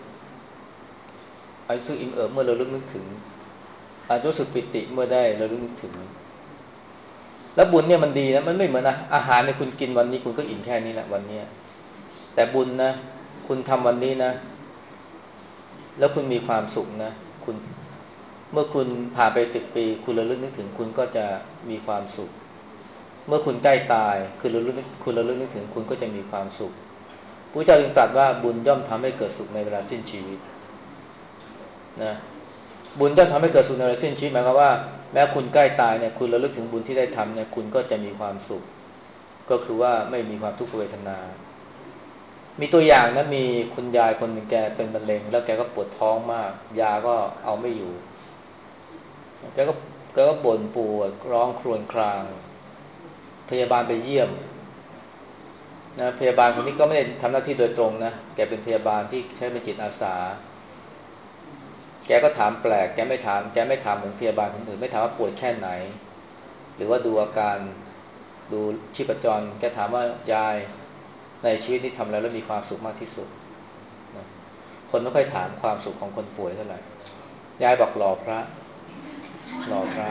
A: อาจจะรู้สึกอิ่มเอิบเมื่อเราลึกนึกถึงอาจจะรู้สึกปิติเมื่อได้เราลึกนึกถึงแล้วบุญเนี่ยมันดีนะมันไม่เหมือนนะอาหารเนี่ยคุณกินวันนี้คุณก็อิ่มแค่นี้แหละวันเนี้ยแต่บุญนะคุณทำวันนี้นะแล้วคุณมีความสุขนะคุณเมื่อคุณผ่านไปสิบปีคุณระลึกนึกถึงคุณก็จะมีความสุขเมื่อคุณใกล้ตายคือระลึกนึกคุณระลึกนึกถึงคุณก็จะมีความสุขพระเจ้าจึงตรัสว่าบุญย่อมทำให้เกิดสุขในเวลาสิ้นชีวิตนะบุญย่อมทำให้เกิดสุขในเวลาสิ้นชีวิตหมายความว่าแม้คุณใกล้ตายเนี่ยคุณระลึกถึงบุญที่ได้ทำเนี่ยคุณก็จะมีความสุขก็คือว่าไม่มีความทุกขเวทนามีตัวอย่างนะมีคุณยายคนหนึ่งแกเป็นมะเร็งแล้วแกก็ปวดท้องมากยาก็เอาไม่อยู่แกก็แกก็บ่นปวดร้องครวญครางพยาบาลไปเยี่ยมนะพยาบาลคนนี้ก็ไม่ได้ทำหน้าที่โดยตรงนะแกเป็นพยาบาลที่ใช้เป็นจิตอาสาแกก็ถามแปลกแกไม่ถามแกไม่ถามเหมือนพยาบาลคนอื่นไม่ถามว่าปวดแค่ไหนหรือว่าดูอาการดูชีพจรแกถามว่ายายในชีวิตนี้ทำอะไรแล้วมีความสุขมากที่สุดนะคนไม่ค่อยถามความสุขของคนป่วยเท่าไหร่ยายบอกหล่อพระหล่อพระ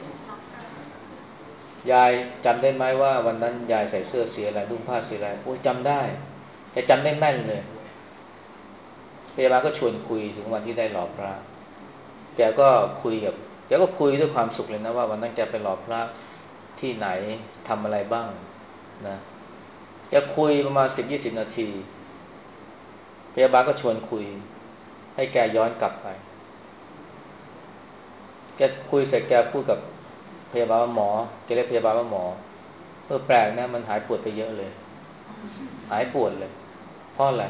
A: ยายจำได้ไหมว่าวันนั้นยายใส่เสื้อสีอะไรนุ่งผ้าสีอะไรโอ้ยจำได้แกจำได้แม่นเลยพยาบาลก็ชวนคุยถึงวันที่ได้หล่อพระแกก็คุยกับแกก็คุยด้วยความสุขเลยนะว่าวันนั้นแกไปหล่อพระที่ไหนทำอะไรบ้างนะแกคุยประมาณสิบยี่สิบนาทีพยาบาลก็ชวนคุยให้แกย้อนกลับไปแกคุยเสร็จแกพูดกับพยาบาลว่าหมอแกเรียกพยาบาลว่าหมอเออแปลกนะมันหายปวดไปเยอะเลยหายปวดเลยเพราะอะไร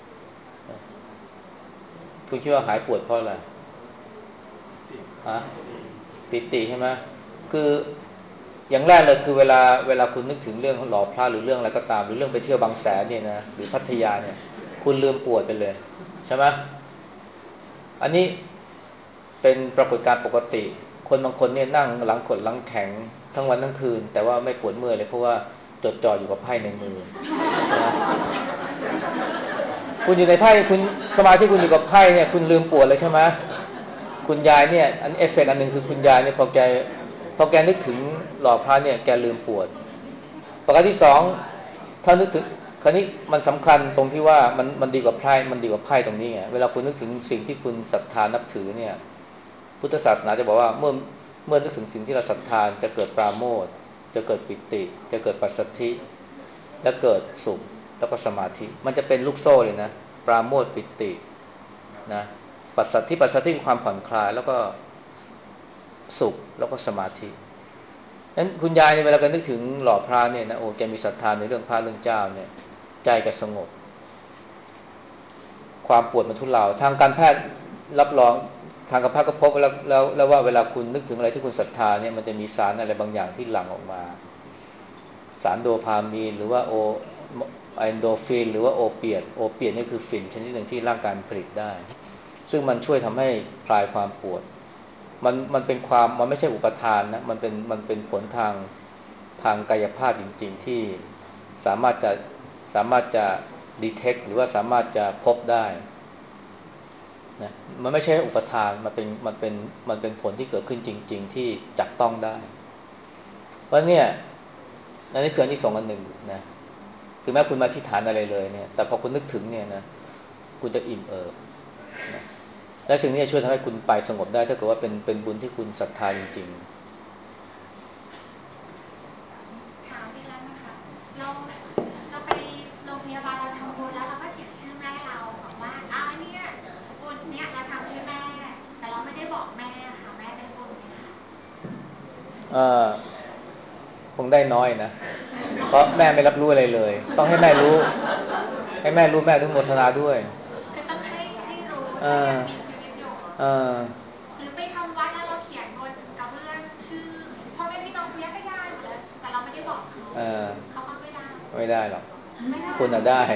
A: คุณคิดว่าหายปวดเพราะอะไรฮะปิติใช่ไหมคืออย่างแรกเลยคือเวลาเวลาคุณนึกถึงเรื่องหล่อพระหรือเรื่องอะไรก็ตามหรือเรื่องไปเที่ยวบางแสนเนี่ยนะหรือพัทยาเนี่ยคุณลืมปวดไปเลยใช่ไหมอันนี้เป็นปรากฏการณ์ปกติคนบางคนเนี่ยนั่งหลังขดหลังแข็งทั้งวันทั้งคืนแต่ว่าไม่ปวดเมื่อยเลยเพราะว่าจดจ่ออยู่กับไพ่ในมือนะคุณอยู่ในไพ่คุณสมาธิคุณอยู่กับไพ่เนี่ยคุณลืมปวดเลยใช่ไหมคุณยายเนี่ยอันเอฟเฟกต์อันหนึ่งคือคุณยายเนี่ยพอแกพอแกนึกถึงหล่อพระเนี่ยแกลืมปวดประการที่สองถ้านึกถึงคราวนี้มันสำคัญตรงที่ว่ามันมันดีกว่าไพ่มันดีกว่าไพ่ตรงนี้ไงเวลาคุณนึกถึงสิ่งที่คุณศรัทธานับถือเนี่ยพุทธศาสนาจะบอกว่าเมื่อเมื่อนึกถึงสิ่งที่เราศรัทธาจะเกิดปราโมทย์จะเกิดปิติจะเกิดปัสสัทธิและเกิดสุขแล้วก็สมาธิมันจะเป็นลูกโซ่เลยนะปราโมทย์ปิตินะปัสสัทธิปัสสัทธิคือความผ่อนคลายแล้วก็สุขแล้วก็สมาธินั้นคุณยายเนี่ยเวลาแกนึกถึงหล่อพระเนี่ยนะโอ้แกมีศรัทธาในเรื่องพระเรื่องเจ้าเนี่ยใจแกสงบความปวดมันทุเลาทางการแพทย์รับรองทางการแพทย์ก็พบแล้วแล้วแล้วว่าเวลาคุณนึกถึงอะไรที่คุณศรัทธาเนี่ยมันจะมีสารอะไรบางอย่างที่หลั่งออกมาสารโดพามีนหรือว่าโอเอนโดฟินหรือว่าโอเปียดโอเปียดนี่คือฝิ่นชนิดหนึ่งที่ร่างกายผลิตได้ซึ่งมันช่วยทำให้คลายความปวดมันมันเป็นความมันไม่ใช่อุปทานนะมันเป็นมันเป็นผลทางทางกายภาพจริงๆที่สามารถจะสามารถจะดีเทคหรือว่าสามารถจะพบได้นะมันไม่ใช่อุปทานมันเป็นมันเป็นมันเป็นผลที่เกิดขึ้นจริงๆที่จับต้องได้เพราะเนี่ยนั่นนี่คืออันที่สองอันหนึ่งนะถึงแม้คุณมาที่ฐานอะไรเลยเนี่ยแต่พอคุณนึกถึงเนี่ยนะคุณจะอิ่มเอิบนะและสิ่งนี้จะช่วยทำให้คุณไปสงบได้ถ้าเกิดว่าเป็นเป็นบุญที่คุณศรัทธาจริง
B: ถามอีกแล้วนะคะเราเราไปโรงพยาบาลเราทำบุญแล้วเราก็เขียนชื่อแม่เราบอกว่าอ่าเนี่ยบุญเนี่ยเราทำให้แม่แต่เราไม่ได้บอกแม่ค่ะแม่ได้บุญไหมคะ
A: ๆเอ่อคงได้น้อยนะเพราะแม่ไม่รับรู้อะไรเลยต้องให้แม่รู้ให้แม่รู้แม่ต้องโมทนาด้วย
B: คือต้องให้ให้รู้
A: เอ
B: ถ้ายั
A: อ
B: งมีชีวิตอยู่
A: เออ
B: หรือไปทำวัดแล้วเราเขียนบนกระเบื้องชื่อพ่อแม่พี่น้องเรียกก็ยายหมดเลยแต่เราไม่ได้บอกเขา
A: เออ
B: เขาก็ไม่ได้
A: ไม่ได้หรอก
B: ไม่ได้
A: คุณอ่ะได้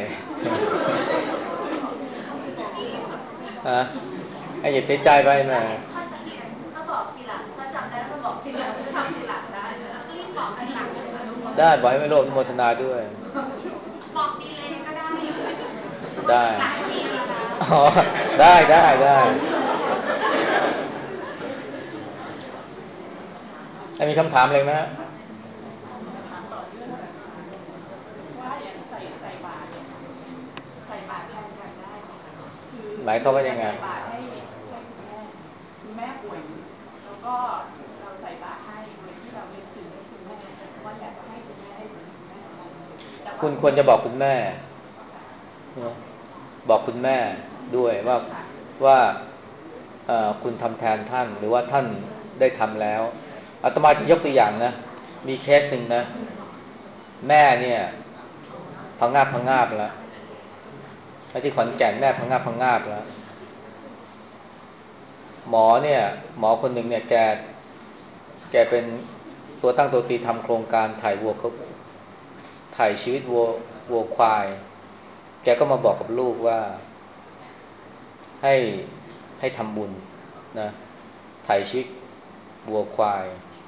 B: จริง
A: ฮะไอ้อย่าเสียใจไปแม่
B: ถ้าเห็นคนเขียนก็บอกทีหลังถ้าจำได้ก็บอกทีหลังทำทีหลังได้แล้วก็รีบบอกทีหลังเลย
A: ได้บอกให้ไม่โลภโมทนาด้วย
B: บอกดีเลยก็ได้
A: ได้
B: หลายปีมาแล้ว
A: อ๋อได้ได้ได้มีคำถามอะไรไหมฮะหมายความว่ายังไง
D: ใส่บาตรให้ให้คุณแม่คุณแม่ป่วยอยู่แล้วก็เราใส่บาตรให้โดยที่เรานึกถึงคุณแม่ว่าอยากจะให้คุณแม่ได้เหมือนคุณแม่ของเราแต่ว่า
A: คุณควรจะบอกคุณแม่นะบอกคุณแม่ด้วยว่าว่าคุณทำแทนท่านหรือว่าท่านได้ทำแล้วอาตมาจะยกตัวอย่างนะมีเคสหนึ่งนะแม่เนี่ยพังงาบพังงาบแล้วที่ขอนแก่นแม่พังงาบพังงาบแล้วหมอเนี่ยหมอคนหนึ่งเนี่ยแกแกเป็นตัวตั้งตัวตีทำโครงการถ่ายวัวเขาถ่ายชีวิตวัววัวควายแกก็มาบอกกับลูกว่าให้ให้ทำบุญนะถ่ายชีวิตวัวควาย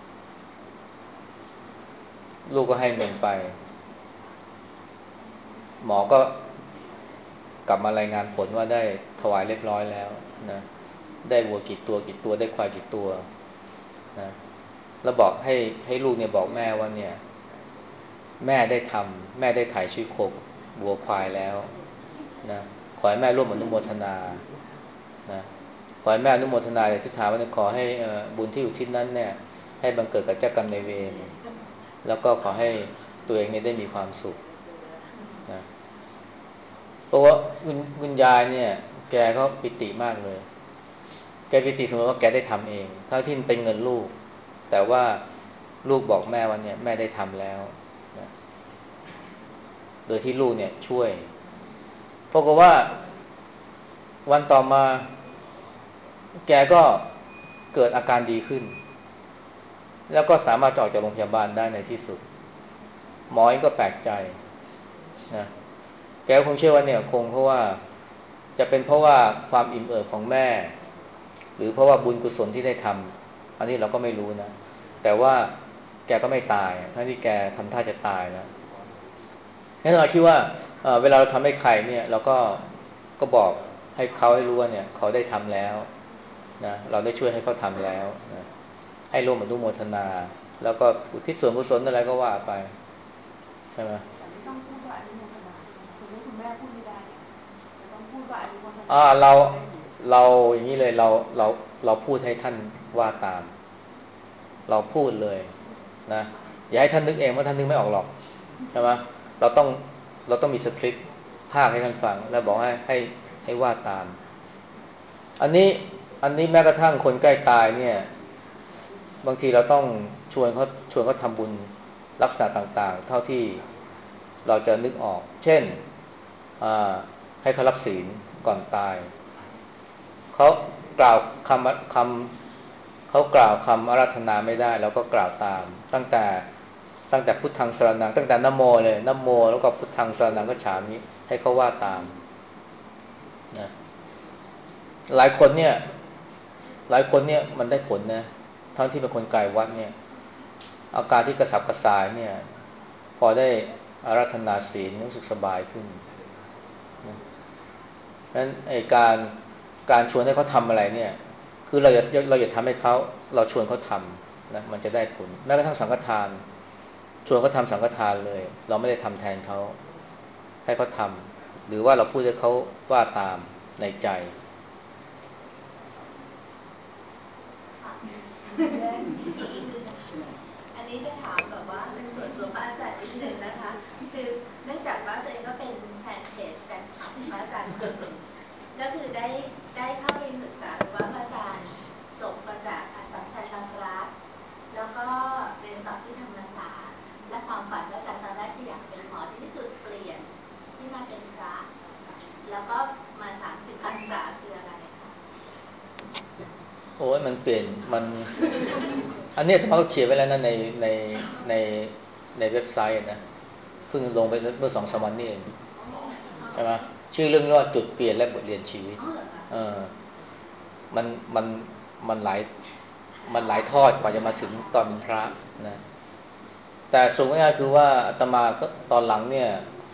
A: ลูกก็ให้เงินไปหมอก็กลับมารายงานผลว่าได้ถวายเรียบร้อยแล้วนะได้วัวกี่ตัวกี่ตัวได้ควายกี่ตัวนะแล้วบอกให้ให้ลูกเนี่ยบอกแม่ว่าเนี่ยแม่ได้ทำแม่ได้ถ่ายชีวิตโควัวควายแล้วนะขอให้แม่ร่วมอนุโมทนานะขอให้แม่อนุโมทนาในทิฏฐานว่าขอให้บุญที่อยู่ที่นั้นเนี่ยให้บังเกิดกับเจ้ากรรมนายเวรแล้วก็ขอให้ตัวเองเนี่ยได้มีความสุขนะเพราะว่าคุณคุณยายเนี่ยแกก็ปิติมากเลยแกปิติสมมติว่าแกได้ทำเองทั้งที่เป็นเงินลูกแต่ว่าลูกบอกแม่ว่าเนี่ยแม่ได้ทำแล้วนะโดยที่ลูกเนี่ยช่วยเพราะว่าวันต่อมาแกก็เกิดอาการดีขึ้นแล้วก็สามารถออกจากโรงพยาบาลได้ในที่สุดหมอเองก็แปลกใจนะแกคงเชื่อว่าเนี่ยคงเพราะว่าจะเป็นเพราะว่าความอิ่มเอิบของแม่หรือเพราะว่าบุญกุศลที่ได้ทำอันนี้เราก็ไม่รู้นะแต่ว่าแกก็ไม่ตายทั้งที่แกทำท่าจะตายนะงั้นเราคิดว่าเ, เวลาเราทำให้ใครเนี่ยเราก็ก็บอกให้เขาให้รู้ว่าเนี่ยเขาได้ทำแล้วนะเราได้ช่วยให้เขาทำแล้วนะให้ร่วมอนุโมทนาแล้วก็อุทิศส่วนกุศลอะไรก็ว่าไปใช่ไหม
D: แต่ไม่ต้องพูดว่าอนุโมทนาสมมติคุณแม่พูดไม่ได้เนี่ยจะต้องพูดว่าอนุโมทนา
A: อ่าเราเราอย่างนี้เลยเราเราเราพูดให้ท่านว่าตามเราพูดเลยนะอย่าให้ท่านนึกเองเพราะท่านนึกไม่ออกหรอกใช่ไหมเราต้องเราต้องมีสคริปต์ภาคให้ท่านฟังแล้วบอกให้ให้ให้ว่าตามอันนี้อันนี้แม้กระทั่งคนใกล้ตายเนี่ยบางทีเราต้องชวนเขาชวนเขาทำบุญลักษณะต่างๆเท่าที่เราจะนึกออกเช่นให้เขารับศีลก่อนตายเขากล่าวคำคำเขากล่าวคำอาราธนาไม่ได้เราก็กล่าวตามตั้งแต่ตั้งแต่พุทธังสรณังตั้งแต่นะโมเลยนะโมแล้วก็พุทธังสรณังก็ฉามิให้เขาว่าตามนะหลายคนเนี่ยหลายคนเนี่ยมันได้ผลนะทั้งที่เป็นคนไกลวัดเนี่ยอาการที่กระสับกระส่ายเนี่ยพอได้อาราธนาศีลรู้สึกสบายขึ้นนะเพราะฉะนั้นไอ้การการชวนให้เขาทำอะไรเนี่ยคือเราอย่าเราอย่าทำให้เขาเราชวนเขาทำนะมันจะได้ผลแม้กระทั่งสังฆทานชวนเขาทำสังฆทานเลยเราไม่ได้ทำแทนเขาให้เขาทำหรือว่าเราพูดให้เขาว่าตามในใจ
B: อันนี้จะถามแบบว่าเป็นส่วนตัวพระอาจารย์นิดนึงนะคะคือเนื่องจากว่าตัวเองก็เป็นแฟนเพจแฟนคลับพระอาจารย์คนหนึ่งก็คือได้ได้เข้าไปศึกษาว่าพระอาจารย์จบมาจากอัสสัมชัญรัตน์แล้วก็เรียนต่อที่ธรรมศาสตร์และความฝันพระอาจารย์ตอนแรกที่อยากเป็นหมอที่จุดเปลี่ยนที่มาเป็นพระแล้วก็มาสามสิบพรรษาคืออะไรคะ
A: โอ้ยมันเปลี่ยนมันอันนี้เขาเขียนไว้แล้วนะในในในในเว็บไซต์นะเพิ่งลงไปเมื่อสองสามวันนี้เองใช่ไหมชื่อเรื่องว่าจุดเปลี่ยนและบทเรียนชีวิตเออมันมันมันหลายมันหลายทอดกว่าจะมาถึงตอนเป็นพระนะแต่สรุปง่ายๆคือว่าอาตมาก็ตอนหลังเนี่ย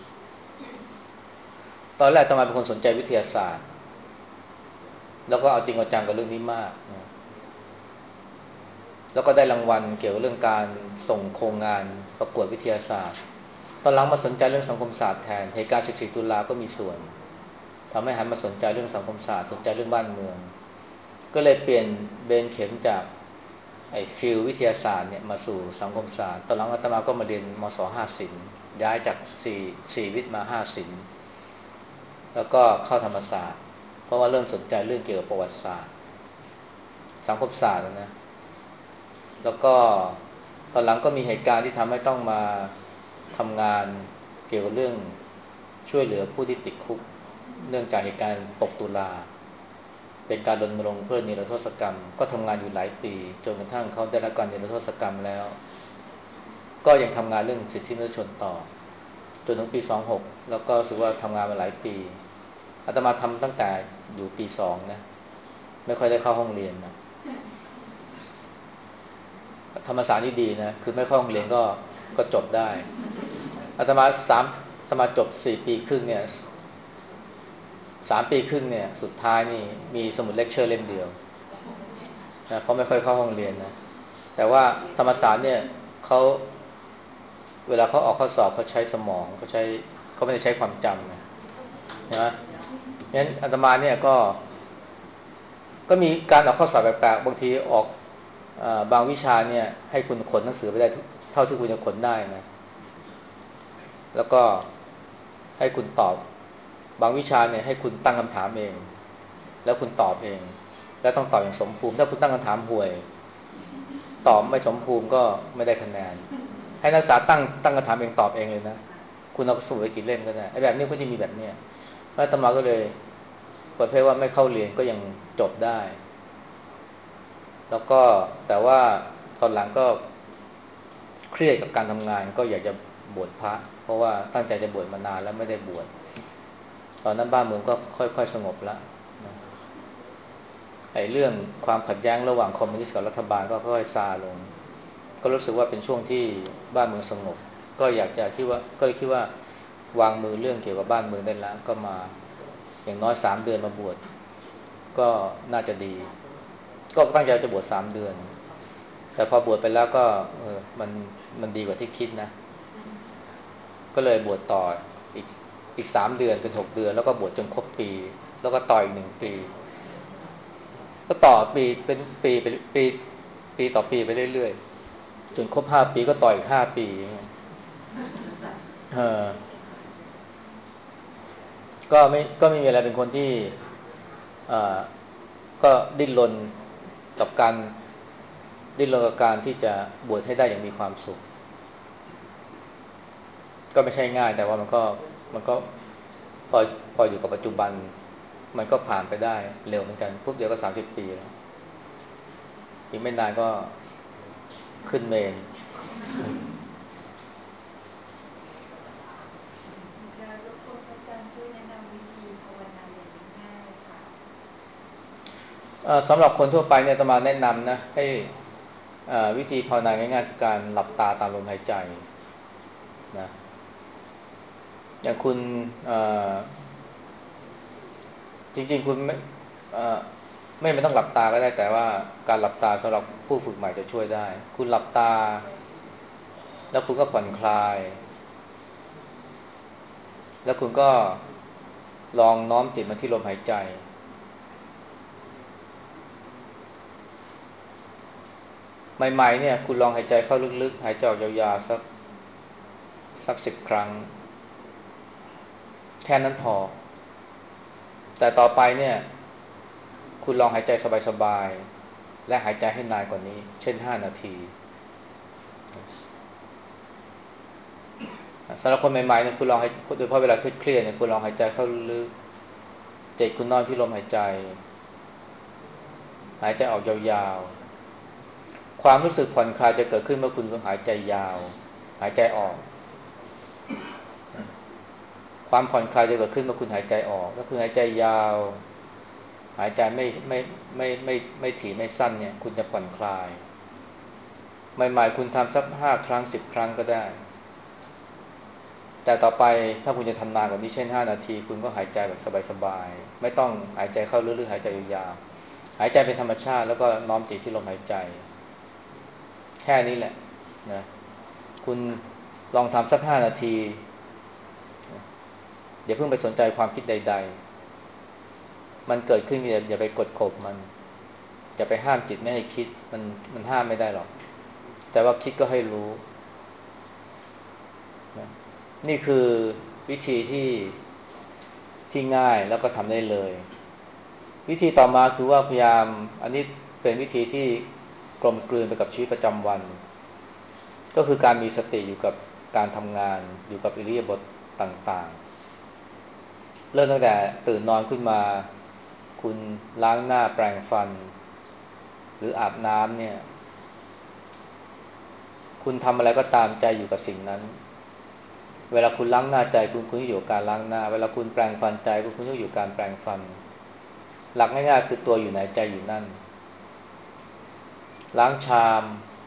A: ตอนแรกอาตมาเป็นคนสนใจวิทยาศาสตร์แล้วก็เอาจริงเอาจังกับเรื่องนี้มากนะแล้วก็ได้รางวัลเกี่ยวกับเรื่องการส่งโครงงานประกวดวิทยาศาสตร์ตอนหลังมาสนใจเรื่องสังคมศาสตร์แทนเหตุการณ์สิบสี่ตุลาก็มีส่วนทำให้หันมาสนใจเรื่องสังคมศาสตร์สนใจเรื่องบ้านเมืองก็เลยเปลี่ยนเบนเข็มจากไอ้ฟิลวิทยาศาสตร์เนี่ยมาสู่สังคมศาสตร์ตอนหลังอาตมาก็มาเรียนมศห้าศิลป์ย้ายจากสี่สี่วิทย์มาห้าศิลป์แล้วก็เข้าธรรมศาสตร์เพราะว่าเริ่มสนใจเรื่องเกี่ยวกับประวัติศาสตร์สังคมศาสตร์นะแล้วก็ตอนหลังก็มีเหตุการณ์ที่ทำให้ต้องมาทำงานเกี่ยวกับเรื่องช่วยเหลือผู้ที่ติดคุกเนื่องจากเหตุการณ์หกตุลาเป็นการรณรงค์เพื่อนิรโทษกรรมก็ทำงานอยู่หลายปีจนกระทั่งเขาได้รับการนิรโทษกรรมแล้วก็ยังทำงานเรื่องสิทธิมนุษยชนต่อจนถึงปีสองหกแล้วก็รู้สึกว่าทำงานมาหลายปีอาตมาทำตั้งแต่อยู่ปีสองนะไม่ค่อยได้เข้าห้องเรียนนะธรรมศาสตร์นี่ดีนะคือไม่เข้าห้องเรียนก็ก็จบได้อาตมาสามอาตมาจบสี่ปีครึ่งเนี่ยสามปีครึ่งเนี่ยสุดท้ายนี่มีสมุดเลคเชอร์เล่มเดียวนะเพราะไม่ค่อยเข้าห้องเรียนนะแต่ว่าธรรมศาสตร์เนี่ยเขาเวลาเขาออกข้อสอบเขาใช้สมองเขาใช้เขาไม่ได้ใช้ความจำนะนะงั้นอาตมาเนี่ยก็ก็มีการออกข้อสอบแปลกๆบางทีออกบางวิชาเนี่ยให้คุณขนหนังสือไปได้เท่าที่คุณจะขนได้นะแล้วก็ให้คุณตอบบางวิชาเนี่ยให้คุณตั้งคำถามเองแล้วคุณตอบเองแล้วต้องตอบอย่างสมภูมิถ้าคุณตั้งคำถามห่วยตอบไม่สมภูมิก็ไม่ได้คะแนนให้นักศึกษาตั้งตั้งคำถามเองตอบเองเลยนะคุณเอาสมุดไปกี่เล่มก็ได้ไอ้แบบนี้ก็จะมีแบบเนี้ยแล้วอาตมาก็เลยประเภทว่าไม่เข้าเรียนก็ยังจบได้แล้วก็แต่ว่าตอนหลังก็เครียดกับการทำงานก็อยากจะบวชพระเพราะว่าตั้งใจจะบวชมานานแล้วไม่ได้บวชตอนนั้นบ้านเมืองก็ค่อยๆสงบแล้วนะไอ้เรื่องความขัดแย้งระหว่างคอมมิวนิสต์กับรัฐบาลก็ค่อยๆซาลงก็รู้สึกว่าเป็นช่วงที่บ้านเมืองสงบก็อยากจะคิดว่าก็เลยคิดว่าวางมือเรื่องเกี่ยวกับบ้านเมืองได้แล้วก็มาอย่างน้อยสามเดือนมาบวชก็น่าจะดีก็ตั้งใจจะบวชสามเดือนแต่พอบวชไปแล้วก็เออมันมันดีกว่าที่คิดนะก็เลยบวชต่ออีกอีกสามเดือนเป็นหกเดือนแล้วก็บวชจนครบปีแล้วก็ต่ออีกหนึ่งปีก็ต่อปีเป็นปีเป็นปีปีต่อปีไปเรื่อยๆจนครบห้าปีก็ต่ออีกห้าปีเออก็ไม่ก็ไม่มีอะไรเป็นคนที่อ่าก็ดิ้นรนกับการดิ้นรนกับการที่จะบวชให้ได้อย่างมีความสุขก็ไม่ใช่ง่ายแต่ว่ามันก็มันก็พอพออยู่กับปัจจุบันมันก็ผ่านไปได้เร็วเหมือนกันปุ๊บเดียวก็สามสิบปีแล้วอีกไม่นานก็ขึ้นเมน
D: จะรบกวนอาจารย์ช่วยแนะนำวิธีภาวนาอย่างง่ายๆค่ะ
A: สำหรับคนทั่วไปเนี่ยอาตมาแนะนำนะให้วิธีภาวนาง่ายๆคือการหลับตาตามลมหายใจนะอย่างคุณจริงๆคุณไม่ไม่ไม่ต้องหลับตาก็ได้แต่ว่าการหลับตาสำหรับผู้ฝึกใหม่จะช่วยได้คุณหลับตาแล้วคุณก็ผ่อนคลายแล้วคุณก็ลองน้อมจิตมาที่ลมหายใจใหม่ๆเนี่ยคุณลองหายใจเข้าลึกๆหายใจออกยาวๆสักสักสิบครั้งแค่นั้นพอแต่ต่อไปเนี่ยคุณลองหายใจสบายๆและหายใจให้นานกว่านี้เช่นห้านาทีสำหรับคนใหม่ๆเนี่ยคุณลองให้โดยเฉพาะเวลาเครียดๆเนี่ยคุณลองหายใจเข้าลึกจิตคุณนอนที่ลมหายใจหายใจออกยาวๆความรู้สึกผ่อนคลายจะเกิดขึ้นเมื่อคุณหายใจยาวหายใจออกความผ่อนคลายจะเกิดขึ้นเมื่อคุณหายใจออกก็คือหายใจยาวหายใจไม่ไม่ไม่ไม่ไม่ถี่ไม่สั้นเนี่ยคุณจะผ่อนคลายใหม่ๆคุณทำสักห้าครั้งสิบครั้งก็ได้แต่ต่อไปถ้าคุณจะทำนานกว่านี้เช่นห้านาทีคุณก็หายใจแบบสบายๆไม่ต้องหายใจเข้าลึกๆหายใจยาวๆหายใจเป็นธรรมชาติแล้วก็น้อมจิตที่ลมหายใจแค่นี้แหละนะคุณลองทำสักห้านาทีอย่าเพิ่งไปสนใจความคิดใดมันเกิดขึ้นอย่าอย่าไปกดข่มมันอย่าไปห้ามจิตไม่ให้คิดมันมันห้ามไม่ได้หรอกแต่ว่าคิดก็ให้รู้นะนี่คือวิธีที่ที่ง่ายแล้วก็ทำได้เลยวิธีต่อมาคือว่าพยายามอันนี้เป็นวิธีที่กลมกลืนไปกับชีวิตประจำวันก็คือการมีสติอยู่กับการทำงานอยู่กับอิริยาบถต่างๆเริ่มตั้งแต่ตื่นนอนขึ้นมาคุณล้างหน้าแปรงฟันหรืออาบน้ำเนี่ยคุณทำอะไรก็ตามใจอยู่กับสิ่งนั้นเวลาคุณล้างหน้าใจคุณคุณอยู่กับการล้างหน้าเวลาคุณแปรงฟันใจคุณคุณอยู่กับการแปรงฟันหลักง่ายๆคือตัวอยู่ไหนใจอยู่นั่นล้างชาม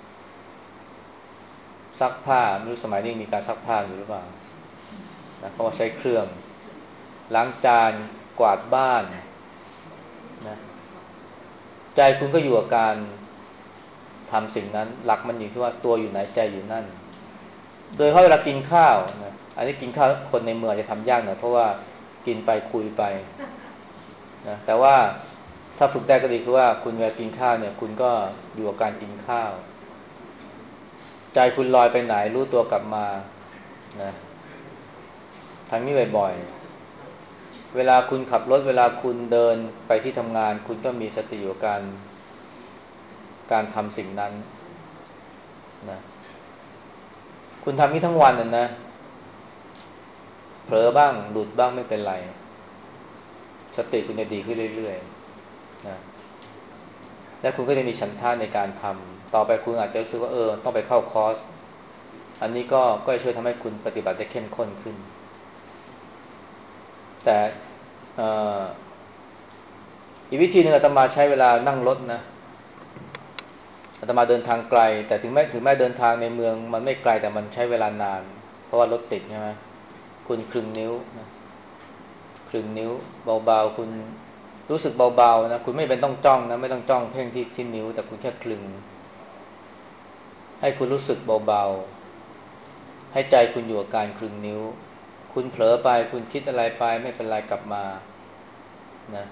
A: ซักผ้าไม่รู้สมัยนี้มีการซักผ้าอยู่หรือเปล่านะเพราะว่าใช้เครื่องล้างจานกวาดบ้านนะใจคุณก็อยู่กับการทำสิ่งนั้นหลักมันอยู่ที่ว่าตัวอยู่ไหนใจอยู่นั่นโดยเฉพาะเวลากินข้าวนะอันนี้กินข้าวคนในเมืองจะทำยากหน่อยเพราะว่ากินไปคุยไปนะแต่ว่าถ้าฝึกได้ก็ดีคือว่าคุณเวลากินข้าวเนี่ยคุณก็อยู่กับการกินข้าวใจคุณลอยไปไหนรู้ตัวกลับมานะทำนี้บ่อยๆเวลาคุณขับรถเวลาคุณเดินไปที่ทำงานคุณก็มีสติอยู่กับการการทำสิ่งนั้นนะคุณทำนี้ทั้งวันน่ะนะเผลอบ้างหลุดบ้างไม่เป็นไรสติคุณจะดีขึ้นเรื่อยๆนะและคุณก็จะมีฉันทะในการทำต่อไปคุณอาจจะรู้สึกว่าเออต้องไปเข้าคอร์สอันนี้ก็ก็ช่วยทำให้คุณปฏิบัติได้เข้มข้นขึ้นแต่อีกวิธีหนึ่งอาตมาใช้เวลานั่งรถนะอาตมาเดินทางไกลแต่ถึงแม้ถึงแม้เดินทางในเมืองมันไม่ไกลแต่มันใช้เวลานานเพราะว่ารถติดใช่ไหมคุณคลึงนิ้วนะคลึงนิ้วเบาๆคุณรู้สึกเบาๆนะคุณไม่เป็นต้องจ้องนะไม่ต้องจ้องเพ่งที่ที่นิ้วแต่คุณแค่คลึงให้คุณรู้สึกเบาๆให้ใจคุณอยู่กับการคลึงนิ้วคุณเผลอไปคุณคิดอะไรไปไม่เป็นไรกลับมานะ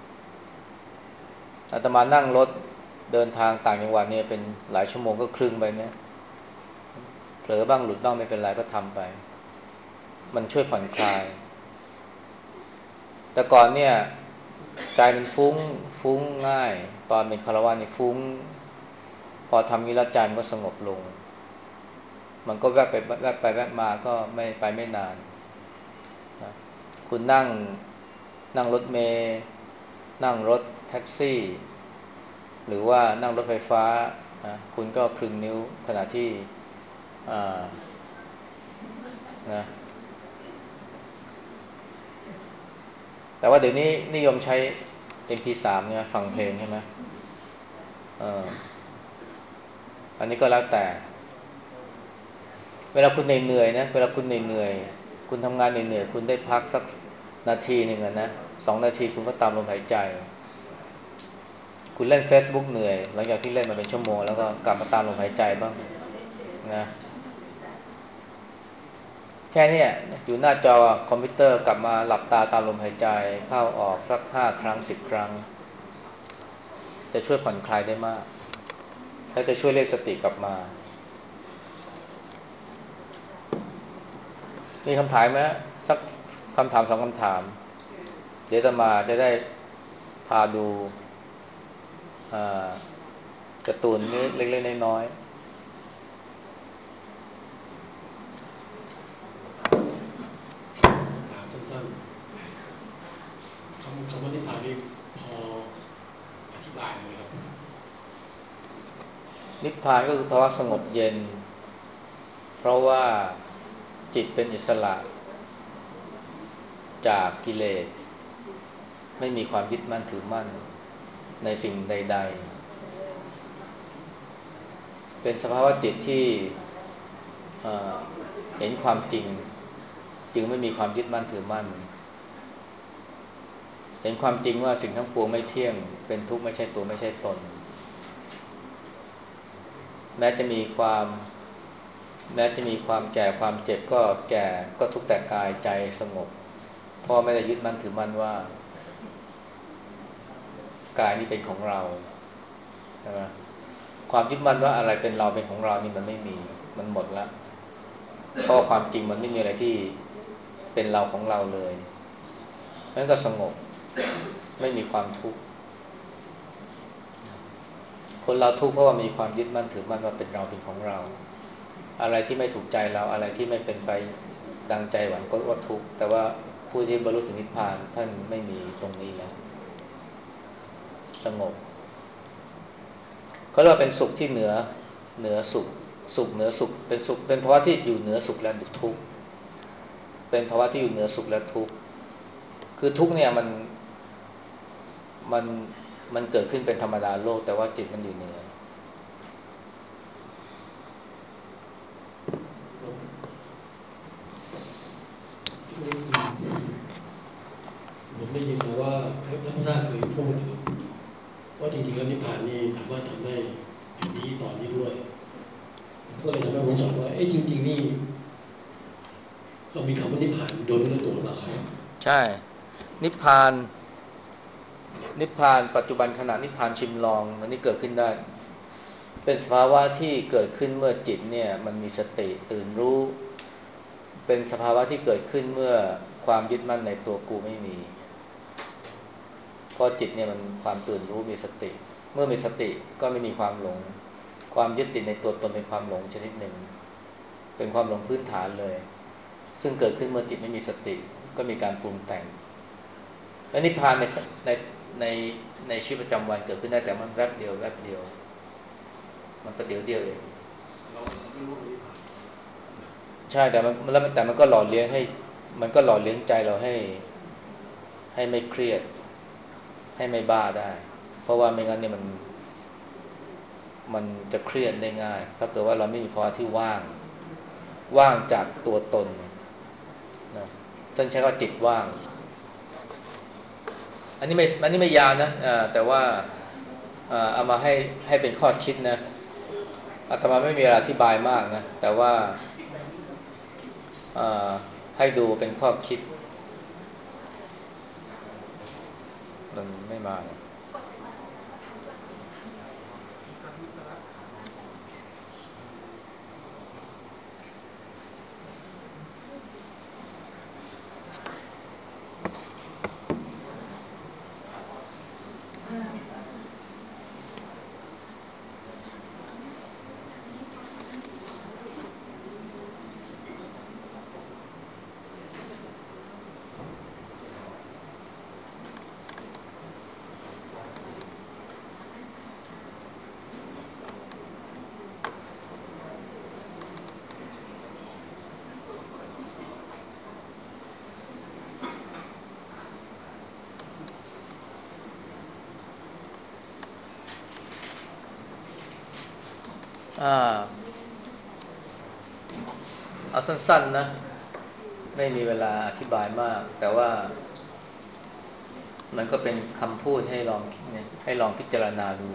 A: อาตมานั่งรถเดินทางต่างจังหวัดเนี่ยเป็นหลายชั่วโมงก็คลึงไปเนี่ยเผลอบ้างหลุดบ้างไม่เป็นไรก็ทำไปมันช่วยผ่อนคลายแต่ก่อนเนี่ยใจมันฟุ้งฟุ้งง่ายตอนเป็นคารวะนี่ฟุ้งพอทำนี้แล้วใจมันก็สงบลงมันก็แวบไปแวบไปแวบมาก็ไม่ไปไม่นานนะคุณนั่งนั่งรถเมล์นั่งรถแท็กซี่หรือว่านั่งรถไฟฟ้านะคุณก็คลึงนิ้วขณะที่อ่านะแต่ว่าเดี๋ยวนี้นิยมใช้ เอ็ม พี ทรี เนี่ยฟังเพลงใช่ไหมเอออันนี้ก็แล้วแต่เวลาคุณเหนื่อยๆนะเวลาคุณเหนื่อยๆคุณทำงานเหนื่อยๆคุณได้พักสักนาทีหนึ่งนะสองนาทีคุณก็ตามลมหายใจคุณเล่น Facebook เหนื่อยหลังจากที่เล่นมาเป็นชั่วโมงแล้วก็กลับมาตามลมหายใจบ้างนะแค่นี้อยู่หน้าจอคอมพิวเตอร์กลับมาหลับตาตามลมหายใจเข้าออกสักห้าครั้งสิบครั้งจะช่วยผ่อนคลายได้มากและจะช่วยเรียกสติกลับมามีคำถามไหมสักคำถามสองคำถามเดี๋ยวจะมาจะได้พาดูการ์ตูนเล็กๆน้อย
C: ถามสั้นๆคำคำว่านิพพานนี่พออธิบายไหมครับ
A: ๆนิพพานก็คือภาวะสงบเย็นเพราะว่าจิตเป็นอิสระจากกิเลสไม่มีความยึดมั่นถือมั่นในสิ่งใดๆเป็นสภาวะจิตที่เห็นความจริงจึงไม่มีความยึดมั่นถือมั่นเห็นความจริงว่าสิ่งทั้งปวงไม่เที่ยงเป็นทุกข์ไม่ใช่ตัวไม่ใช่ตนแม้จะมีความแม้จะมีความแก่ความเจ็บก็แก่ก็ทุกข์แต่กายใจสงบเพราะไม่ได้ยึดมั่นถือมั่นว่ากายนี่เป็นของเราใช่ไหมความยึดมั่นว่าอะไรเป็นเราเป็นของเรานี่มันไม่มีมันหมดแล้วเพราะความจริงมันไม่มีอะไรที่เป็นเราของเราเลยนั้นก็สงบไม่มีความทุกข์คนเราทุกข์เพราะว่ามีความยึดมั่นถือมั่นว่าเป็นเราเป็นของเราอะไรที่ไม่ถูกใจเราอะไรที่ไม่เป็นไปดังใจหวังก็ว่าทุกข์แต่ว่าผู้ที่บรรลุถึงนิพพานท่านไม่มีตรงนี้แล้วสงบเขาเรียกว่าเป็นสุขที่เหนือเหนือสุขสุขเหนือสุขเป็นสุขเป็นภาวะที่อยู่เหนือสุขและทุกข์เป็นภาวะที่อยู่เหนือสุขและทุกข์คือทุกข์เนี่ยมันมันมันเกิดขึ้นเป็นธรรมดาโลกแต่ว่าจิตมันอยู่เหนือ
C: ผมได้ยินมาว่าพระพุทธเจ้าเคยพูดว่าจริงๆแล้วนิพพานนี่สามารถทำได้ถึงนี้ตอนนี้ด้วยก็เลยทำให้ผมสงสัยว่าเอ๊ะจริงๆนี่เรามีคำว่านิพพานโดยไม่รู้ตัวหรือเปล่าครับ
A: ใช่นิพพานนิพพานปัจจุบันขณะนิพพานชิมลองอันนี้เกิดขึ้นได้เป็นสภาวะที่เกิดขึ้นเมื่อจิตเนี่ยมันมีสติตื่นรู้เป็นสภาวะที่เกิดขึ้นเมื่อความยึดมั่นในตัวกูไม่มีเพราะจิตเนี่ยมันความตื่นรู้มีสติเมื่อมีสติก็ไม่มีความหลงความยึดติดในตัวตนเป็นความหลงชนิดหนึ่งเป็นความหลงพื้นฐานเลยซึ่งเกิดขึ้นเมื่อจิตไม่มีสติก็มีการปรุงแต่งและนิพพานในในในในชีวิตประจำวันเกิดขึ้นได้แต่มันแวบเดียวแวบเดียวมันประเดี๋ยวเดียวเองใช่แต่มันแล้วแต่มันก็หล่อเลี้ยงให้มันก็หล่อเลี้ยงใจเราให้ให้ไม่เครียดให้ไม่บ้าได้เพราะว่าไม่งั้นเนี่ยมันมันจะเครียดได้ง่ายถ้าเกิดว่าเราไม่มีภาวะที่ว่างว่างจากตัวตนนะท่านใช้คำว่าจิตว่างอันนี้ไม่อันนี้ไม่ยาวนะแต่ว่าเอามาให้ให้เป็นข้อคิดนะอาตมาไม่มีเวลาอธิบายมากนะแต่ว่าให้ดูเป็นข้อคิดมันไม่มาอ่าเอาสั้นๆนะไม่มีเวลาอธิบายมากแต่ว่ามันก็เป็นคำพูดให้ลองให้ลองพิจารณาดู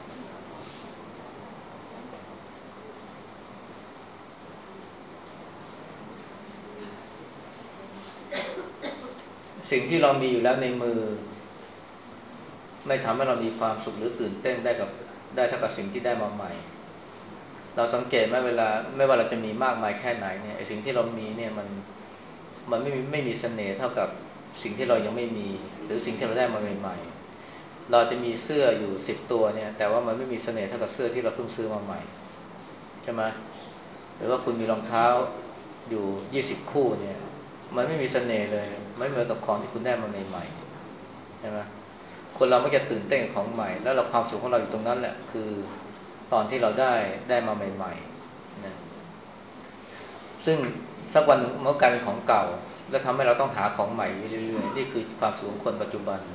A: สิ่งที่เรามีอยู่แล้วในมือไม่ทำให้เรามีความสุขหรือตื่นเต้นได้กับได้เท่ากับสิ่งที่ได้มาใหม่เราสังเกตไหมเวลาไม่ว่าเราจะมีมากมายแค่ไหนเนี่ยไอ้สิ่งที่เรามีเนี่ยมันมันไม่มีไม่มีเสน่ห์เท่ากับสิ่งที่เรายังไม่มีหรือสิ่งที่เราได้มาใหม่ๆเราจะมีเสื้ออยู่สิบตัวเนี่ยแต่ว่ามันไม่มีเสน่ห์เท่ากับเสื้อที่เราเพิ่งซื้อมาใหม่ใช่ไหมหรือว่าคุณมีรองเท้าอยู่ยี่สิบคู่เนี่ยมันไม่มีเสน่ห์เลยไม่เหมือนกับของที่คุณได้มาใหม่ๆใช่ไหมคนเราไม่จะตื่นเต้นกับของใหม่แล้วเราความสุขของเราอยู่ตรงนั้นแหละคือตอนที่เราได้ได้มาใหม่ๆนะซึ่งสักวันหนึ่งมันก็กลายเป็นของเก่าแล้วทำให้เราต้องหาของใหม่เรื่อยๆนี่คือความสุขของคนปัจจุบัน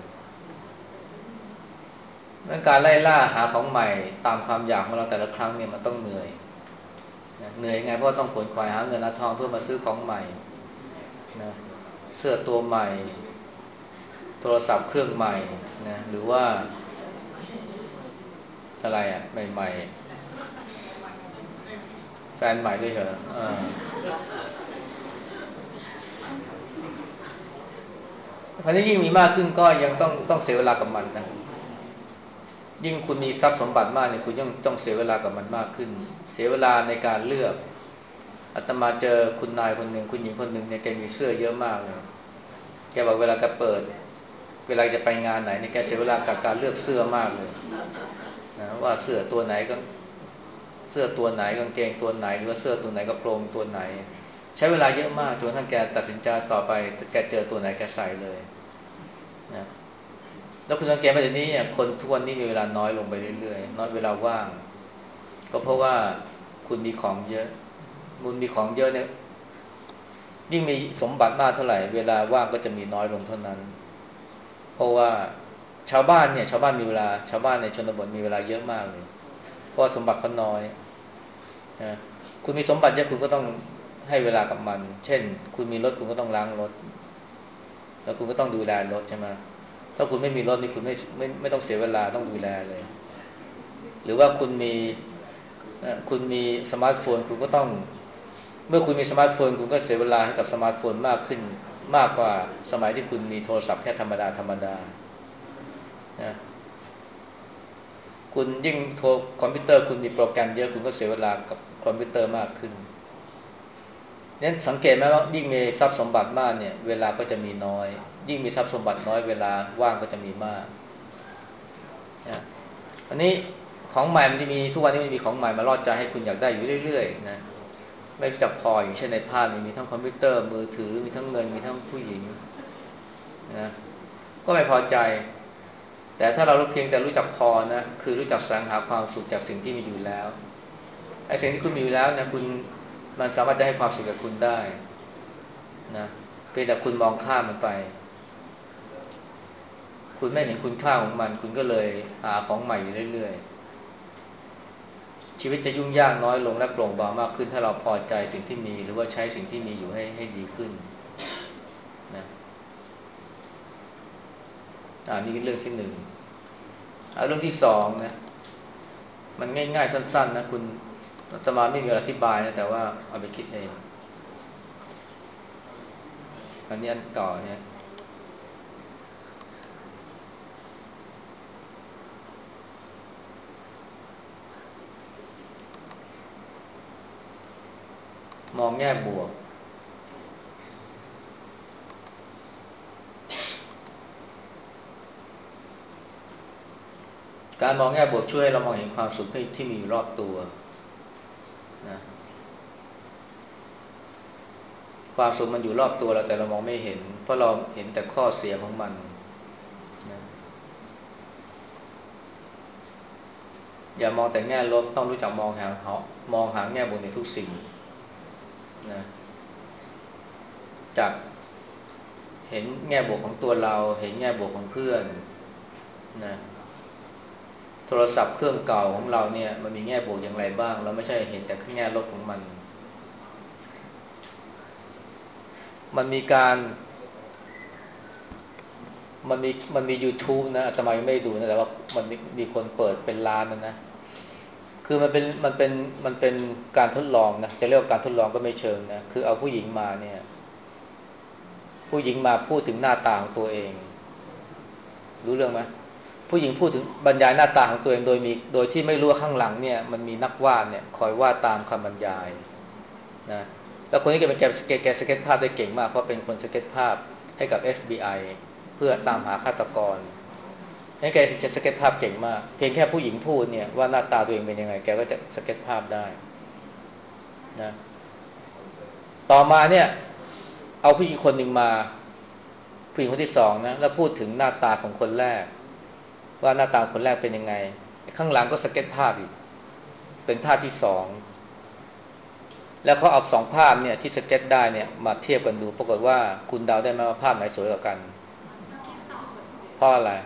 A: ดังการไล่ล่าหาของใหม่ตามความอยากของเราแต่ละครั้งเนี่ยมันต้องเหนื่อยนะเหนื่อยไงเพราะต้องขวนขวายหาเงินหาทองเพื่อมาซื้อของใหม่นะเสื้อตัวใหม่โทรศัพท์เครื่องใหม่นะหรือว่าอะไรอ่ะใหม่ๆแฟนใหม่ด้วยเหรอเออคราวนี้ยิ่งมีมากขึ้นก็ยังต้องต้องเสียเวลากับมันนะยิ่งคุณมีทรัพย์สมบัติมากเนี่ยคุณต้องต้องเสียเวลากับมันมากขึ้นเสียเวลาในการเลือกอาตมาเจอคุณนายคนหนึ่งคุณหญิงคนหนึ่งเนี่ยแกมีเสื้อเยอะมากเลยแกบอกเวลาแกเปิดเวลาจะไปงานไหนเนี่ยแกเสียเวลากับการเลือกเสื้อมากเลยนะว่าเสื้อตัวไหนก็เสื้อตัวไหนกางเกงตัวไหนหรือว่าเสื้อตัวไหนกระโปรงตัวไหนใช้เวลาเยอะมากจนทั้งแกตัดสินใจต่อไปแกเจอตัวไหนแกใส่เลยนะแล้วคุณสังเกตไหมเดี๋ยวนี้เนี่ยคนทุกวันนี้มีเวลาน้อยลงไปเรื่อยๆน้อยเวลาว่างก็เพราะว่าคุณมีของเยอะคุณมีของเยอะเนี่ยยิ่งมีสมบัติมากเท่าไหร่เวลาว่างก็จะมีน้อยลงเท่านั้นเพราะว่าชาวบ้านเนี่ยชาวบ้านมีเวลาชาวบ้านในชนบทมีเวลาเยอะมากเลยเพราะสมบัติเขาน้อยนะคุณมีสมบัติเยอะคุณก็ต้องให้เวลากับมันเช่นคุณมีรถคุณก็ต้องล้างรถแล้วคุณก็ต้องดูแลรถใช่ไหมถ้าคุณไม่มีรถนี่คุณไม่ไม่ไม่ต้องเสียเวลาต้องดูแลเลยหรือว่าคุณมีคุณมีสมาร์ทโฟนคุณก็ต้องเมื่อคุณมีสมาร์ทโฟนคุณก็เสียเวลาให้กับสมาร์ทโฟนมากขึ้นมากกว่าสมัยที่คุณมีโทรศัพท์แค่ธรรมดาธรรมดานะคุณยิ่งโทรคอมพิวเตอร์คุณมีโปรแกรมเยอะคุณก็เสียเวลากับคอมพิวเตอร์มากขึ้นนั้นสังเกตไหมว่ายิ่งมีทรัพย์สมบัติมากเนี่ยเวลาก็จะมีน้อยยิ่งมีทรัพย์สมบัติน้อยเวลาว่างก็จะมีมากนะอันนี้ของใหม่มันจะมีทุกวันนี้มันมีของใหม่มาล่อใจให้คุณอยากได้อยู่เรื่อยๆนะไม่รู้จักพออย่างเช่นในภาพมีทั้งคอมพิวเตอร์มือถือมีทั้งเงินมีทั้งผู้หญิงนะก็ไม่พอใจแต่ถ้าเราเพียงแต่รู้จักพอนะคือรู้จักแสวงหาความสุขจากสิ่งที่มีอยู่แล้วไอ้สิ่งที่คุณมีอยู่แล้วนะคุณมันสามารถจะให้ความสุขกับคุณได้นะเพียงแต่คุณมองข้ามมันไปคุณไม่เห็นคุณค่าของมันคุณก็เลยหาของใหม่อยู่เรื่อยๆชีวิตจะยุ่งยากน้อยลงและโปร่งเบามากขึ้นถ้าเราพอใจสิ่งที่มีหรือว่าใช้สิ่งที่มีอยู่ให้ให้ดีขึ้นนะอ่านี่เรื่องที่หนึ่งเอาเรื่องที่สองนะมันง่ายๆสั้นๆนะคุณอาตมาไม่มีอธิบายนะแต่ว่าเอาไปคิดเองอันนี้อันต่อเนี่ยมองแง่บวกการมองแง่บวกช่วยให้เรามองเห็นความสุขที่มีอยู่รอบตัวนะความสุขมันอยู่รอบตัวเราแต่เรามองไม่เห็นเพราะเราเห็นแต่ข้อเสียของมันนะอย่ามองแต่แง่ลบต้องรู้จักมองหามองหาแง่บวกในทุกสิ่งนะจากเห็นแง่บวกของตัวเราเห็นแง่บวกของเพื่อนนะโทรศัพท์เครื่องเก่าของเราเนี่ยมันมีแง่บวกอย่างไรบ้างเราไม่ใช่เห็นแต่แง่ลบของมันมันมีการมันมีมันมี YouTube นะอาตมายังไม่ดูนะแต่ว่ามันมีมีคนเปิดเป็นล้านนะนะคือมันเป็นมันเป็นมันเป็นการทดลองนะจะเรียกว่าการทดลองก็ไม่เชิงนะคือเอาผู้หญิงมาเนี่ยผู้หญิงมาพูดถึงหน้าตาของตัวเองรู้เรื่องไหมผู้หญิงพูดถึงบรรยายหน้าตาของตัวเองโดยมีโดยที่ไม่รู้ว่าข้างหลังเนี่ยมันมีนักวาดเนี่ยคอยวาดตามคำบรรยายนะแล้วคนนี้แกเป็นแกสเก็ตแกสเก็ตภาพได้เก่งมากเพราะเป็นคนสเก็ตภาพให้กับ เอฟ บี ไอ เพื่อตามหาฆาตกรให้แกจะสเก็ตภาพเก่งมากเพียงแค่ผู้หญิงพูดเนี่ยว่าหน้าตาตัวเองเป็นยังไงแกก็จะสเก็ตภาพได้นะต่อมาเนี่ยเอาผู้หญิงคนหนึ่งมาผู้หญิงคนที่สองนะแล้วพูดถึงหน้าตาของคนแรกว่าหน้าตาคนแรกเป็นยังไงข้างหลังก็สเก็ตภาพอีกเป็นภาพที่สองแล้วเขาเอาสองภาพเนี่ยที่สเก็ตได้เนี่ยมาเทียบกันดูปรากฏว่าคุณเดาได้ไหมว่าภาพไหนสวยกว่ากันเพราะอะไร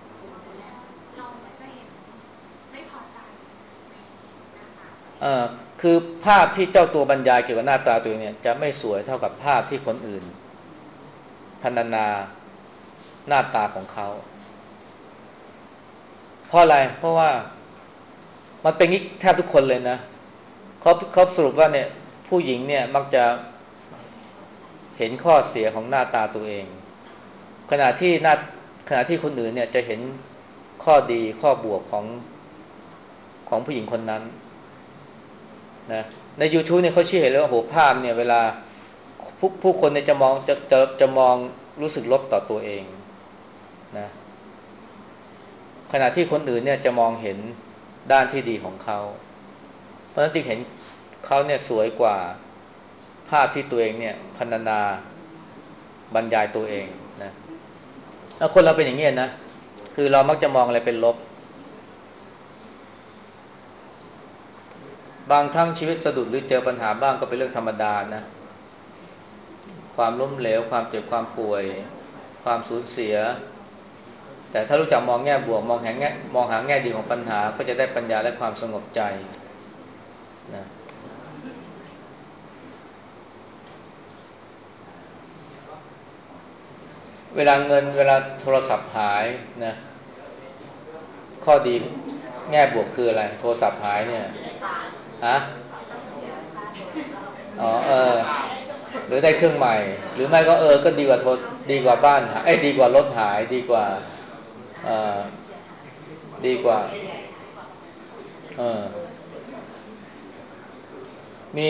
A: เออคือภาพที่เจ้าตัวบรรยายเกี่ยวกับหน้าตาตัวเองเนี่ยจะไม่สวยเท่ากับภาพที่คนอื่นพรรณนาหน้าตาของเขาเพราะอะไรเพราะว่ามันเป็นงี้แทบทุกคนเลยนะเขาเขาสรุปว่าเนี่ยผู้หญิงเนี่ยมักจะเห็นข้อเสียของหน้าตาตัวเองขณะที่หน้าขณะที่คนอื่นเนี่ยจะเห็นข้อดีข้อบวกของของผู้หญิงคนนั้นนะใน YouTube เนี่ยเขาชี้เห็นเลยว่าโหภาพเนี่ยเวลาผู้ผู้คนเนี่ยจะมองจะจะจะมองรู้สึกลบต่อตัวเองนะขณะที่คนอื่นเนี่ยจะมองเห็นด้านที่ดีของเขาเพราะฉะนั้นจึงเห็นเขาเนี่ยสวยกว่าภาพที่ตัวเองเนี่ยพรรณนาบรรยายตัวเองนะแล้วคนเราเป็นอย่างนี้นะคือเรามักจะมองอะไรเป็นลบบางครั้งชีวิตสะดุดหรือเจอปัญหาบ้างก็เป็นเรื่องธรรมดานะความล้มเหลวความเจ็บความป่วยความสูญเสียแต่ถ้ารู้จักมองแง่บวกมองหาแง่มองหาแง่ดีของปัญหาก็จะได้ปัญญาและความสงบใจนะเวลาเงินเวลาโทรศัพท์หายนะข้อดีแง่บวกคืออะไรโทรศัพท์หายเนี่ยฮะอ๋อเออหรือได้เครื่องใหม่หรือไม่ก็เออก็ดีกว่าโทรดีกว่าบ้านหายเอ้ยดีกว่ารถหายดีกว่าเอ่อดีกว่าเออมี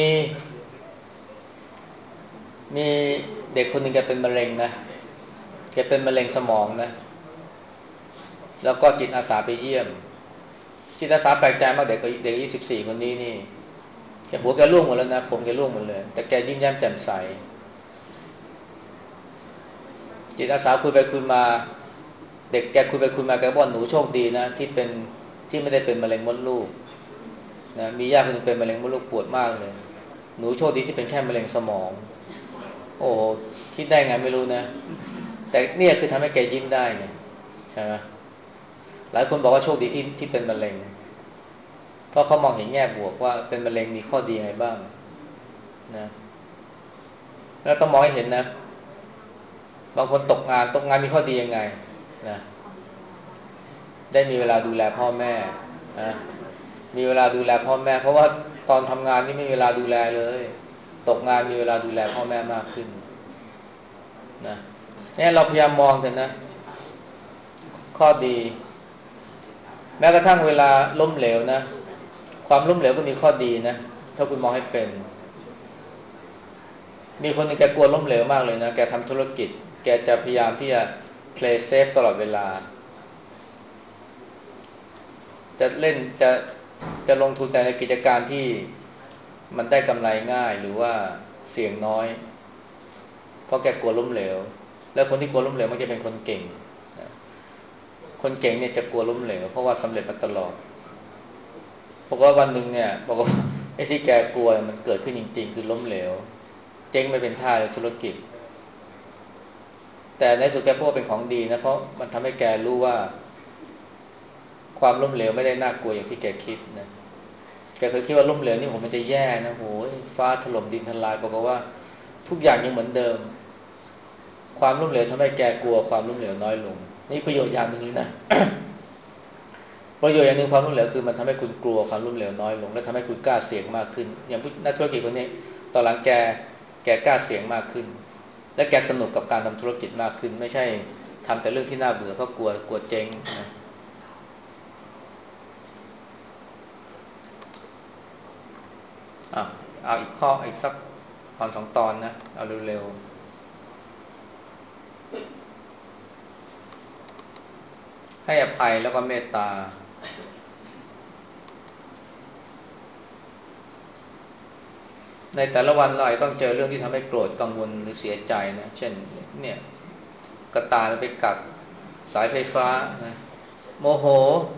A: มีเด็กคนหนึ่งแกเป็นมะเร็งนะแกเป็นมะเร็งสมองนะแล้วก็จิตอาสาไปเยี่ยมจิตอาสาแปลกใจมากเด็กเด็กยี่สิบสี่คนนี้นี่แกหัวแกร่วงหมดแล้วนะผมแกร่วงหมดเลยแต่แกยิ้มแย้มแจ่มใสจิตอาสาคุยไปคุยมาเด็กแกคุยไปคุยมาแกบอกหนูโชคดีนะที่เป็นที่ไม่ได้เป็นมะเร็งมดลูกนะมีญาติคนนึงเป็นมะเร็งมดลูกปวดมากเลยหนูโชคดีที่เป็นแค่มะเร็งสมองโอ้คิดได้ไงไม่รู้นะแต่เนี่ยคือทำให้แกยิ้มได้เนี่ยใช่ไหมหลายคนบอกว่าโชคดีที่ที่เป็นมะเร็งเพราะเขามองเห็นแง่บวกว่าเป็นมะเร็งมีข้อดีไงบ้างนะแล้วต้องมองให้เห็นนะบางคนตกงานตกงานมีข้อดียังไงนะได้มีเวลาดูแลพ่อแม่นะมีเวลาดูแลพ่อแม่เพราะว่าตอนทำงานนี่ไม่มีเวลาดูแลเลยตกงานมีเวลาดูแลพ่อแม่มากขึ้นนะเนี่ยเราพยายามมองเถอะนะข้อดีแม้กระทั่งเวลาล้มเหลวนะความล้มเหลวก็มีข้อดีนะถ้าคุณมองให้เป็นมีคนหนึงแกกลัวล้มเหลวมากเลยนะแกทำธุรกิจแกจะพยายามที่จะ play safe ตลอดเวลาจะเล่นจะจะลงทุนแต่ในกิจการที่มันได้กำไรง่ายหรือว่าเสี่ยงน้อยเพราะแกกลัวล้มเหลวแล้วคนที่กลัวล้มเหลวมันจะเป็นคนเก่งคนเก่งเนี่ยจะกลัวล้มเหลวเพราะว่าสำเร็จมาตลอดเพราะว่าวันหนึ่งเนี่ยบอกว่าไอ้ที่แกกลัวมันเกิดขึ้นจริงๆคือล้มเหลวเจ๊งไม่เป็นท่าเลยธุรกิจแต่ในสุดแกพูดว่าเป็นของดีนะเพราะมันทำให้แกรู้ว่าความล้มเหลวไม่ได้น่ากลัวอย่างที่แกคิดนะแกเคยคิดว่าล้มเหลวนี่ผมมันจะแย่นะโหยฟ้าถล่มดินทลายบอกว่าทุกอย่างยังเหมือนเดิมความล้มเหลวทำให้แกกลัวความล้มเหลวน้อยลงนี่ประโยชน์อย่างหนึ่งเลยนะ ประโยชน์อย่างหนึ่งความล้มเหลวคือมันทำให้คุณกลัวความล้มเหลวน้อยลงและทำให้คุณกล้าเสี่ยงมากขึ้นอย่างนักธุรกิจคนนี้ตอนหลังแกแกกล้าเสี่ยงมากขึ้นและแกสนุกกับการทำธุรกิจมากขึ้นไม่ใช่ทำแต่เรื่องที่น่าเบื่อเพราะกลัวกลัวเจ๊งนะอ่ะเอาอีกข้ออีกสักตอนสองตอนนะเอาเร็วๆให้อภัยแล้วก็เมตตาในแต่ละวันเราต้องเจอเรื่องที่ทำให้โกรธกังวลหรือเสียใจนะเช่นเนี่ยกระต่ายมันไปกัดสายไฟฟ้านะโมโห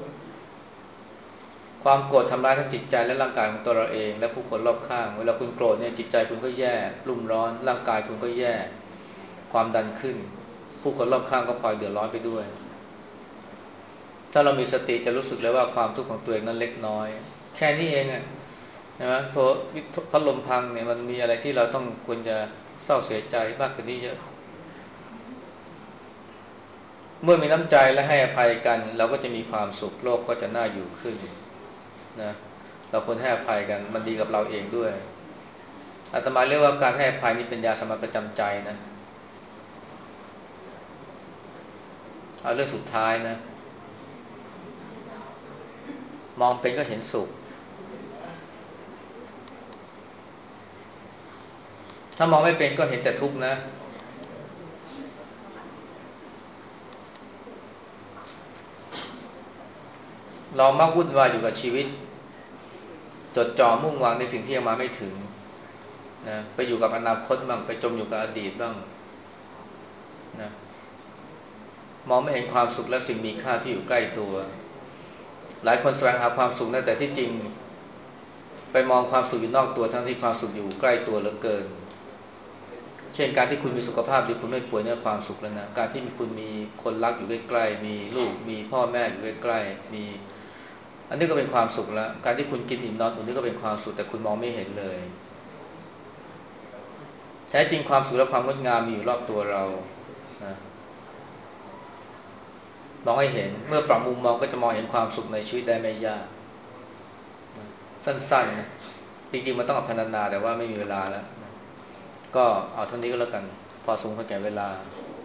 A: ความโกรธทำร้ายทั้งจิตใจและร่างกายของตัวเราเองและผู้คนรอบข้างเวลาคุณโกรธเนี่ยจิตใจคุณก็แย่รุ่มร้อนร่างกายคุณก็แย่ความดันขึ้นผู้คนรอบข้างก็พลอยเดือดร้อนไปด้วยถ้าเรามีสติจะรู้สึกเลยว่าความทุกข์ของตัวเองนั้นเล็กน้อยแค่นี้เองอะนะโทพัดลมพังเนี่ยมันมีอะไรที่เราต้องควรจะเศร้าเสียใจมากกว่านี้เยอะเมื่อมีน้ำใจและให้อภัยกันเราก็จะมีความสุขโลกก็จะน่าอยู่ขึ้นนะเราควรให้อภัยกันมันดีกับเราเองด้วยอาตมาเรียกว่าการให้อภัยนี่เป็นยาสามัญประจำใจนะเอาเรื่องสุดท้ายนะมองเป็นก็เห็นสุขถ้ามองไม่เป็นก็เห็นแต่ทุกข์นะเรามักวุ่นวายอยู่กับชีวิตจดจ่อมุ่งหวังในสิ่งที่ยังมาไม่ถึงนะไปอยู่กับอนาคตบ้างไปจมอยู่กับอดีตบ้างนะมองไม่เห็นความสุขและสิ่งมีค่าที่อยู่ใกล้ตัวหลายคนแสวงหาความสุขนะแต่ที่จริงไปมองความสุขอยู่นอกตัวทั้งที่ความสุขอยู่ใกล้ตัวเหลือเกินเช่นการที่คุณมีสุขภาพดีคุณไม่ป่วยเนี่ยความสุขแล้วนะการที่คุณมีคนรักอยู่ใกล้ๆมีลูกมีพ่อแม่อยู่ใกล้ๆมีอันนี้ก็เป็นความสุขแล้วการที่คุณกินอิ่มนอนอุ่นนี่ก็เป็นความสุขแต่คุณมองไม่เห็นเลยแท้จริงความสุขและความงดงามมีอยู่รอบตัวเรานะมองให้เห็นเมื่อปรับมุมมองก็จะมองเห็นความสุขในชีวิตได้ไม่ยากนะสั้นๆนะจริงๆมันต้องอภันนาแต่ว่าไม่มีเวลาแล้วนะก็เอาเท่านี้ก็แล้วกันพอสมควรแก่เวลา